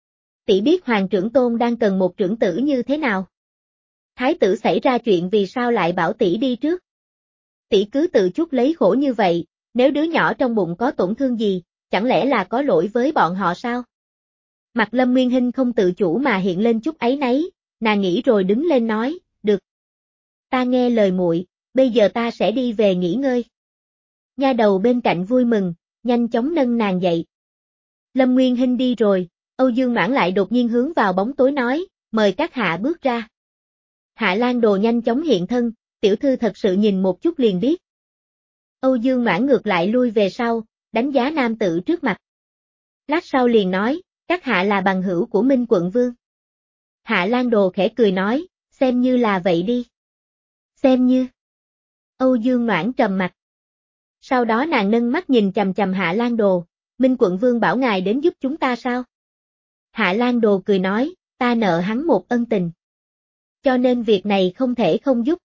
Tỷ biết Hoàng trưởng tôn đang cần một trưởng tử như thế nào? Thái tử xảy ra chuyện vì sao lại bảo tỷ đi trước? Tỷ cứ tự chuốc lấy khổ như vậy, nếu đứa nhỏ trong bụng có tổn thương gì, chẳng lẽ là có lỗi với bọn họ sao? Mặt Lâm Nguyên Hinh không tự chủ mà hiện lên chút áy náy, nàng nghĩ rồi đứng lên nói, được. Ta nghe lời muội, bây giờ ta sẽ đi về nghỉ ngơi. Nha đầu bên cạnh vui mừng, nhanh chóng nâng nàng dậy. Lâm Nguyên Hinh đi rồi, Âu Dương Noãn lại đột nhiên hướng vào bóng tối nói, mời các hạ bước ra. Hạ Lan Đồ nhanh chóng hiện thân, tiểu thư thật sự nhìn một chút liền biết. Âu Dương Noãn ngược lại lui về sau, đánh giá nam tử trước mặt. Lát sau liền nói, các hạ là bằng hữu của Minh Quận Vương. Hạ Lan Đồ khẽ cười nói, xem như là vậy đi. Xem như. Âu Dương Noãn trầm mặt. Sau đó nàng nâng mắt nhìn chằm chằm Hạ Lan Đồ, Minh Quận Vương bảo ngài đến giúp chúng ta sao? Hạ Lan Đồ cười nói, ta nợ hắn một ân tình. Cho nên việc này không thể không giúp.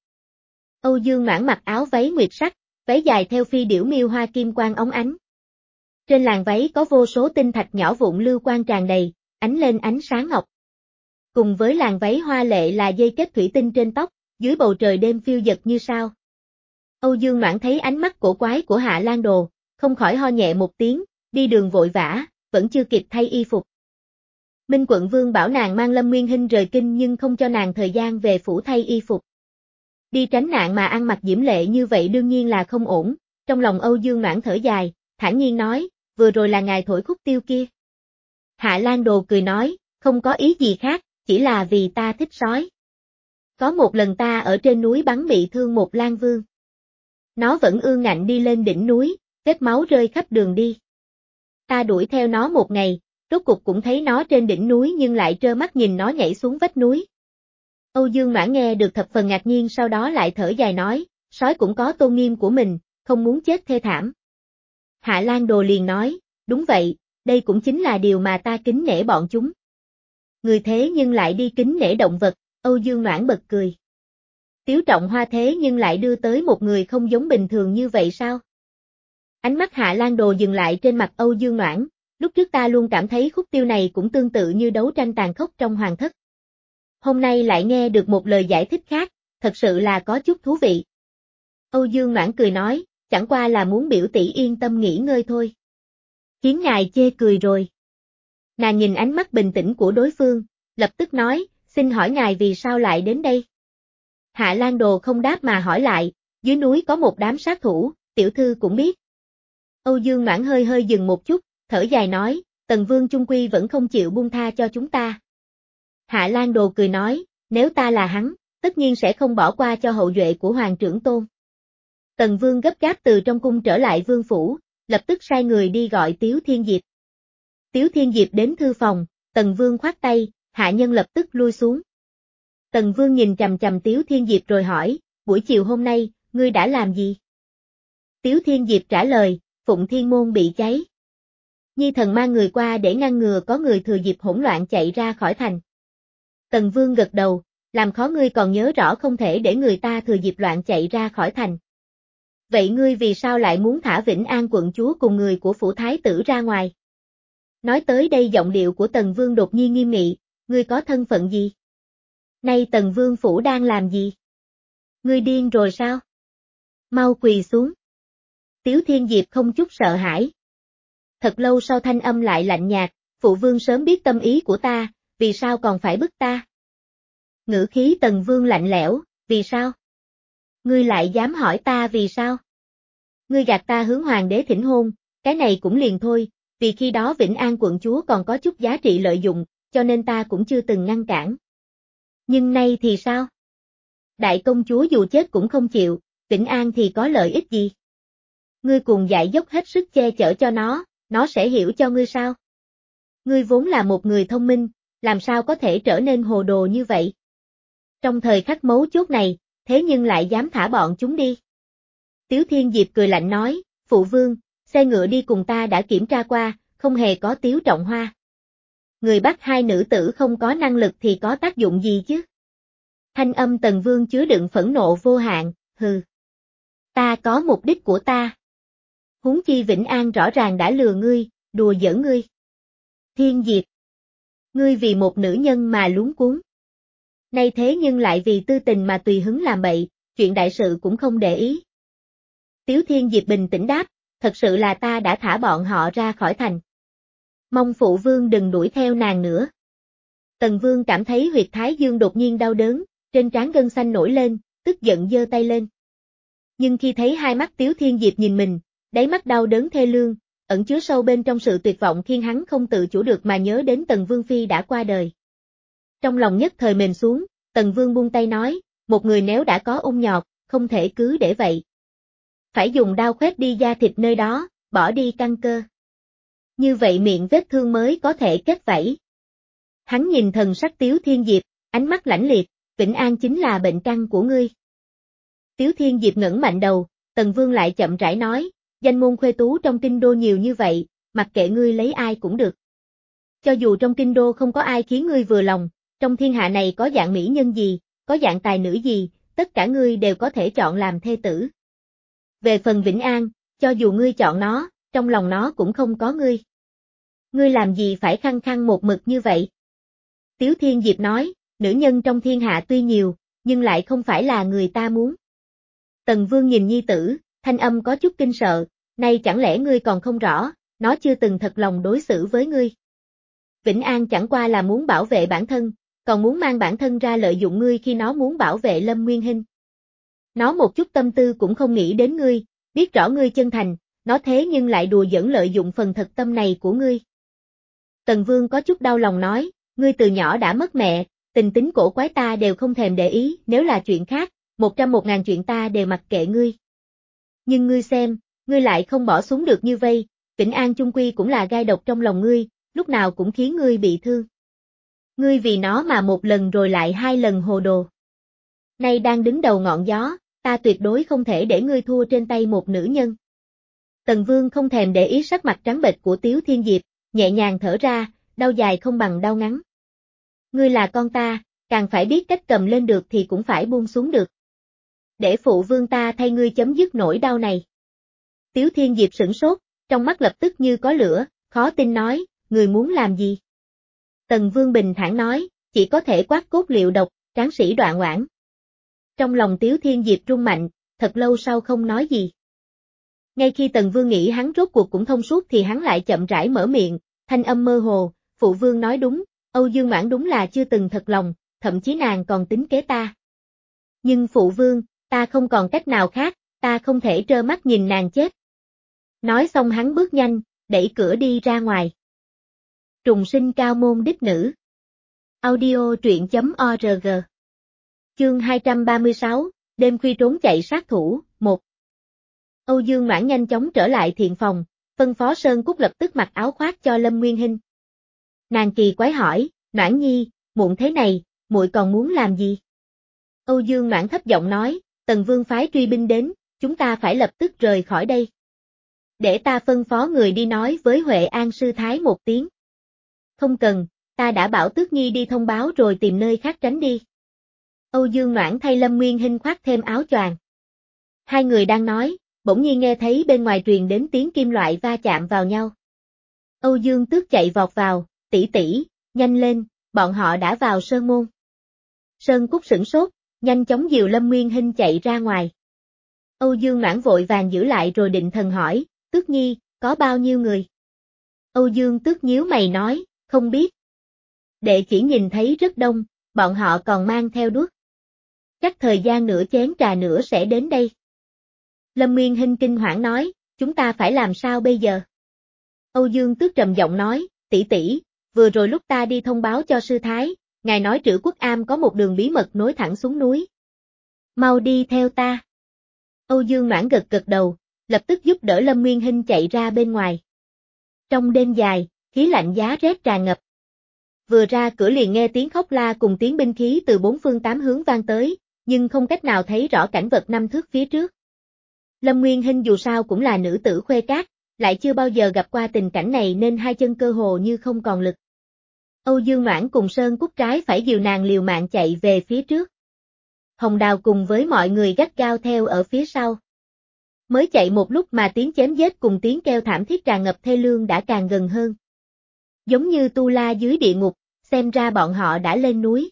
Âu Dương Noãn mặc áo váy nguyệt sắc, váy dài theo phi điểu miêu hoa kim quang óng ánh. Trên làn váy có vô số tinh thạch nhỏ vụn lưu quang tràn đầy, ánh lên ánh sáng ngọc. Cùng với làn váy hoa lệ là dây kết thủy tinh trên tóc, dưới bầu trời đêm phiêu dật như sao. Âu Dương Noãn thấy ánh mắt cổ quái của Hạ Lan Đồ, không khỏi ho nhẹ một tiếng, đi đường vội vã, vẫn chưa kịp thay y phục. Minh Quận Vương bảo nàng mang Lâm Nguyên Hinh rời kinh nhưng không cho nàng thời gian về phủ thay y phục. Đi tránh nạn mà ăn mặc diễm lệ như vậy đương nhiên là không ổn, trong lòng Âu Dương Noãn thở dài, thản nhiên nói, vừa rồi là ngài thổi khúc tiêu kia. Hạ Lan Đồ cười nói, không có ý gì khác, chỉ là vì ta thích sói. Có một lần ta ở trên núi bắn bị thương một Lan Vương. Nó vẫn ương ngạnh đi lên đỉnh núi, vết máu rơi khắp đường đi. Ta đuổi theo nó một ngày, rốt cục cũng thấy nó trên đỉnh núi nhưng lại trơ mắt nhìn nó nhảy xuống vách núi. Âu Dương Noãn nghe được thập phần ngạc nhiên sau đó lại thở dài nói, sói cũng có tôn nghiêm của mình, không muốn chết thê thảm. Hạ Lan Đồ liền nói, đúng vậy, đây cũng chính là điều mà ta kính nể bọn chúng. Người thế nhưng lại đi kính nể động vật, Âu Dương Noãn bật cười. Tiếu trọng hoa thế nhưng lại đưa tới một người không giống bình thường như vậy sao? Ánh mắt Hạ Lan Đồ dừng lại trên mặt Âu Dương Noãn, lúc trước ta luôn cảm thấy khúc tiêu này cũng tương tự như đấu tranh tàn khốc trong hoàng thất. Hôm nay lại nghe được một lời giải thích khác, thật sự là có chút thú vị. Âu Dương Noãn cười nói, chẳng qua là muốn biểu tỷ yên tâm nghỉ ngơi thôi. Khiến ngài chê cười rồi. Nàng nhìn ánh mắt bình tĩnh của đối phương, lập tức nói, xin hỏi ngài vì sao lại đến đây? Hạ Lan Đồ không đáp mà hỏi lại, dưới núi có một đám sát thủ, tiểu thư cũng biết. Âu Dương Noãn hơi hơi dừng một chút, thở dài nói, Tần Vương chung quy vẫn không chịu buông tha cho chúng ta. Hạ Lan Đồ cười nói, nếu ta là hắn, tất nhiên sẽ không bỏ qua cho hậu duệ của Hoàng trưởng tôn. Tần Vương gấp gáp từ trong cung trở lại vương phủ, lập tức sai người đi gọi Tiếu Thiên Diệp. Tiếu Thiên Diệp đến thư phòng, Tần Vương khoát tay, hạ nhân lập tức lui xuống. Tần Vương nhìn chằm chằm Tiếu Thiên Diệp rồi hỏi, buổi chiều hôm nay, ngươi đã làm gì? Tiếu Thiên Diệp trả lời, Phụng Thiên Môn bị cháy. Nhi thần mang người qua để ngăn ngừa có người thừa dịp hỗn loạn chạy ra khỏi thành. Tần Vương gật đầu, làm khó ngươi còn nhớ rõ không thể để người ta thừa dịp loạn chạy ra khỏi thành. Vậy ngươi vì sao lại muốn thả Vĩnh An quận chúa cùng người của phủ thái tử ra ngoài? Nói tới đây giọng điệu của Tần Vương đột nhiên nghiêm nghị, ngươi có thân phận gì? Nay Tần Vương phủ đang làm gì? Ngươi điên rồi sao? Mau quỳ xuống. Tiếu Thiên Diệp không chút sợ hãi. Thật lâu sau thanh âm lại lạnh nhạt, phụ vương sớm biết tâm ý của ta, vì sao còn phải bức ta? Ngữ khí Tần Vương lạnh lẽo, vì sao? Ngươi lại dám hỏi ta vì sao? Ngươi gạt ta hướng hoàng đế thỉnh hôn, cái này cũng liền thôi, vì khi đó Vĩnh An quận chúa còn có chút giá trị lợi dụng, cho nên ta cũng chưa từng ngăn cản. Nhưng nay thì sao? Đại công chúa dù chết cũng không chịu, Vĩnh An thì có lợi ích gì? Ngươi cùng dạy dốc hết sức che chở cho nó, nó sẽ hiểu cho ngươi sao? Ngươi vốn là một người thông minh, làm sao có thể trở nên hồ đồ như vậy? Trong thời khắc mấu chốt này, thế nhưng lại dám thả bọn chúng đi. Tiếu Thiên Diệp cười lạnh nói, phụ vương, xe ngựa đi cùng ta đã kiểm tra qua, không hề có Tiếu Trọng Hoa. Người bắt hai nữ tử không có năng lực thì có tác dụng gì chứ? Thanh âm Tần Vương chứa đựng phẫn nộ vô hạn, hừ. Ta có mục đích của ta. Huống chi Vĩnh An rõ ràng đã lừa ngươi, đùa giỡn ngươi. Thiên Diệp. Ngươi vì một nữ nhân mà luống cuống. Nay thế nhưng lại vì tư tình mà tùy hứng làm bậy, chuyện đại sự cũng không để ý. Tiếu Thiên Diệp bình tĩnh đáp, thật sự là ta đã thả bọn họ ra khỏi thành. Mong phụ vương đừng đuổi theo nàng nữa. Tần Vương cảm thấy huyệt thái dương đột nhiên đau đớn, trên trán gân xanh nổi lên, tức giận giơ tay lên. Nhưng khi thấy hai mắt Tiếu Thiên Diệp nhìn mình, đáy mắt đau đớn thê lương, ẩn chứa sâu bên trong sự tuyệt vọng khiến hắn không tự chủ được mà nhớ đến Tần Vương Phi đã qua đời. Trong lòng nhất thời mềm xuống, Tần Vương buông tay nói, một người nếu đã có ung nhọt, không thể cứ để vậy. Phải dùng đao khoét đi da thịt nơi đó, bỏ đi căn cơ. Như vậy miệng vết thương mới có thể kết vảy. Hắn nhìn thần sắc Tiếu Thiên Diệp, ánh mắt lãnh liệt, Vĩnh An chính là bệnh căn của ngươi. Tiếu Thiên Diệp ngẩng mạnh đầu, Tần Vương lại chậm rãi nói, danh môn khuê tú trong kinh đô nhiều như vậy, mặc kệ ngươi lấy ai cũng được. Cho dù trong kinh đô không có ai khiến ngươi vừa lòng, trong thiên hạ này có dạng mỹ nhân gì, có dạng tài nữ gì, tất cả ngươi đều có thể chọn làm thê tử. Về phần Vĩnh An, cho dù ngươi chọn nó, trong lòng nó cũng không có ngươi. Ngươi làm gì phải khăng khăng một mực như vậy? Tiếu Thiên Diệp nói, nữ nhân trong thiên hạ tuy nhiều, nhưng lại không phải là người ta muốn. Tần Vương nhìn nhi tử, thanh âm có chút kinh sợ, nay chẳng lẽ ngươi còn không rõ, nó chưa từng thật lòng đối xử với ngươi. Vĩnh An chẳng qua là muốn bảo vệ bản thân, còn muốn mang bản thân ra lợi dụng ngươi khi nó muốn bảo vệ Lâm Nguyên Hinh. Nó một chút tâm tư cũng không nghĩ đến ngươi, biết rõ ngươi chân thành, nó thế nhưng lại đùa giỡn lợi dụng phần thật tâm này của ngươi. Tần Vương có chút đau lòng nói, ngươi từ nhỏ đã mất mẹ, tình tính cổ quái ta đều không thèm để ý, nếu là chuyện khác, một trăm một ngàn chuyện ta đều mặc kệ ngươi. Nhưng ngươi xem, ngươi lại không bỏ xuống được như vây, Vĩnh An chung quy cũng là gai độc trong lòng ngươi, lúc nào cũng khiến ngươi bị thương. Ngươi vì nó mà một lần rồi lại hai lần hồ đồ. Nay đang đứng đầu ngọn gió, ta tuyệt đối không thể để ngươi thua trên tay một nữ nhân. Tần Vương không thèm để ý sắc mặt trắng bệch của Tiếu Thiên Diệp, nhẹ nhàng thở ra, đau dài không bằng đau ngắn. Ngươi là con ta, càng phải biết cách cầm lên được thì cũng phải buông xuống được. Để phụ vương ta thay ngươi chấm dứt nỗi đau này. Tiếu Thiên Diệp sửng sốt, trong mắt lập tức như có lửa, khó tin nói, người muốn làm gì? Tần Vương bình thản nói, chỉ có thể quát cốt liệu độc, tráng sĩ Đoạn Oản. Trong lòng Tiếu Thiên Diệp rung mạnh, thật lâu sau không nói gì. Ngay khi Tần Vương nghĩ hắn rốt cuộc cũng thông suốt thì hắn lại chậm rãi mở miệng, thanh âm mơ hồ, phụ vương nói đúng, Âu Dương Noãn đúng là chưa từng thật lòng, thậm chí nàng còn tính kế ta. Nhưng phụ vương, ta không còn cách nào khác, ta không thể trơ mắt nhìn nàng chết. Nói xong hắn bước nhanh, đẩy cửa đi ra ngoài. Trùng sinh cao môn đích nữ. Audio truyện chấm org. Chương hai trăm ba mươi sáu, đêm khuya trốn chạy sát thủ, một. Âu Dương Noãn nhanh chóng trở lại thiện phòng, phân phó Sơn Cúc lập tức mặc áo khoác cho Lâm Nguyên Hinh. Nàng kỳ quái hỏi, Noãn nhi, muộn thế này, muội còn muốn làm gì? Âu Dương Noãn thấp giọng nói, Tần Vương phái truy binh đến, chúng ta phải lập tức rời khỏi đây. Để ta phân phó người đi nói với Huệ An sư thái một tiếng. Không cần, ta đã bảo Tước Nhi đi thông báo rồi tìm nơi khác tránh đi. Âu Dương Noãn thay Lâm Nguyên Hinh khoác thêm áo choàng. Hai người đang nói, bỗng nhiên nghe thấy bên ngoài truyền đến tiếng kim loại va chạm vào nhau. Âu Dương Tước chạy vọt vào, tỷ tỷ, nhanh lên, bọn họ đã vào sơn môn. Sơn Cúc sửng sốt, nhanh chóng dìu Lâm Nguyên Hinh chạy ra ngoài. Âu Dương Noãn vội vàng giữ lại rồi định thần hỏi, Tước Nhi, có bao nhiêu người? Âu Dương Tước nhíu mày nói, không biết. Đệ chỉ nhìn thấy rất đông, bọn họ còn mang theo đuốc. Chắc thời gian nửa chén trà nữa sẽ đến đây. Lâm Nguyên Hinh kinh hoảng nói, chúng ta phải làm sao bây giờ? Âu Dương Tước trầm giọng nói, tỷ tỷ, vừa rồi lúc ta đi thông báo cho sư thái, ngài nói Trữ Quốc Am có một đường bí mật nối thẳng xuống núi. Mau đi theo ta. Âu Dương Noãn gật gật đầu, lập tức giúp đỡ Lâm Nguyên Hinh chạy ra bên ngoài. Trong đêm dài, khí lạnh giá rét tràn ngập. Vừa ra cửa liền nghe tiếng khóc la cùng tiếng binh khí từ bốn phương tám hướng vang tới, nhưng không cách nào thấy rõ cảnh vật năm thước phía trước. Lâm Nguyên Hinh dù sao cũng là nữ tử khuê cát, lại chưa bao giờ gặp qua tình cảnh này nên hai chân cơ hồ như không còn lực. Âu Dương Noãn cùng Sơn Cúc trái phải dìu nàng liều mạng chạy về phía trước. Hồng Đào cùng với mọi người gắt gao theo ở phía sau. Mới chạy một lúc mà tiếng chém giết cùng tiếng kêu thảm thiết tràn ngập thê lương đã càng gần hơn. Giống như tu la dưới địa ngục, xem ra bọn họ đã lên núi.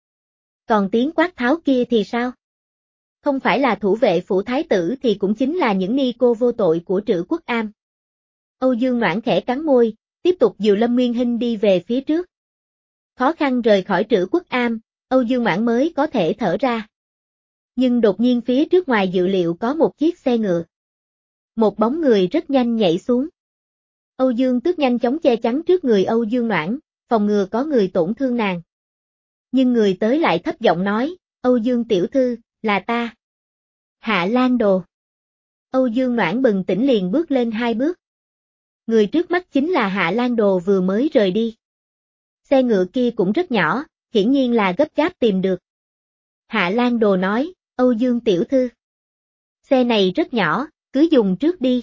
Còn tiếng quát tháo kia thì sao? Không phải là thủ vệ phủ thái tử thì cũng chính là những ni cô vô tội của Trữ Quốc Am. Âu Dương Noãn khẽ cắn môi, tiếp tục dìu Lâm Nguyên Hinh đi về phía trước. Khó khăn rời khỏi Trữ Quốc Am, Âu Dương Noãn mới có thể thở ra. Nhưng đột nhiên phía trước ngoài dự liệu có một chiếc xe ngựa. Một bóng người rất nhanh nhảy xuống. Âu Dương Tước nhanh chóng che chắn trước người Âu Dương Noãn, phòng ngừa có người tổn thương nàng. Nhưng người tới lại thấp giọng nói, Âu Dương tiểu thư, là ta. Hạ Lan Đồ. Âu Dương Noãn bừng tỉnh liền bước lên hai bước. Người trước mắt chính là Hạ Lan Đồ vừa mới rời đi. Xe ngựa kia cũng rất nhỏ, hiển nhiên là gấp gáp tìm được. Hạ Lan Đồ nói, Âu Dương tiểu thư. Xe này rất nhỏ, cứ dùng trước đi.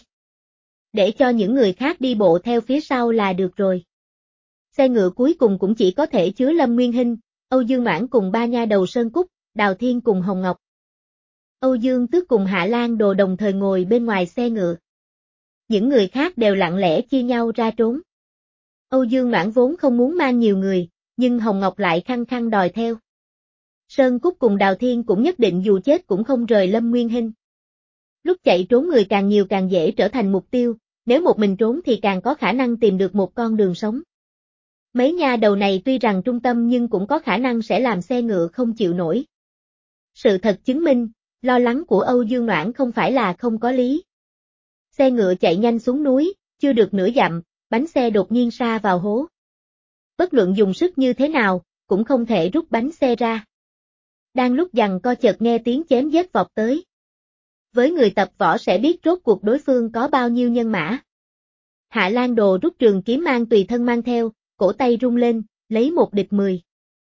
Để cho những người khác đi bộ theo phía sau là được rồi. Xe ngựa cuối cùng cũng chỉ có thể chứa Lâm Nguyên Hinh, Âu Dương Noãn cùng ba nha đầu Sơn Cúc, Đào Thiên cùng Hồng Ngọc. Âu Dương Tước cùng Hạ Lan Đồ đồng thời ngồi bên ngoài xe ngựa. Những người khác đều lặng lẽ chia nhau ra trốn. Âu Dương Noãn vốn không muốn mang nhiều người, nhưng Hồng Ngọc lại khăng khăng đòi theo. Sơn Cúc cùng Đào Thiên cũng nhất định dù chết cũng không rời Lâm Nguyên Hinh. Lúc chạy trốn người càng nhiều càng dễ trở thành mục tiêu, nếu một mình trốn thì càng có khả năng tìm được một con đường sống. Mấy nha đầu này tuy rằng trung tâm nhưng cũng có khả năng sẽ làm xe ngựa không chịu nổi. Sự thật chứng minh, lo lắng của Âu Dương Noãn không phải là không có lý. Xe ngựa chạy nhanh xuống núi, chưa được nửa dặm, bánh xe đột nhiên sa vào hố. Bất luận dùng sức như thế nào, cũng không thể rút bánh xe ra. Đang lúc giằng co chợt nghe tiếng chém giết vọt tới. Với người tập võ sẽ biết rốt cuộc đối phương có bao nhiêu nhân mã. Hạ Lan Đồ rút trường kiếm mang tùy thân mang theo, cổ tay rung lên, lấy một địch mười.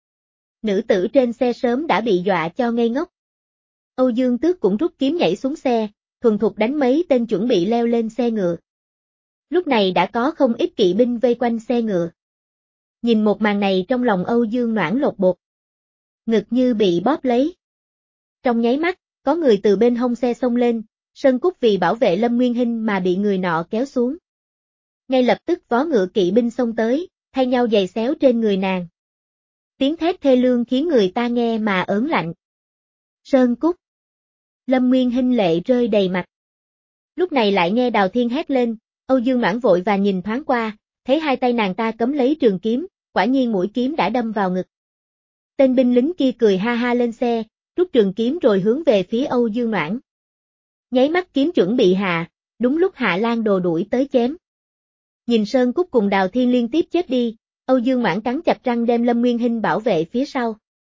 Nữ tử trên xe sớm đã bị dọa cho ngây ngốc. Âu Dương Tước cũng rút kiếm nhảy xuống xe, thuần thục đánh mấy tên chuẩn bị leo lên xe ngựa. Lúc này đã có không ít kỵ binh vây quanh xe ngựa. Nhìn một màn này trong lòng Âu Dương Noãn lột bột. Ngực như bị bóp lấy. Trong nháy mắt, có người từ bên hông xe xông lên, Sơn Cúc vì bảo vệ Lâm Nguyên Hinh mà bị người nọ kéo xuống. Ngay lập tức vó ngựa kỵ binh xông tới, thay nhau giày xéo trên người nàng. Tiếng thét thê lương khiến người ta nghe mà ớn lạnh. Sơn Cúc. Lâm Nguyên Hinh lệ rơi đầy mặt. Lúc này lại nghe Đào Thiên hét lên, Âu Dương Noãn vội và nhìn thoáng qua, thấy hai tay nàng ta cấm lấy trường kiếm, quả nhiên mũi kiếm đã đâm vào ngực. Tên binh lính kia cười ha ha lên xe, rút trường kiếm rồi hướng về phía Âu Dương Noãn. Nháy mắt kiếm chuẩn bị hạ, đúng lúc Hạ Lan Đồ đuổi tới chém. Nhìn Sơn Cúc cùng Đào Thiên liên tiếp chết đi, Âu Dương Noãn cắn chặt răng đem Lâm Nguyên Hinh bảo vệ phía sau.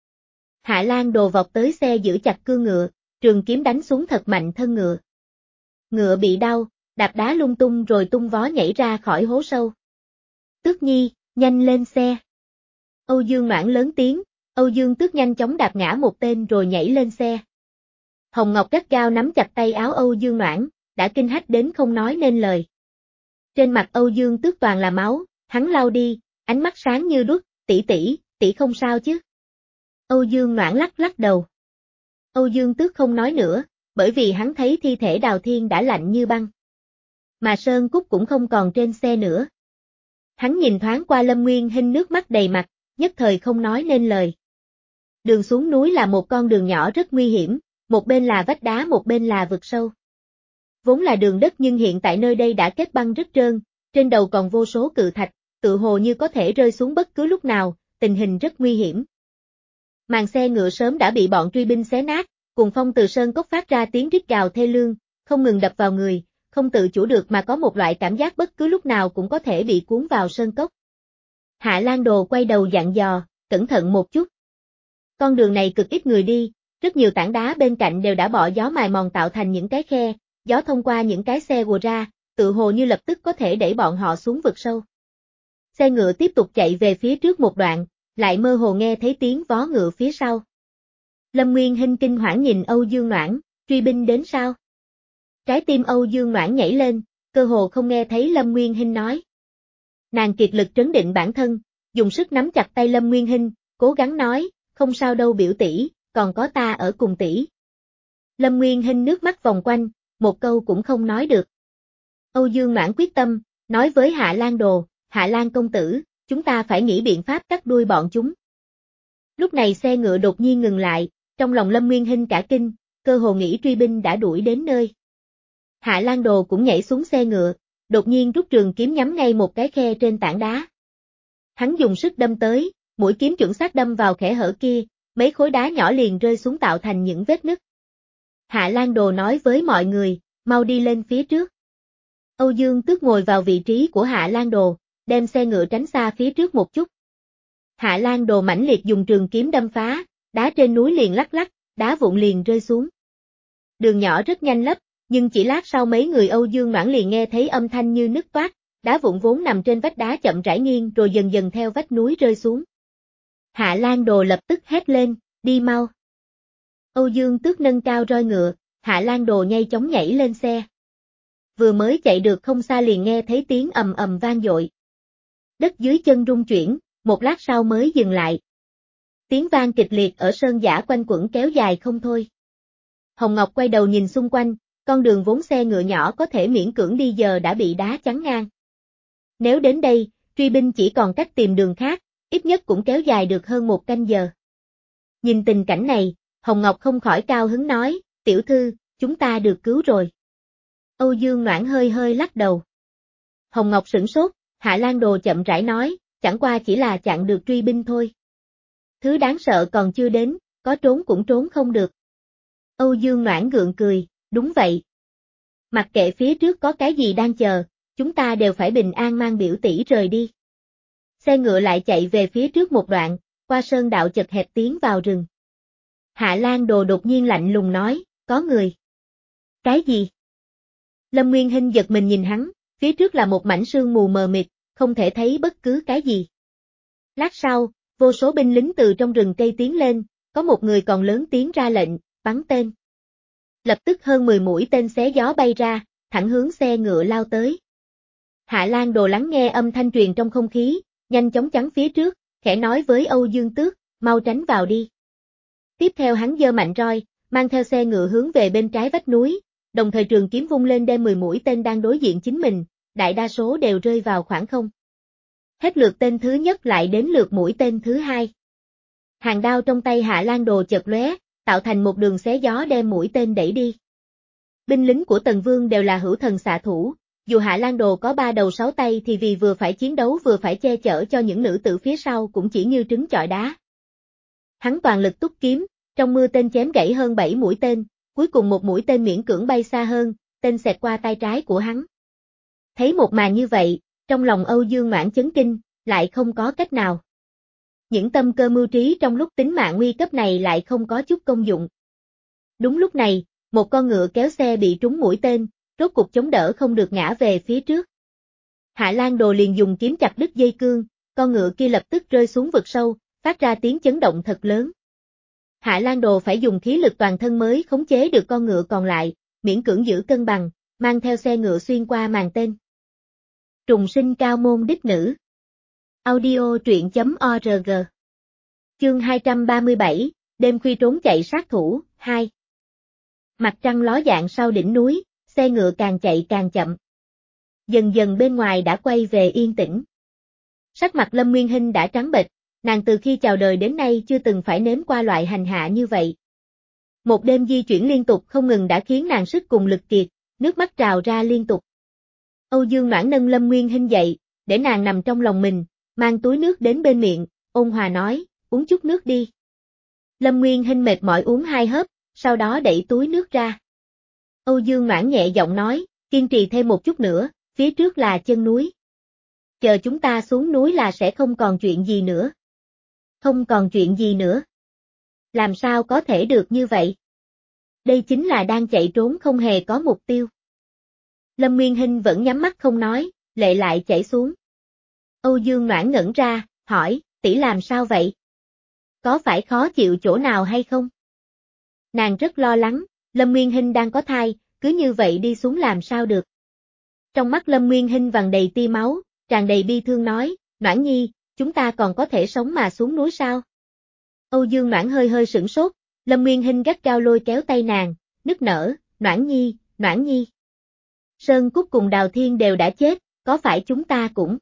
Hạ Lan Đồ vọt tới xe giữ chặt cương ngựa, trường kiếm đánh xuống thật mạnh thân ngựa. Ngựa bị đau, đạp đá lung tung rồi tung vó nhảy ra khỏi hố sâu. Tước Nhi, nhanh lên xe. Âu Dương Noãn lớn tiếng, Âu Dương Tước nhanh chóng đạp ngã một tên rồi nhảy lên xe. Hồng Ngọc gắt gao nắm chặt tay áo Âu Dương Noãn, đã kinh hách đến không nói nên lời. Trên mặt Âu Dương Tước toàn là máu, hắn lau đi, ánh mắt sáng như đuốc, tỷ tỷ, tỷ không sao chứ? Âu Dương Noãn lắc lắc đầu. Âu Dương Tước không nói nữa, bởi vì hắn thấy thi thể Đào Thiên đã lạnh như băng. Mà Sơn Cúc cũng không còn trên xe nữa. Hắn nhìn thoáng qua Lâm Nguyên Hinh nước mắt đầy mặt, nhất thời không nói nên lời. Đường xuống núi là một con đường nhỏ rất nguy hiểm, một bên là vách đá một bên là vực sâu. Vốn là đường đất nhưng hiện tại nơi đây đã kết băng rất trơn, trên đầu còn vô số cự thạch, tự hồ như có thể rơi xuống bất cứ lúc nào, tình hình rất nguy hiểm. Màn xe ngựa sớm đã bị bọn truy binh xé nát, cùng phong từ sơn cốc phát ra tiếng rít gào thê lương, không ngừng đập vào người, không tự chủ được mà có một loại cảm giác bất cứ lúc nào cũng có thể bị cuốn vào sơn cốc. Hạ Lan Đồ quay đầu dặn dò, cẩn thận một chút. Con đường này cực ít người đi, rất nhiều tảng đá bên cạnh đều đã bỏ gió mài mòn tạo thành những cái khe, gió thông qua những cái xe gùa ra, tự hồ như lập tức có thể đẩy bọn họ xuống vực sâu. Xe ngựa tiếp tục chạy về phía trước một đoạn, lại mơ hồ nghe thấy tiếng vó ngựa phía sau. Lâm Nguyên Hinh kinh hoảng nhìn Âu Dương Noãn, truy binh đến sao? Trái tim Âu Dương Noãn nhảy lên, cơ hồ không nghe thấy Lâm Nguyên Hinh nói. Nàng kiệt lực trấn định bản thân, dùng sức nắm chặt tay Lâm Nguyên Hinh, cố gắng nói, không sao đâu biểu tỷ, còn có ta ở cùng tỷ. Lâm Nguyên Hinh nước mắt vòng quanh, một câu cũng không nói được. Âu Dương Noãn quyết tâm, nói với Hạ Lan Đồ, Hạ Lan công tử, chúng ta phải nghĩ biện pháp cắt đuôi bọn chúng. Lúc này xe ngựa đột nhiên ngừng lại, trong lòng Lâm Nguyên Hinh cả kinh, cơ hồ nghĩ truy binh đã đuổi đến nơi. Hạ Lan Đồ cũng nhảy xuống xe ngựa, đột nhiên rút trường kiếm nhắm ngay một cái khe trên tảng đá. Hắn dùng sức đâm tới, mũi kiếm chuẩn xác đâm vào kẽ hở kia, mấy khối đá nhỏ liền rơi xuống tạo thành những vết nứt. Hạ Lan Đồ nói với mọi người, mau đi lên phía trước. Âu Dương Tước ngồi vào vị trí của Hạ Lan Đồ, đem xe ngựa tránh xa phía trước một chút. Hạ Lan Đồ mãnh liệt dùng trường kiếm đâm phá, đá trên núi liền lắc lắc, đá vụn liền rơi xuống. Đường nhỏ rất nhanh lấp, nhưng chỉ lát sau mấy người Âu Dương Noãn liền nghe thấy âm thanh như nứt toát, đá vụn vốn nằm trên vách đá chậm rãi nghiêng rồi dần dần theo vách núi rơi xuống. Hạ Lan Đồ lập tức hét lên, đi mau. Âu Dương Tước nâng cao roi ngựa, Hạ Lan Đồ nhanh chóng nhảy lên xe. Vừa mới chạy được không xa liền nghe thấy tiếng ầm ầm vang dội. Đất dưới chân rung chuyển, một lát sau mới dừng lại. Tiếng vang kịch liệt ở sơn dã quanh quẩn kéo dài không thôi. Hồng Ngọc quay đầu nhìn xung quanh, con đường vốn xe ngựa nhỏ có thể miễn cưỡng đi giờ đã bị đá chắn ngang. Nếu đến đây, truy binh chỉ còn cách tìm đường khác, ít nhất cũng kéo dài được hơn một canh giờ. Nhìn tình cảnh này, Hồng Ngọc không khỏi cao hứng nói, tiểu thư, chúng ta được cứu rồi. Âu Dương Noãn hơi hơi lắc đầu. Hồng Ngọc sửng sốt, Hạ Lan Đồ chậm rãi nói, chẳng qua chỉ là chặn được truy binh thôi. Thứ đáng sợ còn chưa đến, có trốn cũng trốn không được. Âu Dương Noãn gượng cười, đúng vậy. Mặc kệ phía trước có cái gì đang chờ, chúng ta đều phải bình an mang biểu tỷ rời đi. Xe ngựa lại chạy về phía trước một đoạn, qua sơn đạo chật hẹp tiến vào rừng. Hạ Lan Đồ đột nhiên lạnh lùng nói, có người. Cái gì? Lâm Nguyên Hinh giật mình nhìn hắn, phía trước là một mảnh sương mù mờ mịt, không thể thấy bất cứ cái gì. Lát sau, vô số binh lính từ trong rừng cây tiến lên, có một người còn lớn tiếng ra lệnh, bắn tên. Lập tức hơn mười mũi tên xé gió bay ra, thẳng hướng xe ngựa lao tới. Hạ Lan Đồ lắng nghe âm thanh truyền trong không khí, nhanh chóng chắn phía trước, khẽ nói với Âu Dương Tước, mau tránh vào đi. Tiếp theo hắn giơ mạnh roi, mang theo xe ngựa hướng về bên trái vách núi, đồng thời trường kiếm vung lên đem mười mũi tên đang đối diện chính mình, đại đa số đều rơi vào khoảng không. Hết lượt tên thứ nhất lại đến lượt mũi tên thứ hai. Hàng đao trong tay Hạ Lan Đồ chợt lóe, tạo thành một đường xé gió đem mũi tên đẩy đi. Binh lính của Tần Vương đều là hữu thần xạ thủ, dù Hạ Lan Đồ có ba đầu sáu tay thì vì vừa phải chiến đấu vừa phải che chở cho những nữ tử phía sau cũng chỉ như trứng chọi đá. Hắn toàn lực túc kiếm, trong mưa tên chém gãy hơn bảy mũi tên, cuối cùng một mũi tên miễn cưỡng bay xa hơn, tên xẹt qua tay trái của hắn. Thấy một màn như vậy, trong lòng Âu Dương Noãn chấn kinh, lại không có cách nào. Những tâm cơ mưu trí trong lúc tính mạng nguy cấp này lại không có chút công dụng. Đúng lúc này, một con ngựa kéo xe bị trúng mũi tên, rốt cục chống đỡ không được ngã về phía trước. Hạ Lan Đồ liền dùng kiếm chặt đứt dây cương, con ngựa kia lập tức rơi xuống vực sâu, phát ra tiếng chấn động thật lớn. Hạ Lan Đồ phải dùng khí lực toàn thân mới khống chế được con ngựa còn lại, miễn cưỡng giữ cân bằng, mang theo xe ngựa xuyên qua màn tên. Trùng sinh cao môn đích nữ. Audio truyện chấm org. Chương hai trăm ba mươi bảy, đêm khuya trốn chạy sát thủ, hai. Mặt trăng ló dạng sau đỉnh núi, xe ngựa càng chạy càng chậm. Dần dần bên ngoài đã quay về yên tĩnh. Sắc mặt Lâm Nguyên Hinh đã trắng bệch, nàng từ khi chào đời đến nay chưa từng phải nếm qua loại hành hạ như vậy. Một đêm di chuyển liên tục không ngừng đã khiến nàng sức cùng lực kiệt, nước mắt trào ra liên tục. Âu Dương Noãn nâng Lâm Nguyên Hinh dậy, để nàng nằm trong lòng mình, mang túi nước đến bên miệng, ôn hòa nói, uống chút nước đi. Lâm Nguyên Hinh mệt mỏi uống hai hớp, sau đó đẩy túi nước ra. Âu Dương Noãn nhẹ giọng nói, kiên trì thêm một chút nữa, phía trước là chân núi. Chờ chúng ta xuống núi là sẽ không còn chuyện gì nữa. Không còn chuyện gì nữa. Làm sao có thể được như vậy? Đây chính là đang chạy trốn không hề có mục tiêu. Lâm Nguyên Hinh vẫn nhắm mắt không nói, lệ lại chảy xuống. Âu Dương Noãn ngẩn ra, hỏi, tỷ làm sao vậy? Có phải khó chịu chỗ nào hay không? Nàng rất lo lắng, Lâm Nguyên Hinh đang có thai, cứ như vậy đi xuống làm sao được? Trong mắt Lâm Nguyên Hinh vằn đầy tia máu, tràn đầy bi thương nói, Noãn nhi, chúng ta còn có thể sống mà xuống núi sao? Âu Dương Noãn hơi hơi sửng sốt, Lâm Nguyên Hinh gắt gao lôi kéo tay nàng, nức nở, Noãn nhi, Noãn nhi. Sơn Cúc cùng Đào Thiên đều đã chết, có phải chúng ta cũng?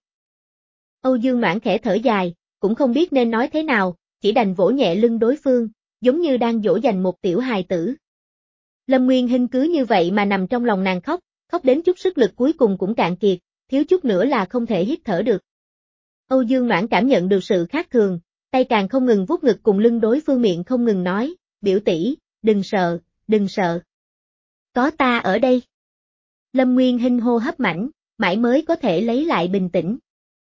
Âu Dương Noãn khẽ thở dài, cũng không biết nên nói thế nào, chỉ đành vỗ nhẹ lưng đối phương, giống như đang dỗ dành một tiểu hài tử. Lâm Nguyên Hinh cứ như vậy mà nằm trong lòng nàng khóc, khóc đến chút sức lực cuối cùng cũng cạn kiệt, thiếu chút nữa là không thể hít thở được. Âu Dương Noãn cảm nhận được sự khác thường, tay càng không ngừng vuốt ngực cùng lưng đối phương miệng không ngừng nói, biểu tỷ, đừng sợ, đừng sợ. Có ta ở đây. Lâm Nguyên Hinh hô hấp mạnh, mãi mới có thể lấy lại bình tĩnh.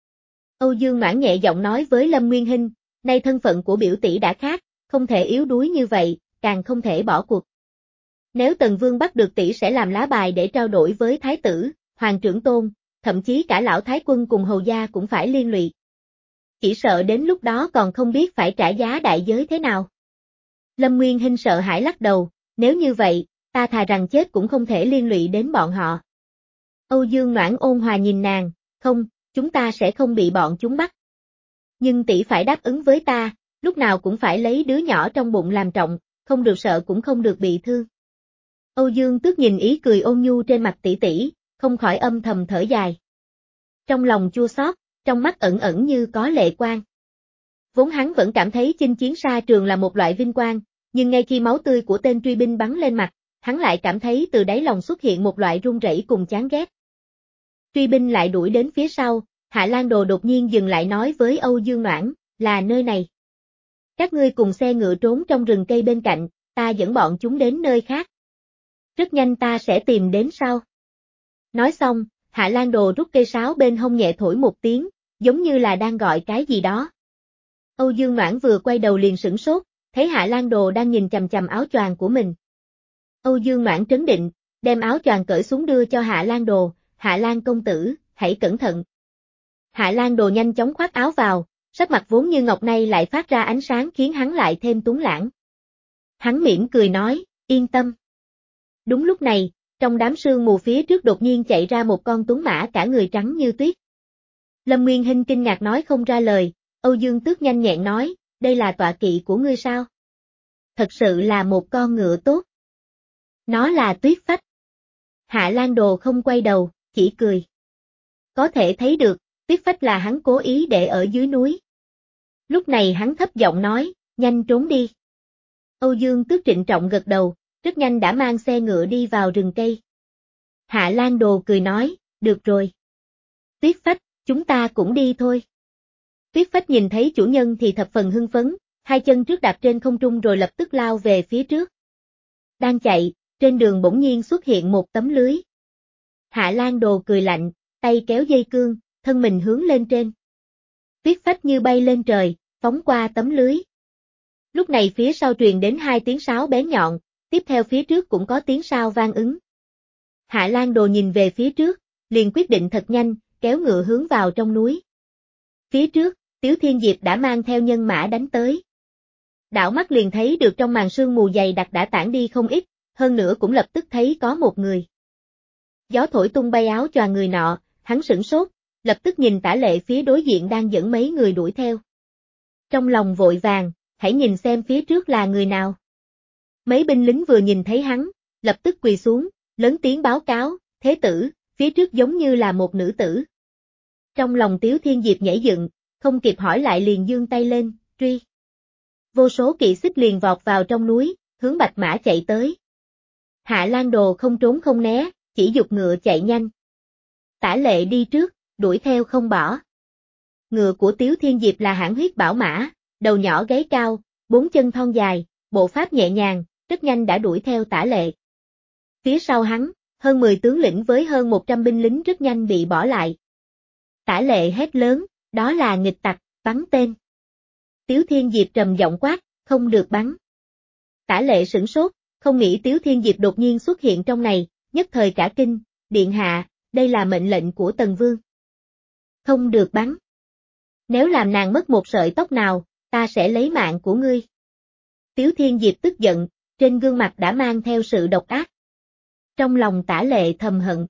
Âu Dương Noãn nhẹ giọng nói với Lâm Nguyên Hinh, nay thân phận của biểu tỷ đã khác, không thể yếu đuối như vậy, càng không thể bỏ cuộc. Nếu Tần Vương bắt được tỷ sẽ làm lá bài để trao đổi với Thái tử, Hoàng trưởng tôn, thậm chí cả lão Thái quân cùng hầu gia cũng phải liên lụy. Chỉ sợ đến lúc đó còn không biết phải trả giá đại giới thế nào. Lâm Nguyên Hinh sợ hãi lắc đầu, nếu như vậy, ta thà rằng chết cũng không thể liên lụy đến bọn họ. Âu Dương Noãn ôn hòa nhìn nàng, không, chúng ta sẽ không bị bọn chúng bắt. Nhưng tỷ phải đáp ứng với ta, lúc nào cũng phải lấy đứa nhỏ trong bụng làm trọng, không được sợ cũng không được bị thương. Âu Dương Tước nhìn ý cười ôn nhu trên mặt tỷ tỷ, không khỏi âm thầm thở dài. Trong lòng chua xót, trong mắt ẩn ẩn như có lệ quang. Vốn hắn vẫn cảm thấy chinh chiến xa trường là một loại vinh quang, nhưng ngay khi máu tươi của tên truy binh bắn lên mặt, hắn lại cảm thấy từ đáy lòng xuất hiện một loại run rẩy cùng chán ghét. Truy binh lại đuổi đến phía sau, Hạ Lan Đồ đột nhiên dừng lại nói với Âu Dương Noãn, là nơi này. Các ngươi cùng xe ngựa trốn trong rừng cây bên cạnh, ta dẫn bọn chúng đến nơi khác. Rất nhanh ta sẽ tìm đến sau. Nói xong, Hạ Lan Đồ rút cây sáo bên hông nhẹ thổi một tiếng, giống như là đang gọi cái gì đó. Âu Dương Noãn vừa quay đầu liền sửng sốt, thấy Hạ Lan Đồ đang nhìn chằm chằm áo choàng của mình. Âu Dương Noãn trấn định, đem áo choàng cởi xuống đưa cho Hạ Lan Đồ, Hạ Lan công tử, hãy cẩn thận. Hạ Lan Đồ nhanh chóng khoác áo vào, sắc mặt vốn như ngọc nay lại phát ra ánh sáng khiến hắn lại thêm tuấn lãng. Hắn mỉm cười nói, yên tâm. Đúng lúc này, trong đám sương mù phía trước đột nhiên chạy ra một con tuấn mã cả người trắng như tuyết. Lâm Nguyên Hinh kinh ngạc nói không ra lời, Âu Dương Tước nhanh nhẹn nói, đây là tọa kỵ của ngươi sao? Thật sự là một con ngựa tốt. Nó là Tuyết Phách. Hạ Lan Đồ không quay đầu, chỉ cười. Có thể thấy được, Tuyết Phách là hắn cố ý để ở dưới núi. Lúc này hắn thấp giọng nói, Nhanh trốn đi. Âu Dương Tước trịnh trọng gật đầu, rất nhanh đã mang xe ngựa đi vào rừng cây. Hạ Lan Đồ cười nói, được rồi. Tuyết Phách, chúng ta cũng đi thôi. Tuyết Phách nhìn thấy chủ nhân thì thập phần hưng phấn, hai chân trước đạp trên không trung rồi lập tức lao về phía trước. Đang chạy, trên đường bỗng nhiên xuất hiện một tấm lưới. Hạ Lan Đồ cười lạnh, tay kéo dây cương, thân mình hướng lên trên. Tuyết Phách như bay lên trời, phóng qua tấm lưới. Lúc này phía sau truyền đến hai tiếng sáo bén nhọn, tiếp theo phía trước cũng có tiếng sáo vang ứng. Hạ Lan Đồ nhìn về phía trước, liền quyết định thật nhanh, kéo ngựa hướng vào trong núi. Phía trước, Tiếu Thiên Diệp đã mang theo nhân mã đánh tới. Đảo mắt liền thấy được trong màn sương mù dày đặc đã tản đi không ít, hơn nữa cũng lập tức thấy có một người. Gió thổi tung bay áo choàng người nọ, hắn sửng sốt, lập tức nhìn Tả Lệ phía đối diện đang dẫn mấy người đuổi theo. Trong lòng vội vàng, hãy nhìn xem phía trước là người nào. Mấy binh lính vừa nhìn thấy hắn, lập tức quỳ xuống, lớn tiếng báo cáo, thế tử, phía trước giống như là một nữ tử. Trong lòng Tiếu Thiên Diệp nhảy dựng, không kịp hỏi lại liền giương tay lên, truy. Vô số kỵ xích liền vọt vào trong núi, hướng Bạch Mã chạy tới. Hạ Lan Đồ không trốn không né, chỉ giục ngựa chạy nhanh. Tả Lệ đi trước, đuổi theo không bỏ. Ngựa của Tiếu Thiên Diệp là hãng huyết bảo mã, đầu nhỏ gáy cao, bốn chân thon dài, bộ pháp nhẹ nhàng, rất nhanh đã đuổi theo Tả Lệ. Phía sau hắn, hơn mười tướng lĩnh với hơn một trăm binh lính rất nhanh bị bỏ lại. Tả Lệ hét lớn, đó là nghịch tặc, bắn tên. Tiếu Thiên Diệp trầm giọng quát, không được bắn. Tả Lệ sửng sốt, không nghĩ Tiếu Thiên Diệp đột nhiên xuất hiện trong này, nhất thời cả kinh, điện hạ, đây là mệnh lệnh của Tần Vương. Không được bắn. Nếu làm nàng mất một sợi tóc nào, ta sẽ lấy mạng của ngươi. Tiếu Thiên Diệp tức giận, trên gương mặt đã mang theo sự độc ác. Trong lòng Tả Lệ thầm hận.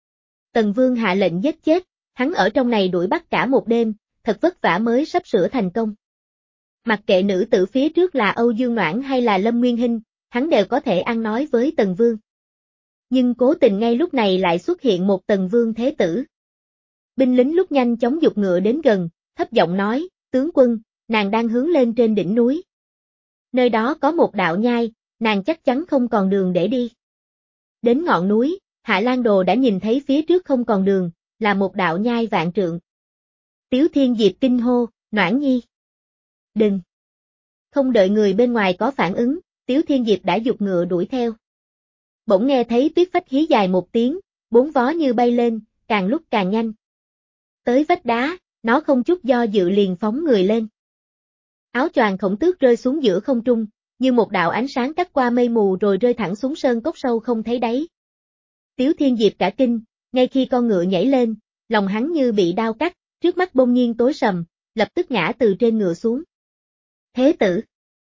Tần Vương hạ lệnh giết chết, hắn ở trong này đuổi bắt cả một đêm, thật vất vả mới sắp sửa thành công. Mặc kệ nữ tử phía trước là Âu Dương Noãn hay là Lâm Nguyên Hinh, hắn đều có thể ăn nói với Tần Vương. Nhưng cố tình ngay lúc này lại xuất hiện một Tần Vương thế tử. Binh lính lúc nhanh chóng giục ngựa đến gần, thấp giọng nói, tướng quân, nàng đang hướng lên trên đỉnh núi. Nơi đó có một đạo nhai, nàng chắc chắn không còn đường để đi. Đến ngọn núi, Hạ Lan Đồ đã nhìn thấy phía trước không còn đường, là một đạo nhai vạn trượng. Tiếu Thiên Diệp kinh hô, Noãn Nhi. Đừng. Không đợi người bên ngoài có phản ứng, Tiếu Thiên Diệp đã giục ngựa đuổi theo. Bỗng nghe thấy Tuyết Phách hí dài một tiếng, bốn vó như bay lên, càng lúc càng nhanh. Tới vách đá, nó không chút do dự liền phóng người lên. Áo choàng Khổng Tước rơi xuống giữa không trung, như một đạo ánh sáng cắt qua mây mù rồi rơi thẳng xuống sơn cốc sâu không thấy đáy. Tiếu Thiên Diệp cả kinh, ngay khi con ngựa nhảy lên, lòng hắn như bị đao cắt, trước mắt bỗng nhiên tối sầm, lập tức ngã từ trên ngựa xuống. Thế tử.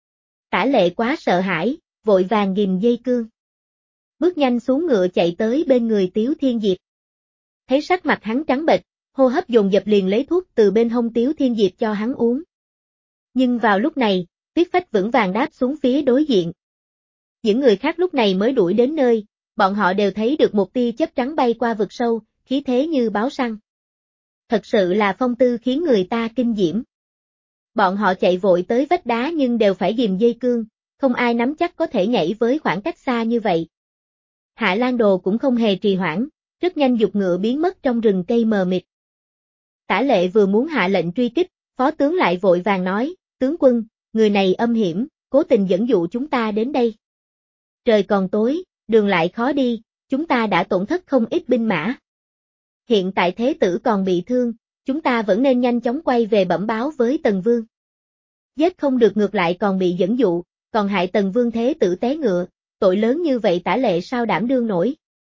Tả Lệ quá sợ hãi, vội vàng ghìm dây cương. Bước nhanh xuống ngựa chạy tới bên người Tiếu Thiên Diệp. Thấy sắc mặt hắn trắng bệch, hô hấp dồn dập liền lấy thuốc từ bên hông Tiếu Thiên Diệp cho hắn uống. Nhưng vào lúc này, Tuyết Phách vững vàng đáp xuống phía đối diện. Những người khác lúc này mới đuổi đến nơi, bọn họ đều thấy được một tia chớp trắng bay qua vực sâu, khí thế như báo săn. Thật sự là phong tư khiến người ta kinh diễm. Bọn họ chạy vội tới vách đá nhưng đều phải ghìm dây cương, không ai nắm chắc có thể nhảy với khoảng cách xa như vậy. Hạ Lan Đồ cũng không hề trì hoãn, rất nhanh giục ngựa biến mất trong rừng cây mờ mịt. Tả Lệ vừa muốn hạ lệnh truy kích, phó tướng lại vội vàng nói, tướng quân, người này âm hiểm, cố tình dẫn dụ chúng ta đến đây. Trời còn tối, đường lại khó đi, chúng ta đã tổn thất không ít binh mã. Hiện tại thế tử còn bị thương, chúng ta vẫn nên nhanh chóng quay về bẩm báo với Tần Vương. Giết không được ngược lại còn bị dẫn dụ, còn hại Tần Vương thế tử té ngựa, tội lớn như vậy Tả Lệ sao đảm đương nổi.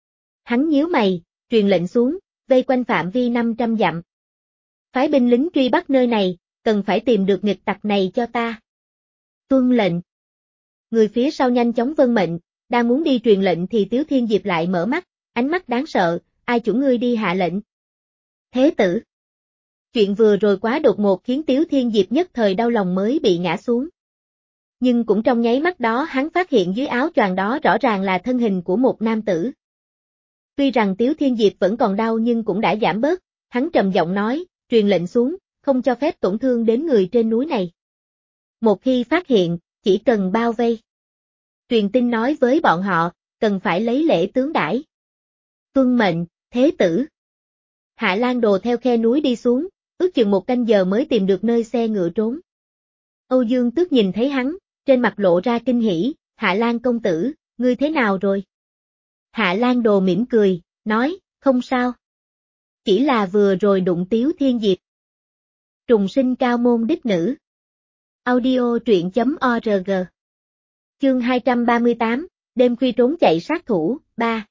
Hắn nhíu mày, truyền lệnh xuống, vây quanh phạm vi năm trăm dặm. Phái binh lính truy bắt nơi này, cần phải tìm được nghịch tặc này cho ta. Tuân lệnh. Người phía sau nhanh chóng vâng mệnh, đang muốn đi truyền lệnh thì Tiếu Thiên Diệp lại mở mắt, ánh mắt đáng sợ, ai chủ ngươi đi hạ lệnh. Thế tử. Chuyện vừa rồi quá đột ngột khiến Tiếu Thiên Diệp nhất thời đau lòng mới bị ngã xuống. Nhưng cũng trong nháy mắt đó hắn phát hiện dưới áo choàng đó rõ ràng là thân hình của một nam tử. Tuy rằng Tiếu Thiên Diệp vẫn còn đau nhưng cũng đã giảm bớt, hắn trầm giọng nói, truyền lệnh xuống, không cho phép tổn thương đến người trên núi này. Một khi phát hiện, chỉ cần bao vây. Truyền tin nói với bọn họ, cần phải lấy lễ tướng đãi. Tuân mệnh, thế tử. Hạ Lan Đồ theo khe núi đi xuống, ước chừng một canh giờ mới tìm được nơi xe ngựa trốn. Âu Dương Tước nhìn thấy hắn, trên mặt lộ ra kinh hỉ, Hạ Lan công tử, ngươi thế nào rồi? Hạ Lan Đồ mỉm cười, nói, không sao. Chỉ là vừa rồi đụng Tiếu Thiên Diệp. Trùng sinh cao môn đích nữ. Audio truyện chấm org. Chương hai trăm ba mươi tám, đêm khuya trốn chạy sát thủ, ba.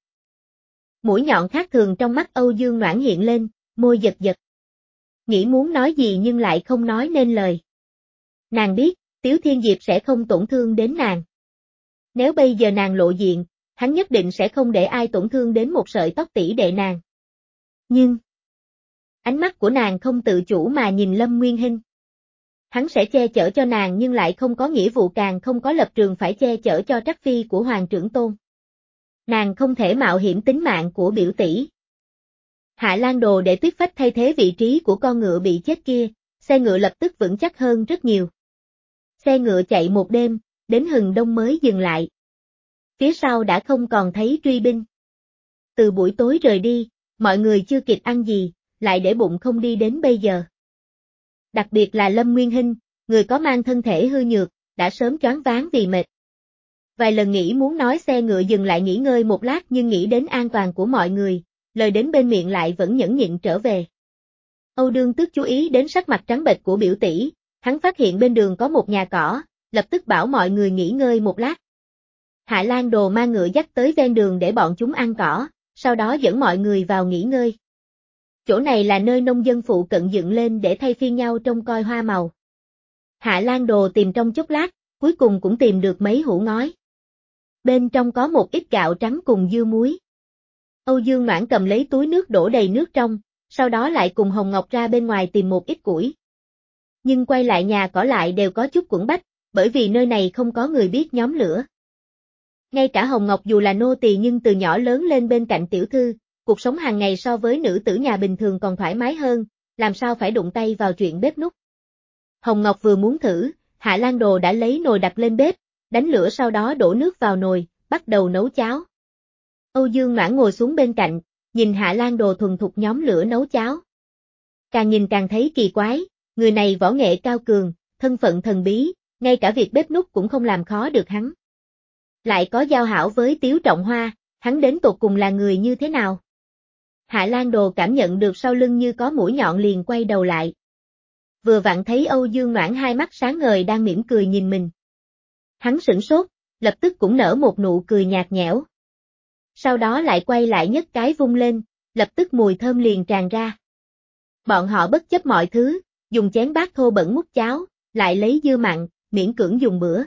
Mũi nhọn khác thường trong mắt Âu Dương Noãn hiện lên, môi giật giật. Nghĩ muốn nói gì nhưng lại không nói nên lời. Nàng biết, Tiếu Thiên Diệp sẽ không tổn thương đến nàng. Nếu bây giờ nàng lộ diện, hắn nhất định sẽ không để ai tổn thương đến một sợi tóc tỷ đệ nàng. Nhưng, ánh mắt của nàng không tự chủ mà nhìn Lâm Nguyên Hinh. Hắn sẽ che chở cho nàng nhưng lại không có nghĩa vụ, càng không có lập trường phải che chở cho trắc phi của Hoàng trưởng tôn. Nàng không thể mạo hiểm tính mạng của biểu tỷ. Hạ Lan Đồ để Tuyết Phách thay thế vị trí của con ngựa bị chết kia, xe ngựa lập tức vững chắc hơn rất nhiều. Xe ngựa chạy một đêm, đến hừng đông mới dừng lại. Phía sau đã không còn thấy truy binh. Từ buổi tối rời đi, mọi người chưa kịp ăn gì, lại để bụng không đi đến bây giờ. Đặc biệt là Lâm Nguyên Hinh, người có mang thân thể hư nhược, đã sớm choáng váng vì mệt. Vài lần nghĩ muốn nói xe ngựa dừng lại nghỉ ngơi một lát nhưng nghĩ đến an toàn của mọi người, lời đến bên miệng lại vẫn nhẫn nhịn trở về. Âu Dương Tước chú ý đến sắc mặt trắng bệch của biểu tỷ, hắn phát hiện bên đường có một nhà cỏ, lập tức bảo mọi người nghỉ ngơi một lát. Hạ Lan Đồ mang ngựa dắt tới ven đường để bọn chúng ăn cỏ, sau đó dẫn mọi người vào nghỉ ngơi. Chỗ này là nơi nông dân phụ cận dựng lên để thay phiên nhau trông coi hoa màu. Hạ Lan Đồ tìm trong chốc lát, cuối cùng cũng tìm được mấy hũ ngói. Bên trong có một ít gạo trắng cùng dưa muối. Âu Dương Noãn cầm lấy túi nước đổ đầy nước trong, sau đó lại cùng Hồng Ngọc ra bên ngoài tìm một ít củi. Nhưng quay lại nhà cỏ lại đều có chút quẫn bách, bởi vì nơi này không có người biết nhóm lửa. Ngay cả Hồng Ngọc dù là nô tỳ nhưng từ nhỏ lớn lên bên cạnh tiểu thư, cuộc sống hàng ngày so với nữ tử nhà bình thường còn thoải mái hơn, làm sao phải đụng tay vào chuyện bếp núc. Hồng Ngọc vừa muốn thử, Hạ Lan Đồ đã lấy nồi đặt lên bếp, đánh lửa sau đó đổ nước vào nồi, bắt đầu nấu cháo. Âu Dương Noãn ngồi xuống bên cạnh, nhìn Hạ Lan Đồ thuần thục nhóm lửa nấu cháo. Càng nhìn càng thấy kỳ quái, người này võ nghệ cao cường, thân phận thần bí, ngay cả việc bếp núc cũng không làm khó được hắn. Lại có giao hảo với Tiếu Trọng Hoa, hắn đến tột cùng là người như thế nào? Hạ Lan Đồ cảm nhận được sau lưng như có mũi nhọn liền quay đầu lại. Vừa vặn thấy Âu Dương Noãn hai mắt sáng ngời đang mỉm cười nhìn mình. Hắn sửng sốt, lập tức cũng nở một nụ cười nhạt nhẽo. Sau đó lại quay lại nhấc cái vung lên, lập tức mùi thơm liền tràn ra. Bọn họ bất chấp mọi thứ, dùng chén bát thô bẩn múc cháo, lại lấy dưa mặn, miễn cưỡng dùng bữa.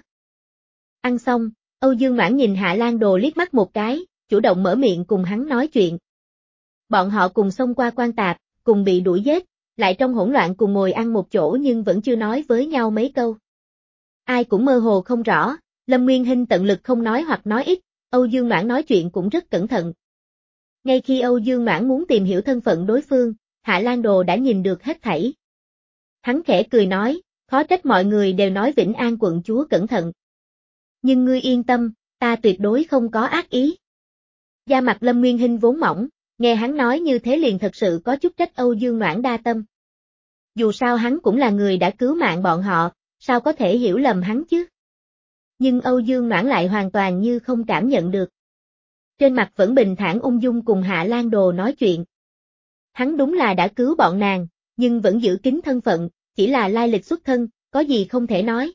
Ăn xong, Âu Dương Noãn nhìn Hạ Lan Đồ liếc mắt một cái, chủ động mở miệng cùng hắn nói chuyện. Bọn họ cùng xông qua quan tạp, cùng bị đuổi giết, lại trong hỗn loạn cùng ngồi ăn một chỗ nhưng vẫn chưa nói với nhau mấy câu. Ai cũng mơ hồ không rõ, Lâm Nguyên Hinh tận lực không nói hoặc nói ít, Âu Dương Noãn nói chuyện cũng rất cẩn thận. Ngay khi Âu Dương Noãn muốn tìm hiểu thân phận đối phương, Hạ Lan Đồ đã nhìn được hết thảy. Hắn khẽ cười nói, khó trách mọi người đều nói Vĩnh An quận chúa cẩn thận. Nhưng ngươi yên tâm, ta tuyệt đối không có ác ý. Da mặt Lâm Nguyên Hinh vốn mỏng, nghe hắn nói như thế liền thật sự có chút trách Âu Dương Noãn đa tâm. Dù sao hắn cũng là người đã cứu mạng bọn họ, sao có thể hiểu lầm hắn chứ? Nhưng Âu Dương Noãn lại hoàn toàn như không cảm nhận được. Trên mặt vẫn bình thản ung dung cùng Hạ Lan Đồ nói chuyện. Hắn đúng là đã cứu bọn nàng, nhưng vẫn giữ kín thân phận, chỉ là lai lịch xuất thân, có gì không thể nói.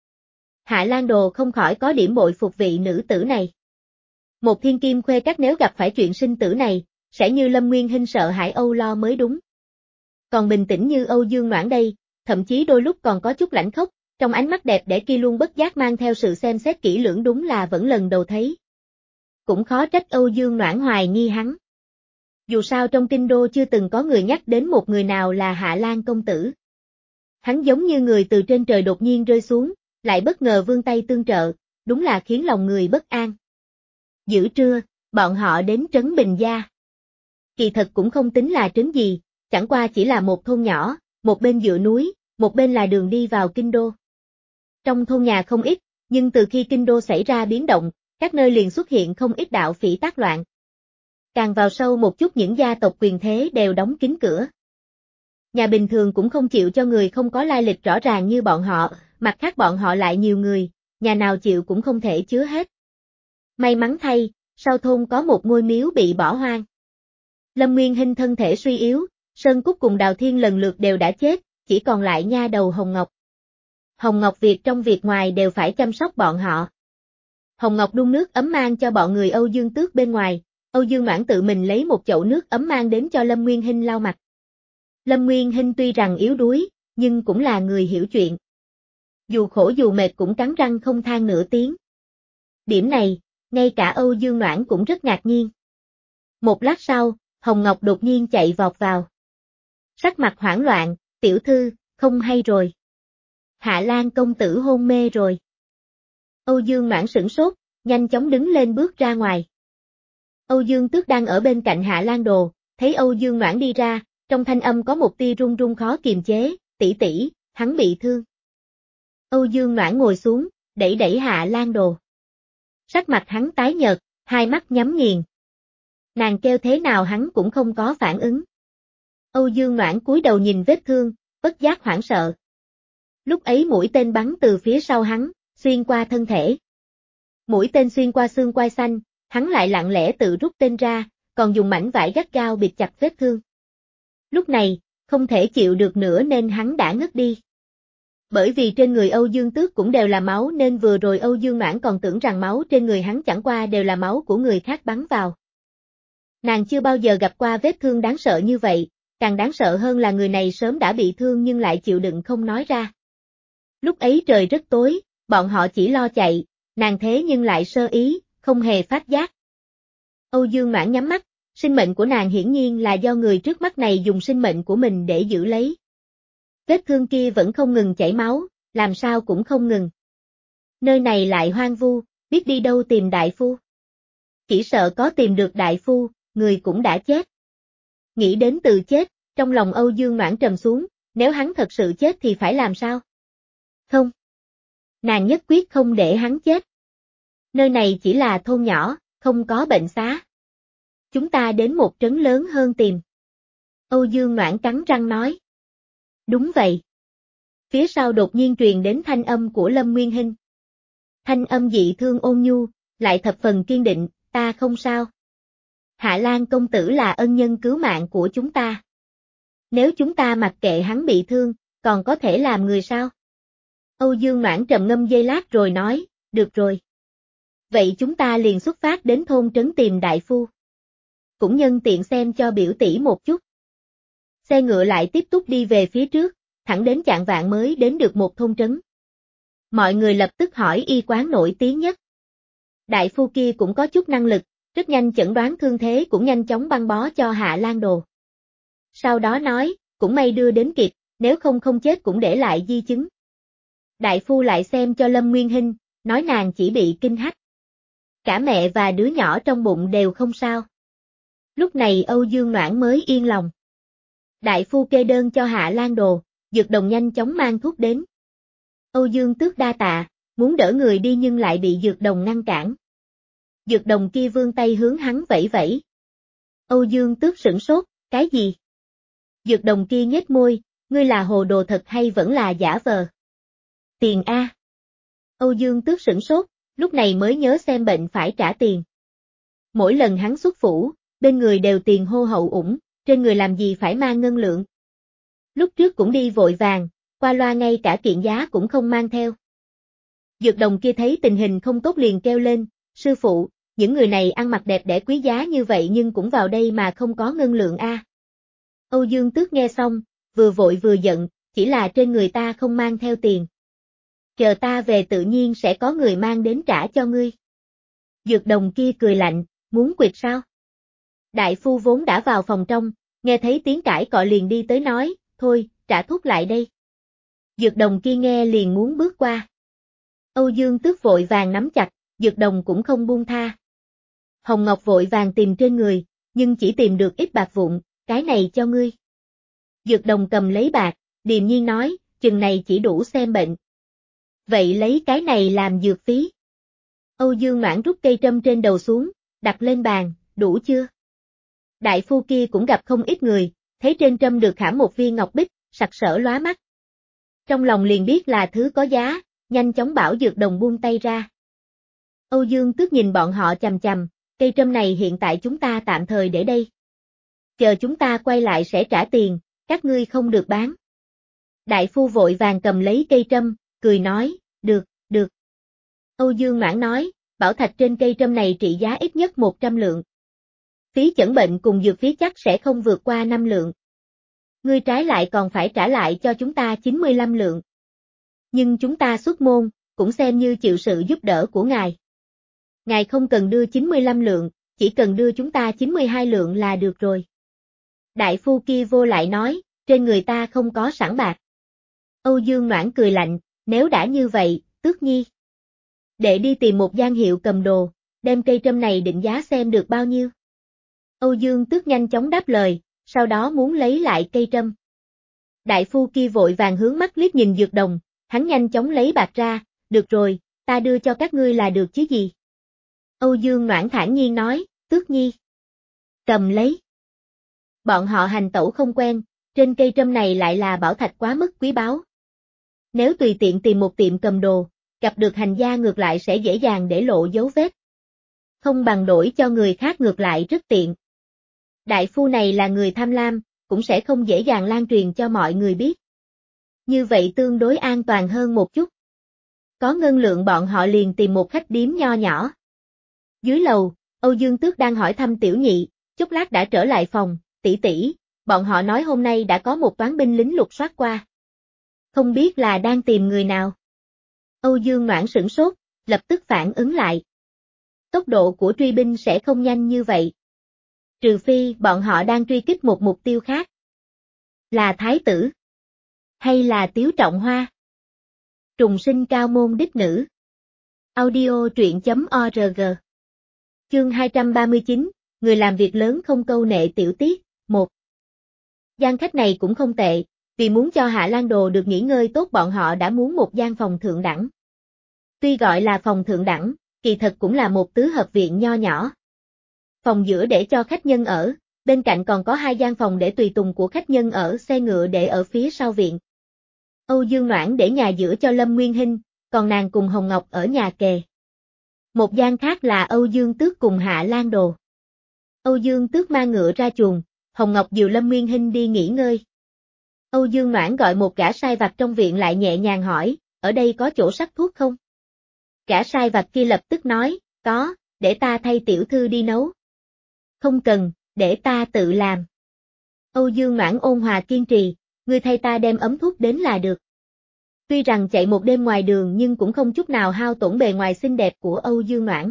Hạ Lan Đồ không khỏi có điểm bội phục vị nữ tử này. Một thiên kim khuê các nếu gặp phải chuyện sinh tử này, sẽ như Lâm Nguyên Hinh sợ hãi âu lo mới đúng. Còn bình tĩnh như Âu Dương Noãn đây, thậm chí đôi lúc còn có chút lãnh khốc, trong ánh mắt đẹp đẽ kia luôn bất giác mang theo sự xem xét kỹ lưỡng, đúng là vẫn lần đầu thấy. Cũng khó trách Âu Dương Noãn hoài nghi hắn. Dù sao trong kinh đô chưa từng có người nhắc đến một người nào là Hạ Lan công tử. Hắn giống như người từ trên trời đột nhiên rơi xuống, lại bất ngờ vươn tay tương trợ, đúng là khiến lòng người bất an. Giữa trưa, bọn họ đến Trấn Bình Gia. Kỳ thật cũng không tính là trấn gì, chẳng qua chỉ là một thôn nhỏ, một bên dựa núi, một bên là đường đi vào kinh đô. trong thôn nhà không ít, nhưng từ khi kinh đô xảy ra biến động, các nơi liền xuất hiện không ít đạo phỉ tác loạn. Càng vào sâu một chút những gia tộc quyền thế đều đóng kín cửa. Nhà bình thường cũng không chịu cho người không có lai lịch rõ ràng như bọn họ, mặt khác bọn họ lại nhiều người, nhà nào chịu cũng không thể chứa hết. May mắn thay, sau thôn có một ngôi miếu bị bỏ hoang. Lâm Nguyên Hinh thân thể suy yếu, Sơn Cúc cùng Đào Thiên lần lượt đều đã chết, chỉ còn lại nha đầu Hồng Ngọc. Hồng Ngọc việc trong việc ngoài đều phải chăm sóc bọn họ. Hồng Ngọc đun nước ấm mang cho bọn người Âu Dương Tước bên ngoài, Âu Dương Noãn tự mình lấy một chậu nước ấm mang đến cho Lâm Nguyên Hinh lau mặt. Lâm Nguyên Hinh tuy rằng yếu đuối, nhưng cũng là người hiểu chuyện. Dù khổ dù mệt cũng cắn răng không than nửa tiếng. Điểm này, ngay cả Âu Dương Noãn cũng rất ngạc nhiên. Một lát sau, Hồng Ngọc đột nhiên chạy vọt vào. Sắc mặt hoảng loạn, tiểu thư, không hay rồi. Hạ Lan công tử hôn mê rồi. Âu Dương Noãn sửng sốt, nhanh chóng đứng lên bước ra ngoài. Âu Dương Tước đang ở bên cạnh Hạ Lan Đồ, thấy Âu Dương Noãn đi ra, trong thanh âm có một tia run run khó kiềm chế, tỷ tỷ, hắn bị thương. Âu Dương Noãn ngồi xuống, đẩy đẩy Hạ Lan Đồ. Sắc mặt hắn tái nhợt, hai mắt nhắm nghiền. Nàng kêu thế nào hắn cũng không có phản ứng. Âu Dương Noãn cúi đầu nhìn vết thương, bất giác hoảng sợ. Lúc ấy mũi tên bắn từ phía sau hắn, xuyên qua thân thể. Mũi tên xuyên qua xương quai xanh, hắn lại lặng lẽ tự rút tên ra, còn dùng mảnh vải gắt gao bịt chặt vết thương. Lúc này, không thể chịu được nữa nên hắn đã ngất đi. Bởi vì trên người Âu Dương Tước cũng đều là máu nên vừa rồi Âu Dương Noãn còn tưởng rằng máu trên người hắn chẳng qua đều là máu của người khác bắn vào. Nàng chưa bao giờ gặp qua vết thương đáng sợ như vậy, càng đáng sợ hơn là người này sớm đã bị thương nhưng lại chịu đựng không nói ra. Lúc ấy trời rất tối, bọn họ chỉ lo chạy, nàng thế nhưng lại sơ ý, không hề phát giác. Âu Dương Noãn nhắm mắt, sinh mệnh của nàng hiển nhiên là do người trước mắt này dùng sinh mệnh của mình để giữ lấy. Vết thương kia vẫn không ngừng chảy máu, làm sao cũng không ngừng. Nơi này lại hoang vu, biết đi đâu tìm đại phu. Chỉ sợ có tìm được đại phu, người cũng đã chết. Nghĩ đến từ chết, trong lòng Âu Dương Noãn trầm xuống, nếu hắn thật sự chết thì phải làm sao? Không. Nàng nhất quyết không để hắn chết. Nơi này chỉ là thôn nhỏ, không có bệnh xá. Chúng ta đến một trấn lớn hơn tìm. Âu Dương Noãn cắn răng nói. Đúng vậy. Phía sau đột nhiên truyền đến thanh âm của Lâm Nguyên Hinh. Thanh âm dị thương ôn nhu, lại thập phần kiên định, ta không sao. Hạ Lan công tử là ân nhân cứu mạng của chúng ta. Nếu chúng ta mặc kệ hắn bị thương, còn có thể làm người sao? Âu Dương Noãn trầm ngâm giây lát rồi nói, được rồi. Vậy chúng ta liền xuất phát đến thôn trấn tìm đại phu. Cũng nhân tiện xem cho biểu tỷ một chút. Xe ngựa lại tiếp tục đi về phía trước, thẳng đến chạng vạng mới đến được một thôn trấn. Mọi người lập tức hỏi y quán nổi tiếng nhất. Đại phu kia cũng có chút năng lực, rất nhanh chẩn đoán thương thế cũng nhanh chóng băng bó cho Hạ Lan Đồ. Sau đó nói, cũng may đưa đến kịp, nếu không không chết cũng để lại di chứng. Đại phu lại xem cho Lâm Nguyên Hinh, nói nàng chỉ bị kinh hách. Cả mẹ và đứa nhỏ trong bụng đều không sao. Lúc này Âu Dương Noãn mới yên lòng. Đại phu kê đơn cho Hạ Lan Đồ, dược đồng nhanh chóng mang thuốc đến. Âu Dương Tước đa tạ, muốn đỡ người đi nhưng lại bị dược đồng ngăn cản. Dược đồng kia vươn tay hướng hắn vẫy vẫy. Âu Dương Tước sửng sốt, cái gì? Dược đồng kia nhếch môi, ngươi là hồ đồ thật hay vẫn là giả vờ? Tiền A. Âu Dương Tước sửng sốt, lúc này mới nhớ xem bệnh phải trả tiền. Mỗi lần hắn xuất phủ, bên người đều tiền hô hậu ủng, trên người làm gì phải mang ngân lượng. Lúc trước cũng đi vội vàng, qua loa ngay cả kiện giá cũng không mang theo. Dược đồng kia thấy tình hình không tốt liền kêu lên, sư phụ, những người này ăn mặc đẹp đẽ quý giá như vậy nhưng cũng vào đây mà không có ngân lượng a. Âu Dương Tước nghe xong, vừa vội vừa giận, chỉ là trên người ta không mang theo tiền. Chờ ta về tự nhiên sẽ có người mang đến trả cho ngươi. Dược đồng kia cười lạnh, muốn quỵt sao? Đại phu vốn đã vào phòng trong, nghe thấy tiếng cãi cọ liền đi tới nói, thôi, trả thuốc lại đây. Dược đồng kia nghe liền muốn bước qua. Âu Dương Tước vội vàng nắm chặt, dược đồng cũng không buông tha. Hồng Ngọc vội vàng tìm trên người, nhưng chỉ tìm được ít bạc vụn, cái này cho ngươi. Dược đồng cầm lấy bạc, điềm nhiên nói, chừng này chỉ đủ xem bệnh. Vậy lấy cái này làm dược phí. Âu Dương Noãn rút cây trâm trên đầu xuống, đặt lên bàn, đủ chưa? Đại phu kia cũng gặp không ít người, thấy trên trâm được khảm một viên ngọc bích, sặc sỡ lóa mắt. Trong lòng liền biết là thứ có giá, nhanh chóng bảo dược đồng buông tay ra. Âu Dương Tước nhìn bọn họ chằm chằm, cây trâm này hiện tại chúng ta tạm thời để đây. Chờ chúng ta quay lại sẽ trả tiền, các ngươi không được bán. Đại phu vội vàng cầm lấy cây trâm, cười nói, được, được. Âu Dương Noãn nói, bảo thạch trên cây trâm này trị giá ít nhất một trăm lượng. Phí chẩn bệnh cùng dược phí chắc sẽ không vượt qua năm lượng. Ngươi trái lại còn phải trả lại cho chúng ta chín mươi lăm lượng. Nhưng chúng ta xuất môn, cũng xem như chịu sự giúp đỡ của ngài. Ngài không cần đưa chín mươi lăm lượng, chỉ cần đưa chúng ta chín mươi hai lượng là được rồi. Đại phu kia vô lại nói, trên người ta không có sẵn bạc. Âu Dương Noãn cười lạnh, nếu đã như vậy, Tước Nhi. Đệ đi tìm một gian hiệu cầm đồ, đem cây trâm này định giá xem được bao nhiêu. Âu Dương Tước nhanh chóng đáp lời, sau đó muốn lấy lại cây trâm. Đại phu kia vội vàng hướng mắt liếc nhìn dược đồng, hắn nhanh chóng lấy bạc ra, được rồi, ta đưa cho các ngươi là được chứ gì. Âu Dương Noãn thản nhiên nói, Tước Nhi. Cầm lấy. Bọn họ hành tẩu không quen, trên cây trâm này lại là bảo thạch quá mức quý báu. Nếu tùy tiện tìm một tiệm cầm đồ, gặp được hành gia ngược lại sẽ dễ dàng để lộ dấu vết. Không bằng đổi cho người khác ngược lại rất tiện. Đại phu này là người tham lam, cũng sẽ không dễ dàng lan truyền cho mọi người biết. Như vậy tương đối an toàn hơn một chút. Có ngân lượng bọn họ liền tìm một khách điếm nho nhỏ. Dưới lầu, Âu Dương Tước đang hỏi thăm Tiểu Nhị, chốc lát đã trở lại phòng, tỷ tỷ, bọn họ nói hôm nay đã có một toán binh lính lục soát qua. Không biết là đang tìm người nào. Âu Dương Noãn sửng sốt, lập tức phản ứng lại. Tốc độ của truy binh sẽ không nhanh như vậy. Trừ phi bọn họ đang truy kích một mục tiêu khác. Là Thái tử? Hay là Tiếu Trọng Hoa? Trùng sinh cao môn đích nữ. Audio truyện chấm org. Chương hai trăm ba mươi chín, người làm việc lớn không câu nệ tiểu tiết, một. Gian khách này cũng không tệ, vì muốn cho Hạ Lan Đồ được nghỉ ngơi tốt bọn họ đã muốn một gian phòng thượng đẳng. Tuy gọi là phòng thượng đẳng, kỳ thật cũng là một tứ hợp viện nho nhỏ. Phòng giữa để cho khách nhân ở, bên cạnh còn có hai gian phòng để tùy tùng của khách nhân ở, xe ngựa để ở phía sau viện. Âu Dương Noãn để nhà giữa cho Lâm Nguyên Hinh, còn nàng cùng Hồng Ngọc ở nhà kề. Một gian khác là Âu Dương Tước cùng Hạ Lan Đồ. Âu Dương Tước mang ngựa ra chuồng, Hồng Ngọc dìu Lâm Nguyên Hinh đi nghỉ ngơi. Âu Dương Noãn gọi một gã sai vặt trong viện lại nhẹ nhàng hỏi, ở đây có chỗ sắc thuốc không? Gã sai vặt kia lập tức nói, có, để ta thay tiểu thư đi nấu. Không cần, để ta tự làm. Âu Dương Noãn ôn hòa kiên trì, ngươi thay ta đem ấm thuốc đến là được. Tuy rằng chạy một đêm ngoài đường nhưng cũng không chút nào hao tổn bề ngoài xinh đẹp của Âu Dương Noãn.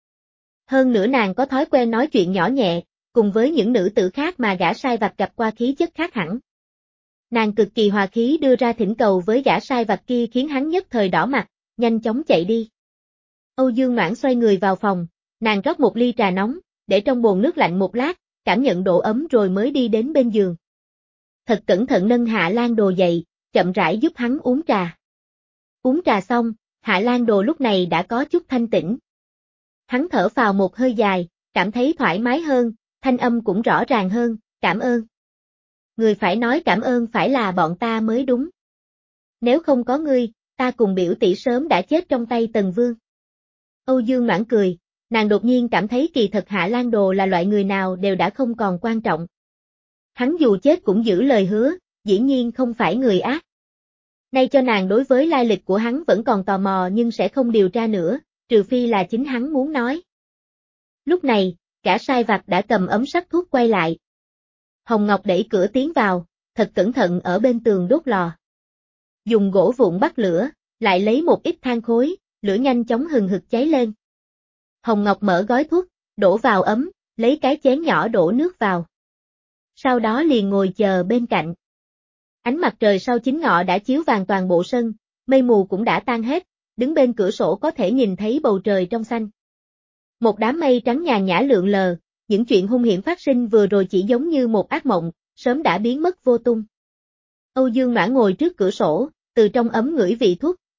Hơn nữa nàng có thói quen nói chuyện nhỏ nhẹ, cùng với những nữ tử khác mà gã sai vặt gặp qua khí chất khác hẳn. Nàng cực kỳ hòa khí đưa ra thỉnh cầu với gã sai vặt kia khiến hắn nhất thời đỏ mặt, nhanh chóng chạy đi. Âu Dương Noãn xoay người vào phòng, nàng rót một ly trà nóng, để trong bồn nước lạnh một lát, cảm nhận độ ấm rồi mới đi đến bên giường. Thật cẩn thận nâng Hạ Lan Đồ dậy, chậm rãi giúp hắn uống trà. Uống trà xong, Hạ Lan Đồ lúc này đã có chút thanh tĩnh. Hắn thở phào một hơi dài, cảm thấy thoải mái hơn, thanh âm cũng rõ ràng hơn, cảm ơn. Người phải nói cảm ơn phải là bọn ta mới đúng. Nếu không có ngươi, ta cùng biểu tỷ sớm đã chết trong tay Tần Vương. Âu Dương Noãn cười, nàng đột nhiên cảm thấy kỳ thật Hạ Lan Đồ là loại người nào đều đã không còn quan trọng. Hắn dù chết cũng giữ lời hứa, dĩ nhiên không phải người ác. Nay cho nàng đối với lai lịch của hắn vẫn còn tò mò nhưng sẽ không điều tra nữa, trừ phi là chính hắn muốn nói. Lúc này, cả sai vặt đã cầm ấm sắc thuốc quay lại. Hồng Ngọc đẩy cửa tiến vào, thật cẩn thận ở bên tường đốt lò. Dùng gỗ vụn bắt lửa, lại lấy một ít than khối, lửa nhanh chóng hừng hực cháy lên. Hồng Ngọc mở gói thuốc, đổ vào ấm, lấy cái chén nhỏ đổ nước vào. Sau đó liền ngồi chờ bên cạnh. Ánh mặt trời sau chính ngọ đã chiếu vàng toàn bộ sân, mây mù cũng đã tan hết, đứng bên cửa sổ có thể nhìn thấy bầu trời trong xanh. Một đám mây trắng nhàn nhã lượn lờ, những chuyện hung hiểm phát sinh vừa rồi chỉ giống như một ác mộng, sớm đã biến mất vô tung. Âu Dương Noãn ngồi trước cửa sổ, từ trong ấm ngửi vị thuốc,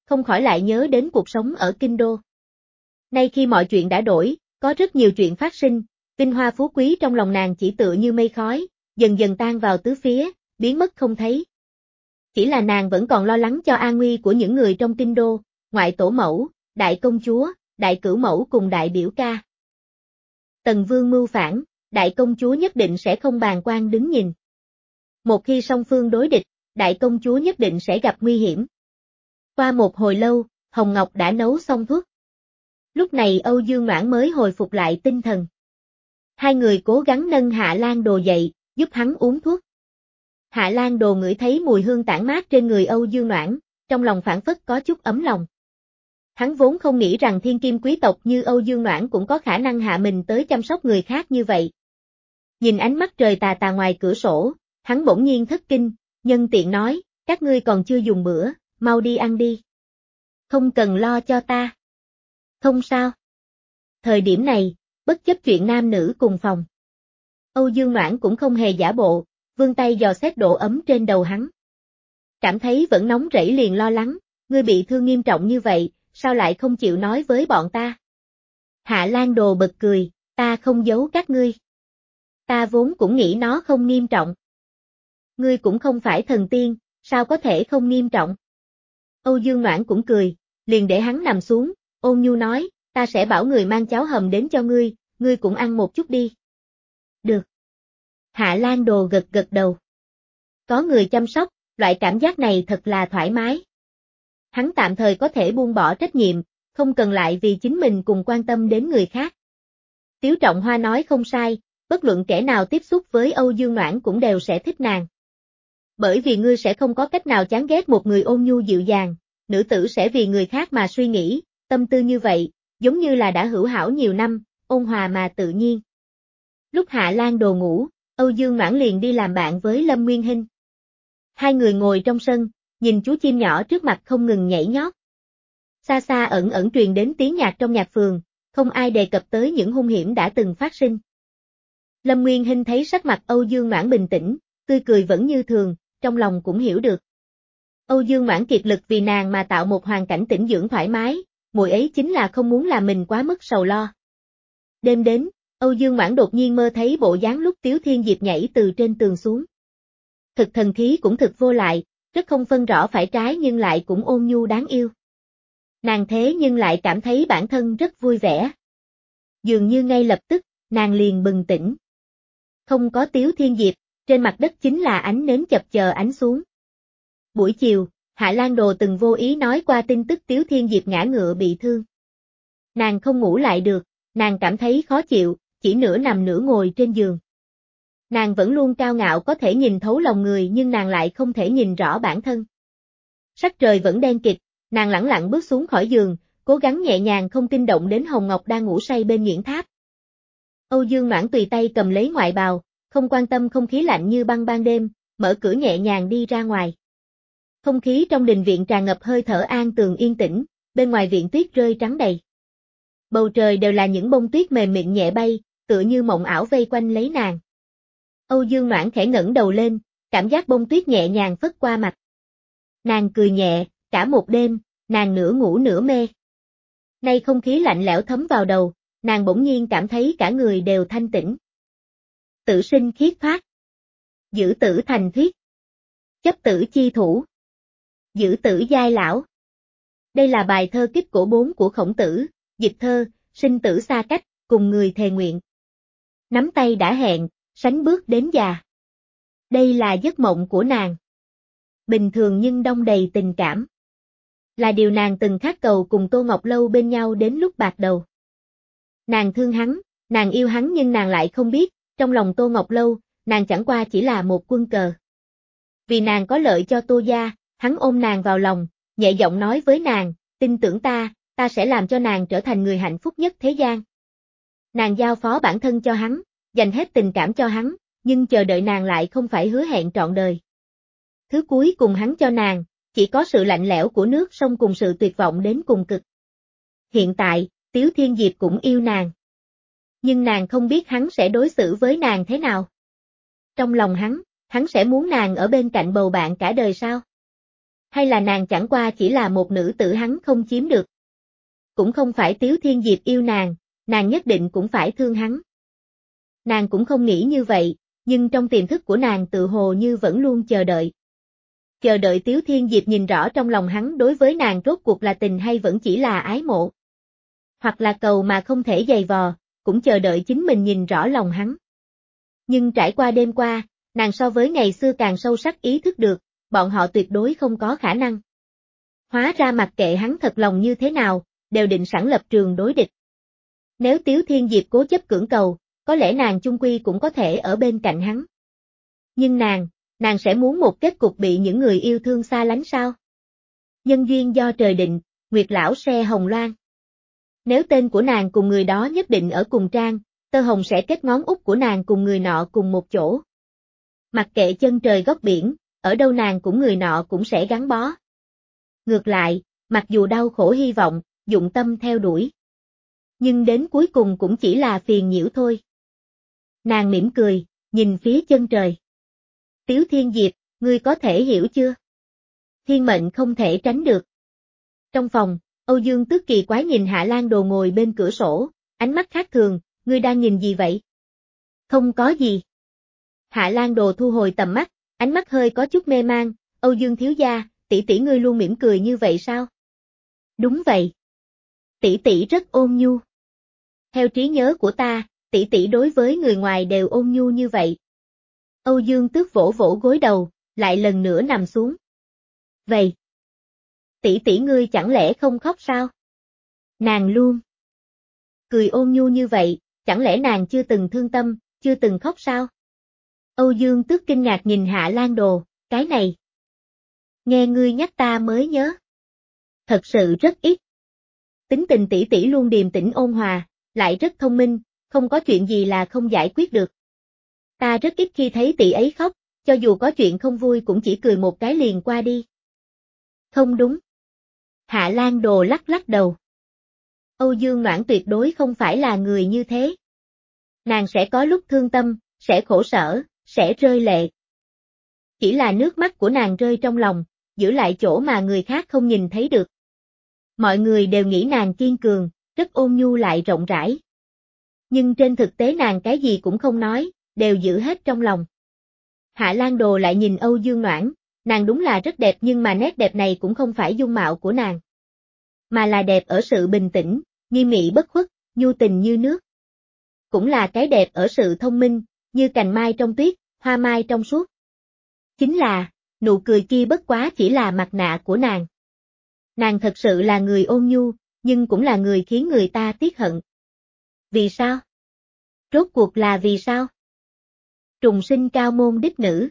không khỏi lại nhớ đến cuộc sống ở Kinh Đô. Nay khi mọi chuyện đã đổi, có rất nhiều chuyện phát sinh, vinh hoa phú quý trong lòng nàng chỉ tựa như mây khói, dần dần tan vào tứ phía, biến mất không thấy. Chỉ là nàng vẫn còn lo lắng cho an nguy của những người trong Kinh Đô, ngoại tổ mẫu, đại công chúa, đại cửu mẫu cùng đại biểu ca. Tần Vương mưu phản, đại công chúa nhất định sẽ không bàng quan đứng nhìn. Một khi song phương đối địch, đại công chúa nhất định sẽ gặp nguy hiểm. Qua một hồi lâu, Hồng Ngọc đã nấu xong thuốc. Lúc này Âu Dương Noãn mới hồi phục lại tinh thần. Hai người cố gắng nâng Hạ Lan Đồ dậy, giúp hắn uống thuốc. Hạ Lan Đồ ngửi thấy mùi hương tản mát trên người Âu Dương Noãn, trong lòng phảng phất có chút ấm lòng. Hắn vốn không nghĩ rằng thiên kim quý tộc như Âu Dương Noãn cũng có khả năng hạ mình tới chăm sóc người khác như vậy. Nhìn ánh mắt trời tà tà ngoài cửa sổ, hắn bỗng nhiên thất kinh, nhân tiện nói, các ngươi còn chưa dùng bữa, mau đi ăn đi. Không cần lo cho ta. Không sao. Thời điểm này, bất chấp chuyện nam nữ cùng phòng. Âu Dương Noãn cũng không hề giả bộ, vươn tay dò xét độ ấm trên đầu hắn. Cảm thấy vẫn nóng rẫy liền lo lắng, ngươi bị thương nghiêm trọng như vậy, sao lại không chịu nói với bọn ta? Hạ Lan Đồ bật cười, ta không giấu các ngươi. Ta vốn cũng nghĩ nó không nghiêm trọng. Ngươi cũng không phải thần tiên, sao có thể không nghiêm trọng? Âu Dương Noãn cũng cười, liền để hắn nằm xuống, ôn nhu nói, ta sẽ bảo người mang cháo hầm đến cho ngươi, ngươi cũng ăn một chút đi. Được. Hạ Lan Đồ gật gật đầu. Có người chăm sóc, loại cảm giác này thật là thoải mái. Hắn tạm thời có thể buông bỏ trách nhiệm, không cần lại vì chính mình cùng quan tâm đến người khác. Tiếu Trọng Hoa nói không sai, bất luận kẻ nào tiếp xúc với Âu Dương Noãn cũng đều sẽ thích nàng. Bởi vì ngươi sẽ không có cách nào chán ghét một người ôn nhu dịu dàng, nữ tử sẽ vì người khác mà suy nghĩ, tâm tư như vậy, giống như là đã hữu hảo nhiều năm, ôn hòa mà tự nhiên. Lúc Hạ Lan Đồ ngủ, Âu Dương Noãn liền đi làm bạn với Lâm Nguyên Hinh. Hai người ngồi trong sân, nhìn chú chim nhỏ trước mặt không ngừng nhảy nhót. Xa xa ẩn ẩn truyền đến tiếng nhạc trong nhạc phường, không ai đề cập tới những hung hiểm đã từng phát sinh. Lâm Nguyên Hinh thấy sắc mặt Âu Dương Noãn bình tĩnh, tươi cười vẫn như thường, trong lòng cũng hiểu được. Âu Dương Noãn kiệt lực vì nàng mà tạo một hoàn cảnh tĩnh dưỡng thoải mái, muội ấy chính là không muốn làm mình quá mức sầu lo. Đêm đến, Âu Dương Noãn đột nhiên mơ thấy bộ dáng lúc Tiếu Thiên Diệp nhảy từ trên tường xuống. Thực thần khí cũng thực vô lại, rất không phân rõ phải trái nhưng lại cũng ôn nhu đáng yêu. Nàng thế nhưng lại cảm thấy bản thân rất vui vẻ. Dường như ngay lập tức, nàng liền bừng tỉnh. Không có Tiếu Thiên Diệp, trên mặt đất chính là ánh nến chập chờ ánh xuống. Buổi chiều, Hạ Lan Đồ từng vô ý nói qua tin tức Tiếu Thiên Diệp ngã ngựa bị thương. Nàng không ngủ lại được, nàng cảm thấy khó chịu, chỉ nửa nằm nửa ngồi trên giường. Nàng vẫn luôn cao ngạo có thể nhìn thấu lòng người nhưng nàng lại không thể nhìn rõ bản thân. Sắc trời vẫn đen kịt, nàng lẳng lặng bước xuống khỏi giường, cố gắng nhẹ nhàng không kinh động đến Hồng Ngọc đang ngủ say bên Nguyễn Tháp. Âu Dương Noãn tùy tay cầm lấy ngoại bào, không quan tâm không khí lạnh như băng ban đêm, mở cửa nhẹ nhàng đi ra ngoài. Không khí trong đình viện tràn ngập hơi thở an tường yên tĩnh, bên ngoài viện tuyết rơi trắng đầy. Bầu trời đều là những bông tuyết mềm mịn nhẹ bay, tựa như mộng ảo vây quanh lấy nàng. Âu Dương Noãn khẽ ngẩng đầu lên, cảm giác bông tuyết nhẹ nhàng phất qua mặt. Nàng cười nhẹ, cả một đêm, nàng nửa ngủ nửa mê. Nay không khí lạnh lẽo thấm vào đầu, nàng bỗng nhiên cảm thấy cả người đều thanh tĩnh. Tử sinh khiết thoát. Giữ tử thành thuyết. Chấp tử chi thủ. Giữ tử giai lão. Đây là bài thơ kích cổ bốn của Khổng Tử, dịch thơ, sinh tử xa cách, cùng người thề nguyện. Nắm tay đã hẹn, sánh bước đến già. Đây là giấc mộng của nàng. Bình thường nhưng đong đầy tình cảm. Là điều nàng từng khát cầu cùng Tô Ngọc Lâu bên nhau đến lúc bạc đầu. Nàng thương hắn, nàng yêu hắn nhưng nàng lại không biết, trong lòng Tô Ngọc Lâu, nàng chẳng qua chỉ là một quân cờ. Vì nàng có lợi cho Tô gia, hắn ôm nàng vào lòng, nhẹ giọng nói với nàng, tin tưởng ta, ta sẽ làm cho nàng trở thành người hạnh phúc nhất thế gian. Nàng giao phó bản thân cho hắn, dành hết tình cảm cho hắn, nhưng chờ đợi nàng lại không phải hứa hẹn trọn đời. Thứ cuối cùng hắn cho nàng, chỉ có sự lạnh lẽo của nước sông cùng sự tuyệt vọng đến cùng cực. Hiện tại, Tiếu Thiên Diệp cũng yêu nàng. Nhưng nàng không biết hắn sẽ đối xử với nàng thế nào. Trong lòng hắn, hắn sẽ muốn nàng ở bên cạnh bầu bạn cả đời sao? Hay là nàng chẳng qua chỉ là một nữ tử hắn không chiếm được? Cũng không phải Tiếu Thiên Diệp yêu nàng, nàng nhất định cũng phải thương hắn. Nàng cũng không nghĩ như vậy, nhưng trong tiềm thức của nàng tự hồ như vẫn luôn chờ đợi. Chờ đợi Tiếu Thiên Diệp nhìn rõ trong lòng hắn đối với nàng rốt cuộc là tình hay vẫn chỉ là ái mộ. Hoặc là cầu mà không thể giày vò, cũng chờ đợi chính mình nhìn rõ lòng hắn. Nhưng trải qua đêm qua, nàng so với ngày xưa càng sâu sắc ý thức được, bọn họ tuyệt đối không có khả năng. Hóa ra mặc kệ hắn thật lòng như thế nào, đều định sẵn lập trường đối địch. Nếu Tiếu Thiên Diệp cố chấp cưỡng cầu, có lẽ nàng chung quy cũng có thể ở bên cạnh hắn. Nhưng nàng, nàng sẽ muốn một kết cục bị những người yêu thương xa lánh sao? Nhân duyên do trời định, Nguyệt lão xe hồng loan. Nếu tên của nàng cùng người đó nhất định ở cùng trang, tơ hồng sẽ kết ngón út của nàng cùng người nọ cùng một chỗ. Mặc kệ chân trời góc biển, ở đâu nàng cũng người nọ cũng sẽ gắn bó. Ngược lại, mặc dù đau khổ hy vọng, dụng tâm theo đuổi. Nhưng đến cuối cùng cũng chỉ là phiền nhiễu thôi. Nàng mỉm cười, nhìn phía chân trời. Tiếu Thiên Diệp, ngươi có thể hiểu chưa? Thiên mệnh không thể tránh được. Trong phòng, Âu Dương Tước kỳ quái nhìn Hạ Lan Đồ ngồi bên cửa sổ, ánh mắt khác thường, ngươi đang nhìn gì vậy? Không có gì. Hạ Lan Đồ thu hồi tầm mắt, ánh mắt hơi có chút mê mang, Âu Dương thiếu gia, tỷ tỷ ngươi luôn mỉm cười như vậy sao? Đúng vậy. Tỷ tỷ rất ôn nhu. Theo trí nhớ của ta, tỷ tỷ đối với người ngoài đều ôn nhu như vậy. Âu Dương Tước vỗ vỗ gối đầu, lại lần nữa nằm xuống. Vậy. Tỷ tỷ ngươi chẳng lẽ không khóc sao? Nàng luôn. Cười ôn nhu như vậy, chẳng lẽ nàng chưa từng thương tâm, chưa từng khóc sao? Âu Dương Tước kinh ngạc nhìn Hạ Lan Đồ, cái này. Nghe ngươi nhắc ta mới nhớ. Thật sự rất ít. Tính tình tỷ tỷ luôn điềm tĩnh ôn hòa, lại rất thông minh, không có chuyện gì là không giải quyết được. Ta rất ít khi thấy tỷ ấy khóc, cho dù có chuyện không vui cũng chỉ cười một cái liền qua đi. Không đúng. Hạ Lan Đồ lắc lắc đầu. Âu Dương Noãn tuyệt đối không phải là người như thế. Nàng sẽ có lúc thương tâm, sẽ khổ sở, sẽ rơi lệ. Chỉ là nước mắt của nàng rơi trong lòng, giữ lại chỗ mà người khác không nhìn thấy được. Mọi người đều nghĩ nàng kiên cường, rất ôn nhu lại rộng rãi. Nhưng trên thực tế nàng cái gì cũng không nói, đều giữ hết trong lòng. Hạ Lan Đồ lại nhìn Âu Dương Noãn, nàng đúng là rất đẹp nhưng mà nét đẹp này cũng không phải dung mạo của nàng. Mà là đẹp ở sự bình tĩnh, nghiêm nghị bất khuất, nhu tình như nước. Cũng là cái đẹp ở sự thông minh, như cành mai trong tuyết, hoa mai trong suốt. Chính là, nụ cười kia bất quá chỉ là mặt nạ của nàng. Nàng thật sự là người ôn nhu, nhưng cũng là người khiến người ta tiếc hận. Vì sao? Rốt cuộc là vì sao? Trùng sinh cao môn đích nữ.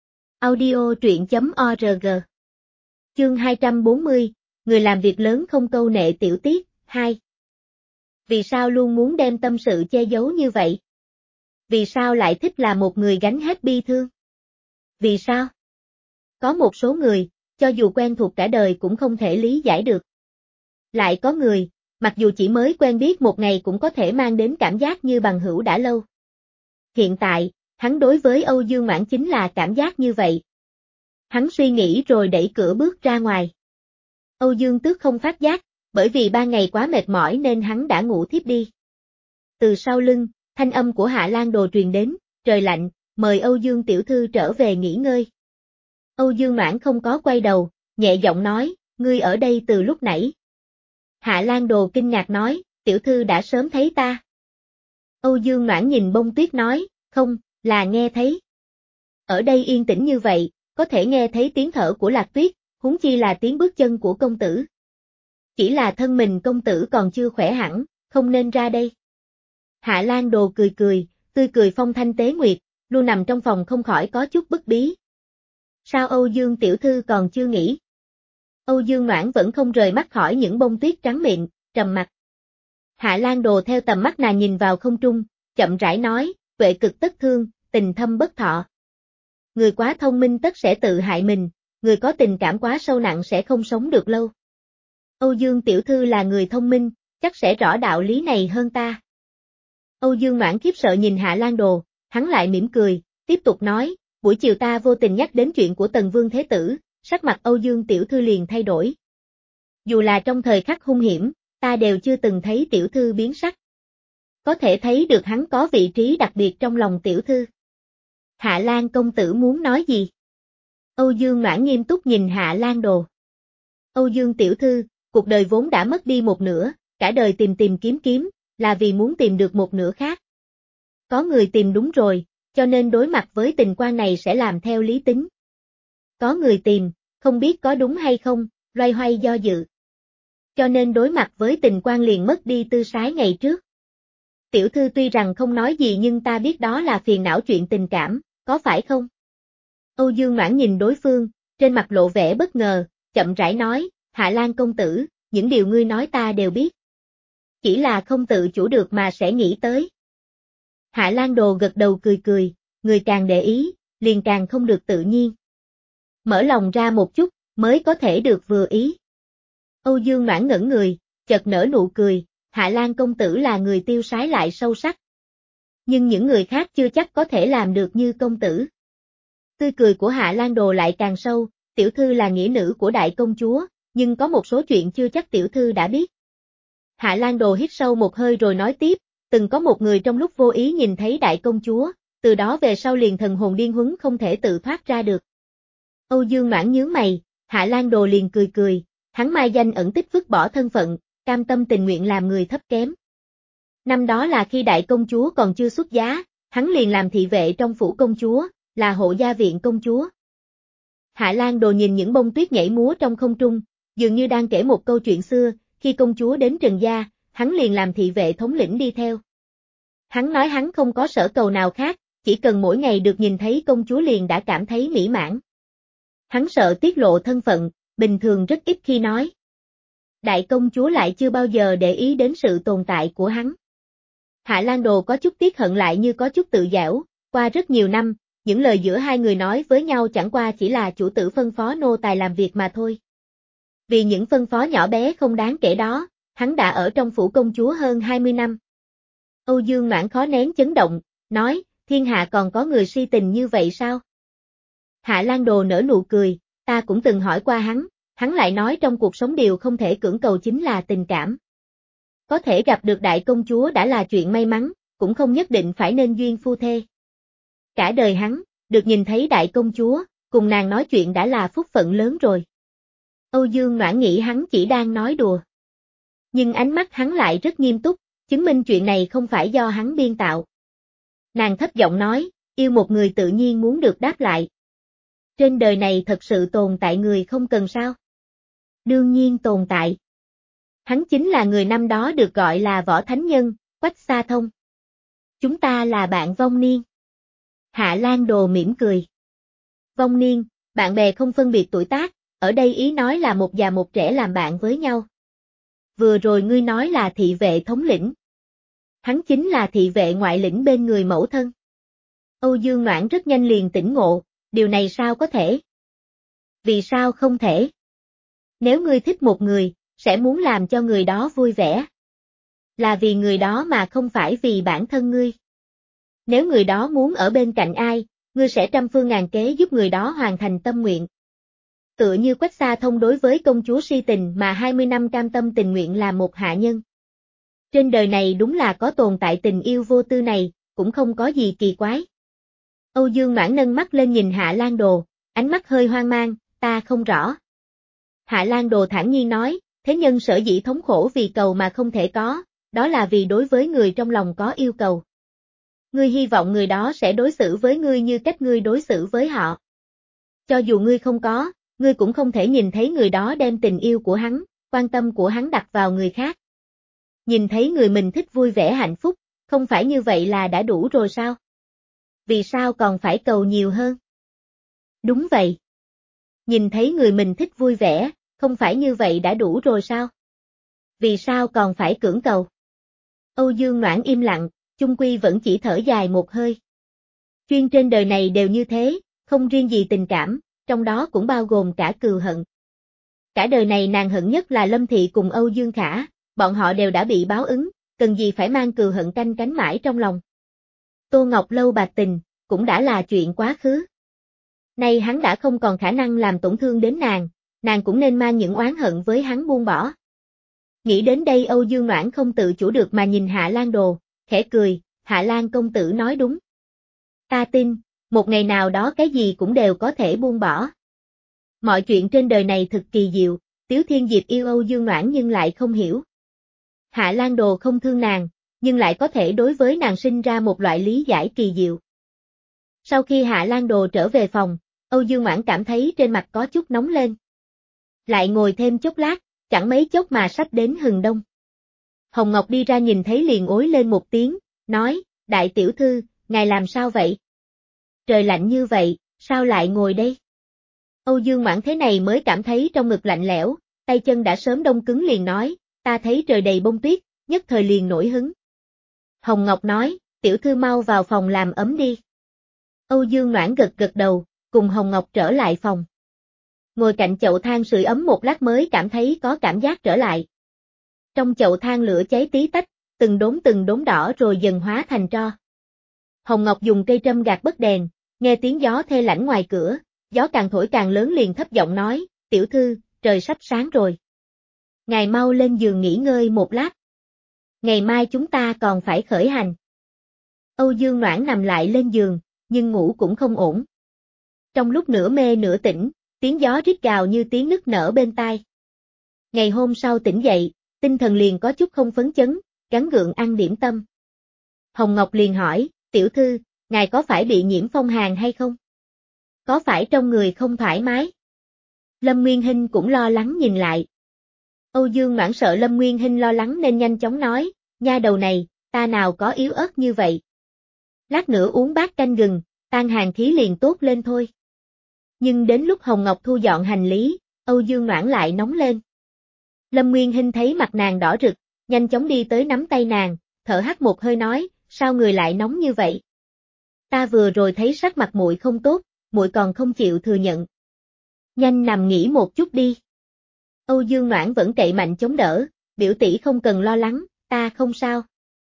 Audio truyện chấm org. Chương hai trăm bốn mươi, người làm việc lớn không câu nệ tiểu tiết, hai. Vì sao luôn muốn đem tâm sự che giấu như vậy? Vì sao lại thích là một người gánh hết bi thương? Vì sao? Có một số người, cho dù quen thuộc cả đời cũng không thể lý giải được. Lại có người, mặc dù chỉ mới quen biết một ngày cũng có thể mang đến cảm giác như bằng hữu đã lâu. Hiện tại, hắn đối với Âu Dương Mãn chính là cảm giác như vậy. Hắn suy nghĩ rồi đẩy cửa bước ra ngoài. Âu Dương Tước không phát giác, bởi vì ba ngày quá mệt mỏi nên hắn đã ngủ thiếp đi. Từ sau lưng, thanh âm của Hạ Lan Đồ truyền đến, trời lạnh, mời Âu Dương tiểu thư trở về nghỉ ngơi. Âu Dương Noãn không có quay đầu, nhẹ giọng nói, ngươi ở đây từ lúc nãy. Hạ Lan Đồ kinh ngạc nói, tiểu thư đã sớm thấy ta. Âu Dương Noãn nhìn bông tuyết nói, không, là nghe thấy. Ở đây yên tĩnh như vậy, có thể nghe thấy tiếng thở của Lạc Tuyết, huống chi là tiếng bước chân của công tử. Chỉ là thân mình công tử còn chưa khỏe hẳn, không nên ra đây. Hạ Lan Đồ cười cười, tươi cười phong thanh tế nguyệt, luôn nằm trong phòng không khỏi có chút bức bí. Sao Âu Dương tiểu thư còn chưa nghỉ? Âu Dương Noãn vẫn không rời mắt khỏi những bông tuyết trắng miệng, trầm mặt. Hạ Lan Đồ theo tầm mắt nàng nhìn vào không trung, chậm rãi nói, tuệ cực tất thương, tình thâm bất thọ. Người quá thông minh tất sẽ tự hại mình, người có tình cảm quá sâu nặng sẽ không sống được lâu. Âu Dương tiểu thư là người thông minh, chắc sẽ rõ đạo lý này hơn ta. Âu Dương Noãn khiếp sợ nhìn Hạ Lan Đồ, hắn lại mỉm cười, tiếp tục nói, buổi chiều ta vô tình nhắc đến chuyện của Tần Vương Thế Tử, sắc mặt Âu Dương tiểu thư liền thay đổi. Dù là trong thời khắc hung hiểm, ta đều chưa từng thấy tiểu thư biến sắc. Có thể thấy được hắn có vị trí đặc biệt trong lòng tiểu thư. Hạ Lan công tử muốn nói gì? Âu Dương Noãn nghiêm túc nhìn Hạ Lan Đồ. Âu Dương tiểu thư, cuộc đời vốn đã mất đi một nửa, cả đời tìm tìm kiếm kiếm, là vì muốn tìm được một nửa khác. Có người tìm đúng rồi, cho nên đối mặt với tình quan này sẽ làm theo lý tính. Có người tìm, không biết có đúng hay không, loay hoay do dự. Cho nên đối mặt với tình quan liền mất đi tư sái ngày trước. Tiểu thư tuy rằng không nói gì nhưng ta biết đó là phiền não chuyện tình cảm, có phải không? Âu Dương Noãn nhìn đối phương, trên mặt lộ vẻ bất ngờ, chậm rãi nói, Hạ Lan công tử, những điều ngươi nói ta đều biết. Chỉ là không tự chủ được mà sẽ nghĩ tới. Hạ Lan Đồ gật đầu cười cười, người càng để ý, liền càng không được tự nhiên. Mở lòng ra một chút, mới có thể được vừa ý. Âu Dương Noãn ngẩn người, chợt nở nụ cười, Hạ Lan công tử là người tiêu sái lại sâu sắc. Nhưng những người khác chưa chắc có thể làm được như công tử. Tươi cười của Hạ Lan Đồ lại càng sâu, tiểu thư là nghĩa nữ của đại công chúa, nhưng có một số chuyện chưa chắc tiểu thư đã biết. Hạ Lan Đồ hít sâu một hơi rồi nói tiếp, từng có một người trong lúc vô ý nhìn thấy đại công chúa, từ đó về sau liền thần hồn điên huấn không thể tự thoát ra được. Âu Dương Noãn nhướng mày, Hạ Lan Đồ liền cười cười, hắn mai danh ẩn tích vứt bỏ thân phận, cam tâm tình nguyện làm người thấp kém. Năm đó là khi đại công chúa còn chưa xuất giá, hắn liền làm thị vệ trong phủ công chúa, là hộ gia viện công chúa. Hạ Lan Đồ nhìn những bông tuyết nhảy múa trong không trung, dường như đang kể một câu chuyện xưa, khi công chúa đến Trần gia, hắn liền làm thị vệ thống lĩnh đi theo. Hắn nói hắn không có sở cầu nào khác, chỉ cần mỗi ngày được nhìn thấy công chúa liền đã cảm thấy mỹ mãn. Hắn sợ tiết lộ thân phận, bình thường rất ít khi nói. Đại công chúa lại chưa bao giờ để ý đến sự tồn tại của hắn. Hạ Lan Đồ có chút tiếc hận lại như có chút tự giễu, qua rất nhiều năm, những lời giữa hai người nói với nhau chẳng qua chỉ là chủ tử phân phó nô tài làm việc mà thôi. Vì những phân phó nhỏ bé không đáng kể đó, hắn đã ở trong phủ công chúa hơn hai mươi năm. Âu Dương Noãn khó nén chấn động, nói, thiên hạ còn có người si tình như vậy sao? Hạ Lan Đồ nở nụ cười, ta cũng từng hỏi qua hắn, hắn lại nói trong cuộc sống điều không thể cưỡng cầu chính là tình cảm. Có thể gặp được đại công chúa đã là chuyện may mắn, cũng không nhất định phải nên duyên phu thê. Cả đời hắn, được nhìn thấy đại công chúa, cùng nàng nói chuyện đã là phúc phận lớn rồi. Âu Dương Noãn nghĩ hắn chỉ đang nói đùa. Nhưng ánh mắt hắn lại rất nghiêm túc, chứng minh chuyện này không phải do hắn biên tạo. Nàng thấp giọng nói, yêu một người tự nhiên muốn được đáp lại. Trên đời này thật sự tồn tại người không cần sao? Đương nhiên tồn tại. Hắn chính là người năm đó được gọi là võ thánh nhân, Quách Xa Thông. Chúng ta là bạn vong niên. Hạ Lan Đồ mỉm cười. Vong niên, bạn bè không phân biệt tuổi tác, ở đây ý nói là một già một trẻ làm bạn với nhau. Vừa rồi ngươi nói là thị vệ thống lĩnh. Hắn chính là thị vệ ngoại lĩnh bên người mẫu thân. Âu Dương Noãn rất nhanh liền tỉnh ngộ, điều này sao có thể? Vì sao không thể? Nếu ngươi thích một người, sẽ muốn làm cho người đó vui vẻ. Là vì người đó mà không phải vì bản thân ngươi. Nếu người đó muốn ở bên cạnh ai, ngươi sẽ trăm phương ngàn kế giúp người đó hoàn thành tâm nguyện. Tựa như Quách Xa Thông đối với công chúa si tình mà hai mươi năm cam tâm tình nguyện làm một hạ nhân. Trên đời này đúng là có tồn tại tình yêu vô tư này, cũng không có gì kỳ quái. Âu Dương Noãn nâng mắt lên nhìn Hạ Lan Đồ, ánh mắt hơi hoang mang, ta không rõ. Hạ Lan Đồ thản nhiên nói, thế nhân sở dĩ thống khổ vì cầu mà không thể có, đó là vì đối với người trong lòng có yêu cầu. Ngươi hy vọng người đó sẽ đối xử với ngươi như cách ngươi đối xử với họ. Cho dù ngươi không có, ngươi cũng không thể nhìn thấy người đó đem tình yêu của hắn, quan tâm của hắn đặt vào người khác. Nhìn thấy người mình thích vui vẻ hạnh phúc, không phải như vậy là đã đủ rồi sao? Vì sao còn phải cầu nhiều hơn? Đúng vậy. Nhìn thấy người mình thích vui vẻ, không phải như vậy đã đủ rồi sao? Vì sao còn phải cưỡng cầu? Âu Dương Noãn im lặng, chung quy vẫn chỉ thở dài một hơi. Chuyên trên đời này đều như thế, không riêng gì tình cảm, trong đó cũng bao gồm cả cừu hận. Cả đời này nàng hận nhất là Lâm Thị cùng Âu Dương Khả, bọn họ đều đã bị báo ứng, cần gì phải mang cừu hận canh cánh mãi trong lòng. Tô Ngọc Lâu bạc tình, cũng đã là chuyện quá khứ. Nay hắn đã không còn khả năng làm tổn thương đến nàng, nàng cũng nên mang những oán hận với hắn buông bỏ. Nghĩ đến đây Âu Dương Noãn không tự chủ được mà nhìn Hạ Lan Đồ, khẽ cười, Hạ Lan công tử nói đúng. Ta tin, một ngày nào đó cái gì cũng đều có thể buông bỏ. Mọi chuyện trên đời này thực kỳ diệu, Tiếu Thiên Diệp yêu Âu Dương Noãn nhưng lại không hiểu. Hạ Lan Đồ không thương nàng, nhưng lại có thể đối với nàng sinh ra một loại lý giải kỳ diệu. Sau khi Hạ Lan Đồ trở về phòng, Âu Dương Noãn cảm thấy trên mặt có chút nóng lên. Lại ngồi thêm chốc lát, chẳng mấy chốc mà sắp đến hừng đông. Hồng Ngọc đi ra nhìn thấy liền ối lên một tiếng, nói, đại tiểu thư, ngài làm sao vậy? Trời lạnh như vậy, sao lại ngồi đây? Âu Dương Noãn thế này mới cảm thấy trong ngực lạnh lẽo, tay chân đã sớm đông cứng liền nói, ta thấy trời đầy bông tuyết, nhất thời liền nổi hứng. Hồng Ngọc nói, tiểu thư mau vào phòng làm ấm đi. Âu Dương Noãn gật gật đầu, cùng Hồng Ngọc trở lại phòng. Ngồi cạnh chậu than sưởi ấm một lát mới cảm thấy có cảm giác trở lại. Trong chậu than lửa cháy tí tách, từng đốm từng đốm đỏ rồi dần hóa thành tro. Hồng Ngọc dùng cây trâm gạt bấc đèn, nghe tiếng gió thê lạnh ngoài cửa, gió càng thổi càng lớn liền thấp giọng nói, tiểu thư, trời sắp sáng rồi. Ngài mau lên giường nghỉ ngơi một lát. Ngày mai chúng ta còn phải khởi hành. Âu Dương Noãn nằm lại lên giường, nhưng ngủ cũng không ổn. Trong lúc nửa mê nửa tỉnh, tiếng gió rít gào như tiếng nức nở bên tai. Ngày hôm sau tỉnh dậy, tinh thần liền có chút không phấn chấn, gắng gượng ăn điểm tâm. Hồng Ngọc liền hỏi, tiểu thư, ngài có phải bị nhiễm phong hàn hay không? Có phải trong người không thoải mái? Lâm Nguyên Hinh cũng lo lắng nhìn lại. Âu Dương Noãn sợ Lâm Nguyên Hinh lo lắng nên nhanh chóng nói, nha đầu này, ta nào có yếu ớt như vậy. Lát nữa uống bát canh gừng, tan hàn khí liền tốt lên thôi. Nhưng đến lúc Hồng Ngọc thu dọn hành lý, Âu Dương Noãn lại nóng lên. Lâm Nguyên Hinh thấy mặt nàng đỏ rực, nhanh chóng đi tới nắm tay nàng, thở hắt một hơi nói, sao người lại nóng như vậy? Ta vừa rồi thấy sắc mặt muội không tốt, muội còn không chịu thừa nhận. Nhanh nằm nghỉ một chút đi. Âu Dương Noãn vẫn cậy mạnh chống đỡ, biểu tỷ không cần lo lắng, ta không sao.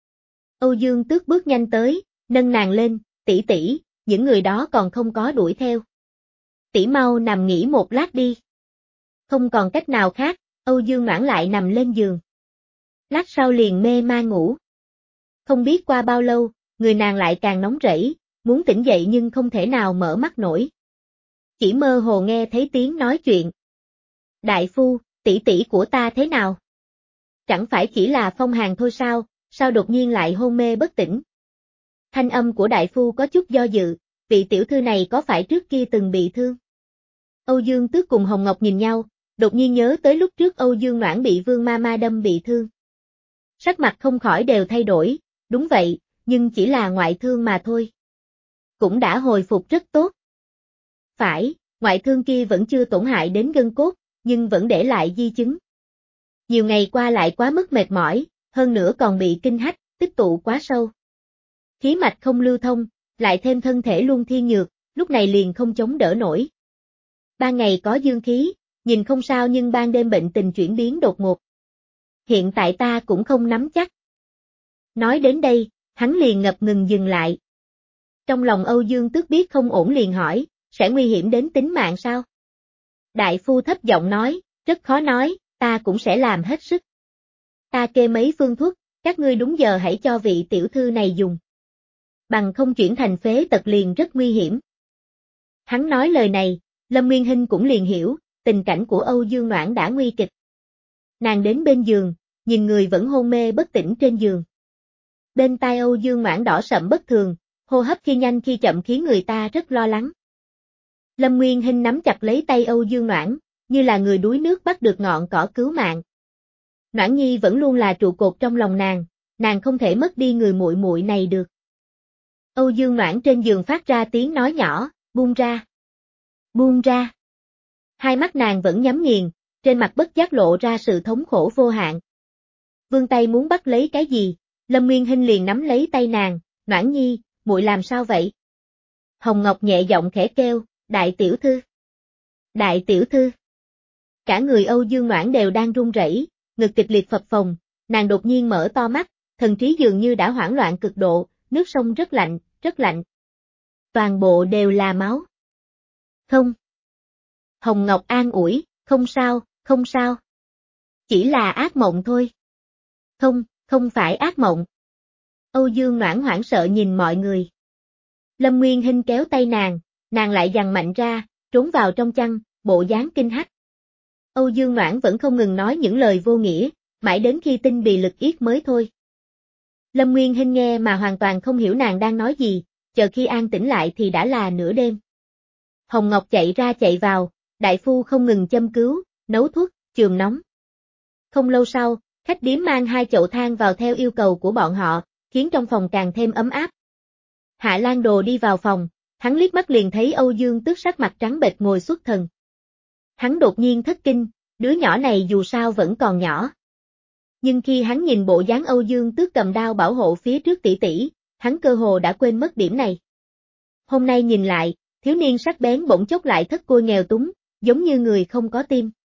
Âu Dương Tước bước nhanh tới, nâng nàng lên, tỷ tỷ, những người đó còn không có đuổi theo. Tỷ mau nằm nghỉ một lát đi. Không còn cách nào khác, Âu Dương Noãn lại nằm lên giường. Lát sau liền mê man ngủ. Không biết qua bao lâu, người nàng lại càng nóng rẫy, muốn tỉnh dậy nhưng không thể nào mở mắt nổi. Chỉ mơ hồ nghe thấy tiếng nói chuyện. Đại phu, tỷ tỷ của ta thế nào? Chẳng phải chỉ là phong hàn thôi sao, sao đột nhiên lại hôn mê bất tỉnh? Thanh âm của đại phu có chút do dự, vị tiểu thư này có phải trước kia từng bị thương? Âu Dương Tước cùng Hồng Ngọc nhìn nhau, đột nhiên nhớ tới lúc trước Âu Dương Noãn bị Vương Ma Ma đâm bị thương. Sắc mặt không khỏi đều thay đổi, đúng vậy, nhưng chỉ là ngoại thương mà thôi. Cũng đã hồi phục rất tốt. Phải, ngoại thương kia vẫn chưa tổn hại đến gân cốt, nhưng vẫn để lại di chứng. Nhiều ngày qua lại quá mức mệt mỏi, hơn nữa còn bị kinh hách, tích tụ quá sâu. Khí mạch không lưu thông, lại thêm thân thể luôn thiên nhược, lúc này liền không chống đỡ nổi. Ban ngày có dương khí, nhìn không sao nhưng ban đêm bệnh tình chuyển biến đột ngột. Hiện tại ta cũng không nắm chắc. Nói đến đây, hắn liền ngập ngừng dừng lại. Trong lòng Âu Dương Tước biết không ổn liền hỏi, sẽ nguy hiểm đến tính mạng sao? Đại phu thấp giọng nói, rất khó nói, ta cũng sẽ làm hết sức. Ta kê mấy phương thuốc, các ngươi đúng giờ hãy cho vị tiểu thư này dùng. Bằng không chuyển thành phế tật liền rất nguy hiểm. Hắn nói lời này, Lâm Nguyên Hinh cũng liền hiểu, tình cảnh của Âu Dương Noãn đã nguy kịch. Nàng đến bên giường, nhìn người vẫn hôn mê bất tỉnh trên giường. Bên tai Âu Dương Noãn đỏ sậm bất thường, hô hấp khi nhanh khi chậm khiến người ta rất lo lắng. Lâm Nguyên Hinh nắm chặt lấy tay Âu Dương Noãn, như là người đuối nước bắt được ngọn cỏ cứu mạng. Noãn Nhi vẫn luôn là trụ cột trong lòng nàng, nàng không thể mất đi người muội muội này được. Âu Dương Noãn trên giường phát ra tiếng nói nhỏ, buông ra. Buông ra. Hai mắt nàng vẫn nhắm nghiền, trên mặt bất giác lộ ra sự thống khổ vô hạn. Vươn tay muốn bắt lấy cái gì, Lâm Nguyên Hinh liền nắm lấy tay nàng, Noãn Nhi, muội làm sao vậy? Hồng Ngọc nhẹ giọng khẽ kêu, đại tiểu thư. Đại tiểu thư. Cả người Âu Dương Noãn đều đang run rẩy, ngực kịch liệt phập phồng, nàng đột nhiên mở to mắt, thần trí dường như đã hoảng loạn cực độ, nước sông rất lạnh, rất lạnh. Toàn bộ đều là máu. Không. Hồng Ngọc an ủi, không sao, không sao. Chỉ là ác mộng thôi. Không, không phải ác mộng. Âu Dương Noãn hoảng sợ nhìn mọi người. Lâm Nguyên Hinh kéo tay nàng, nàng lại giằng mạnh ra, trốn vào trong chăn, bộ dáng kinh hách. Âu Dương Noãn vẫn không ngừng nói những lời vô nghĩa, mãi đến khi tinh bì lực yết mới thôi. Lâm Nguyên Hinh nghe mà hoàn toàn không hiểu nàng đang nói gì, chờ khi an tĩnh lại thì đã là nửa đêm. Hồng Ngọc chạy ra chạy vào, đại phu không ngừng châm cứu, nấu thuốc, chườm nóng. Không lâu sau, khách điếm mang hai chậu than vào theo yêu cầu của bọn họ, khiến trong phòng càng thêm ấm áp. Hạ Lan Đồ đi vào phòng, hắn liếc mắt liền thấy Âu Dương Tước sắc mặt trắng bệch ngồi xuất thần. Hắn đột nhiên thất kinh, đứa nhỏ này dù sao vẫn còn nhỏ. Nhưng khi hắn nhìn bộ dáng Âu Dương Tước cầm đao bảo hộ phía trước tỷ tỷ, hắn cơ hồ đã quên mất điểm này. Hôm nay nhìn lại, thiếu niên sắc bén bỗng chốc lại thất côi nghèo túng, giống như người không có tim.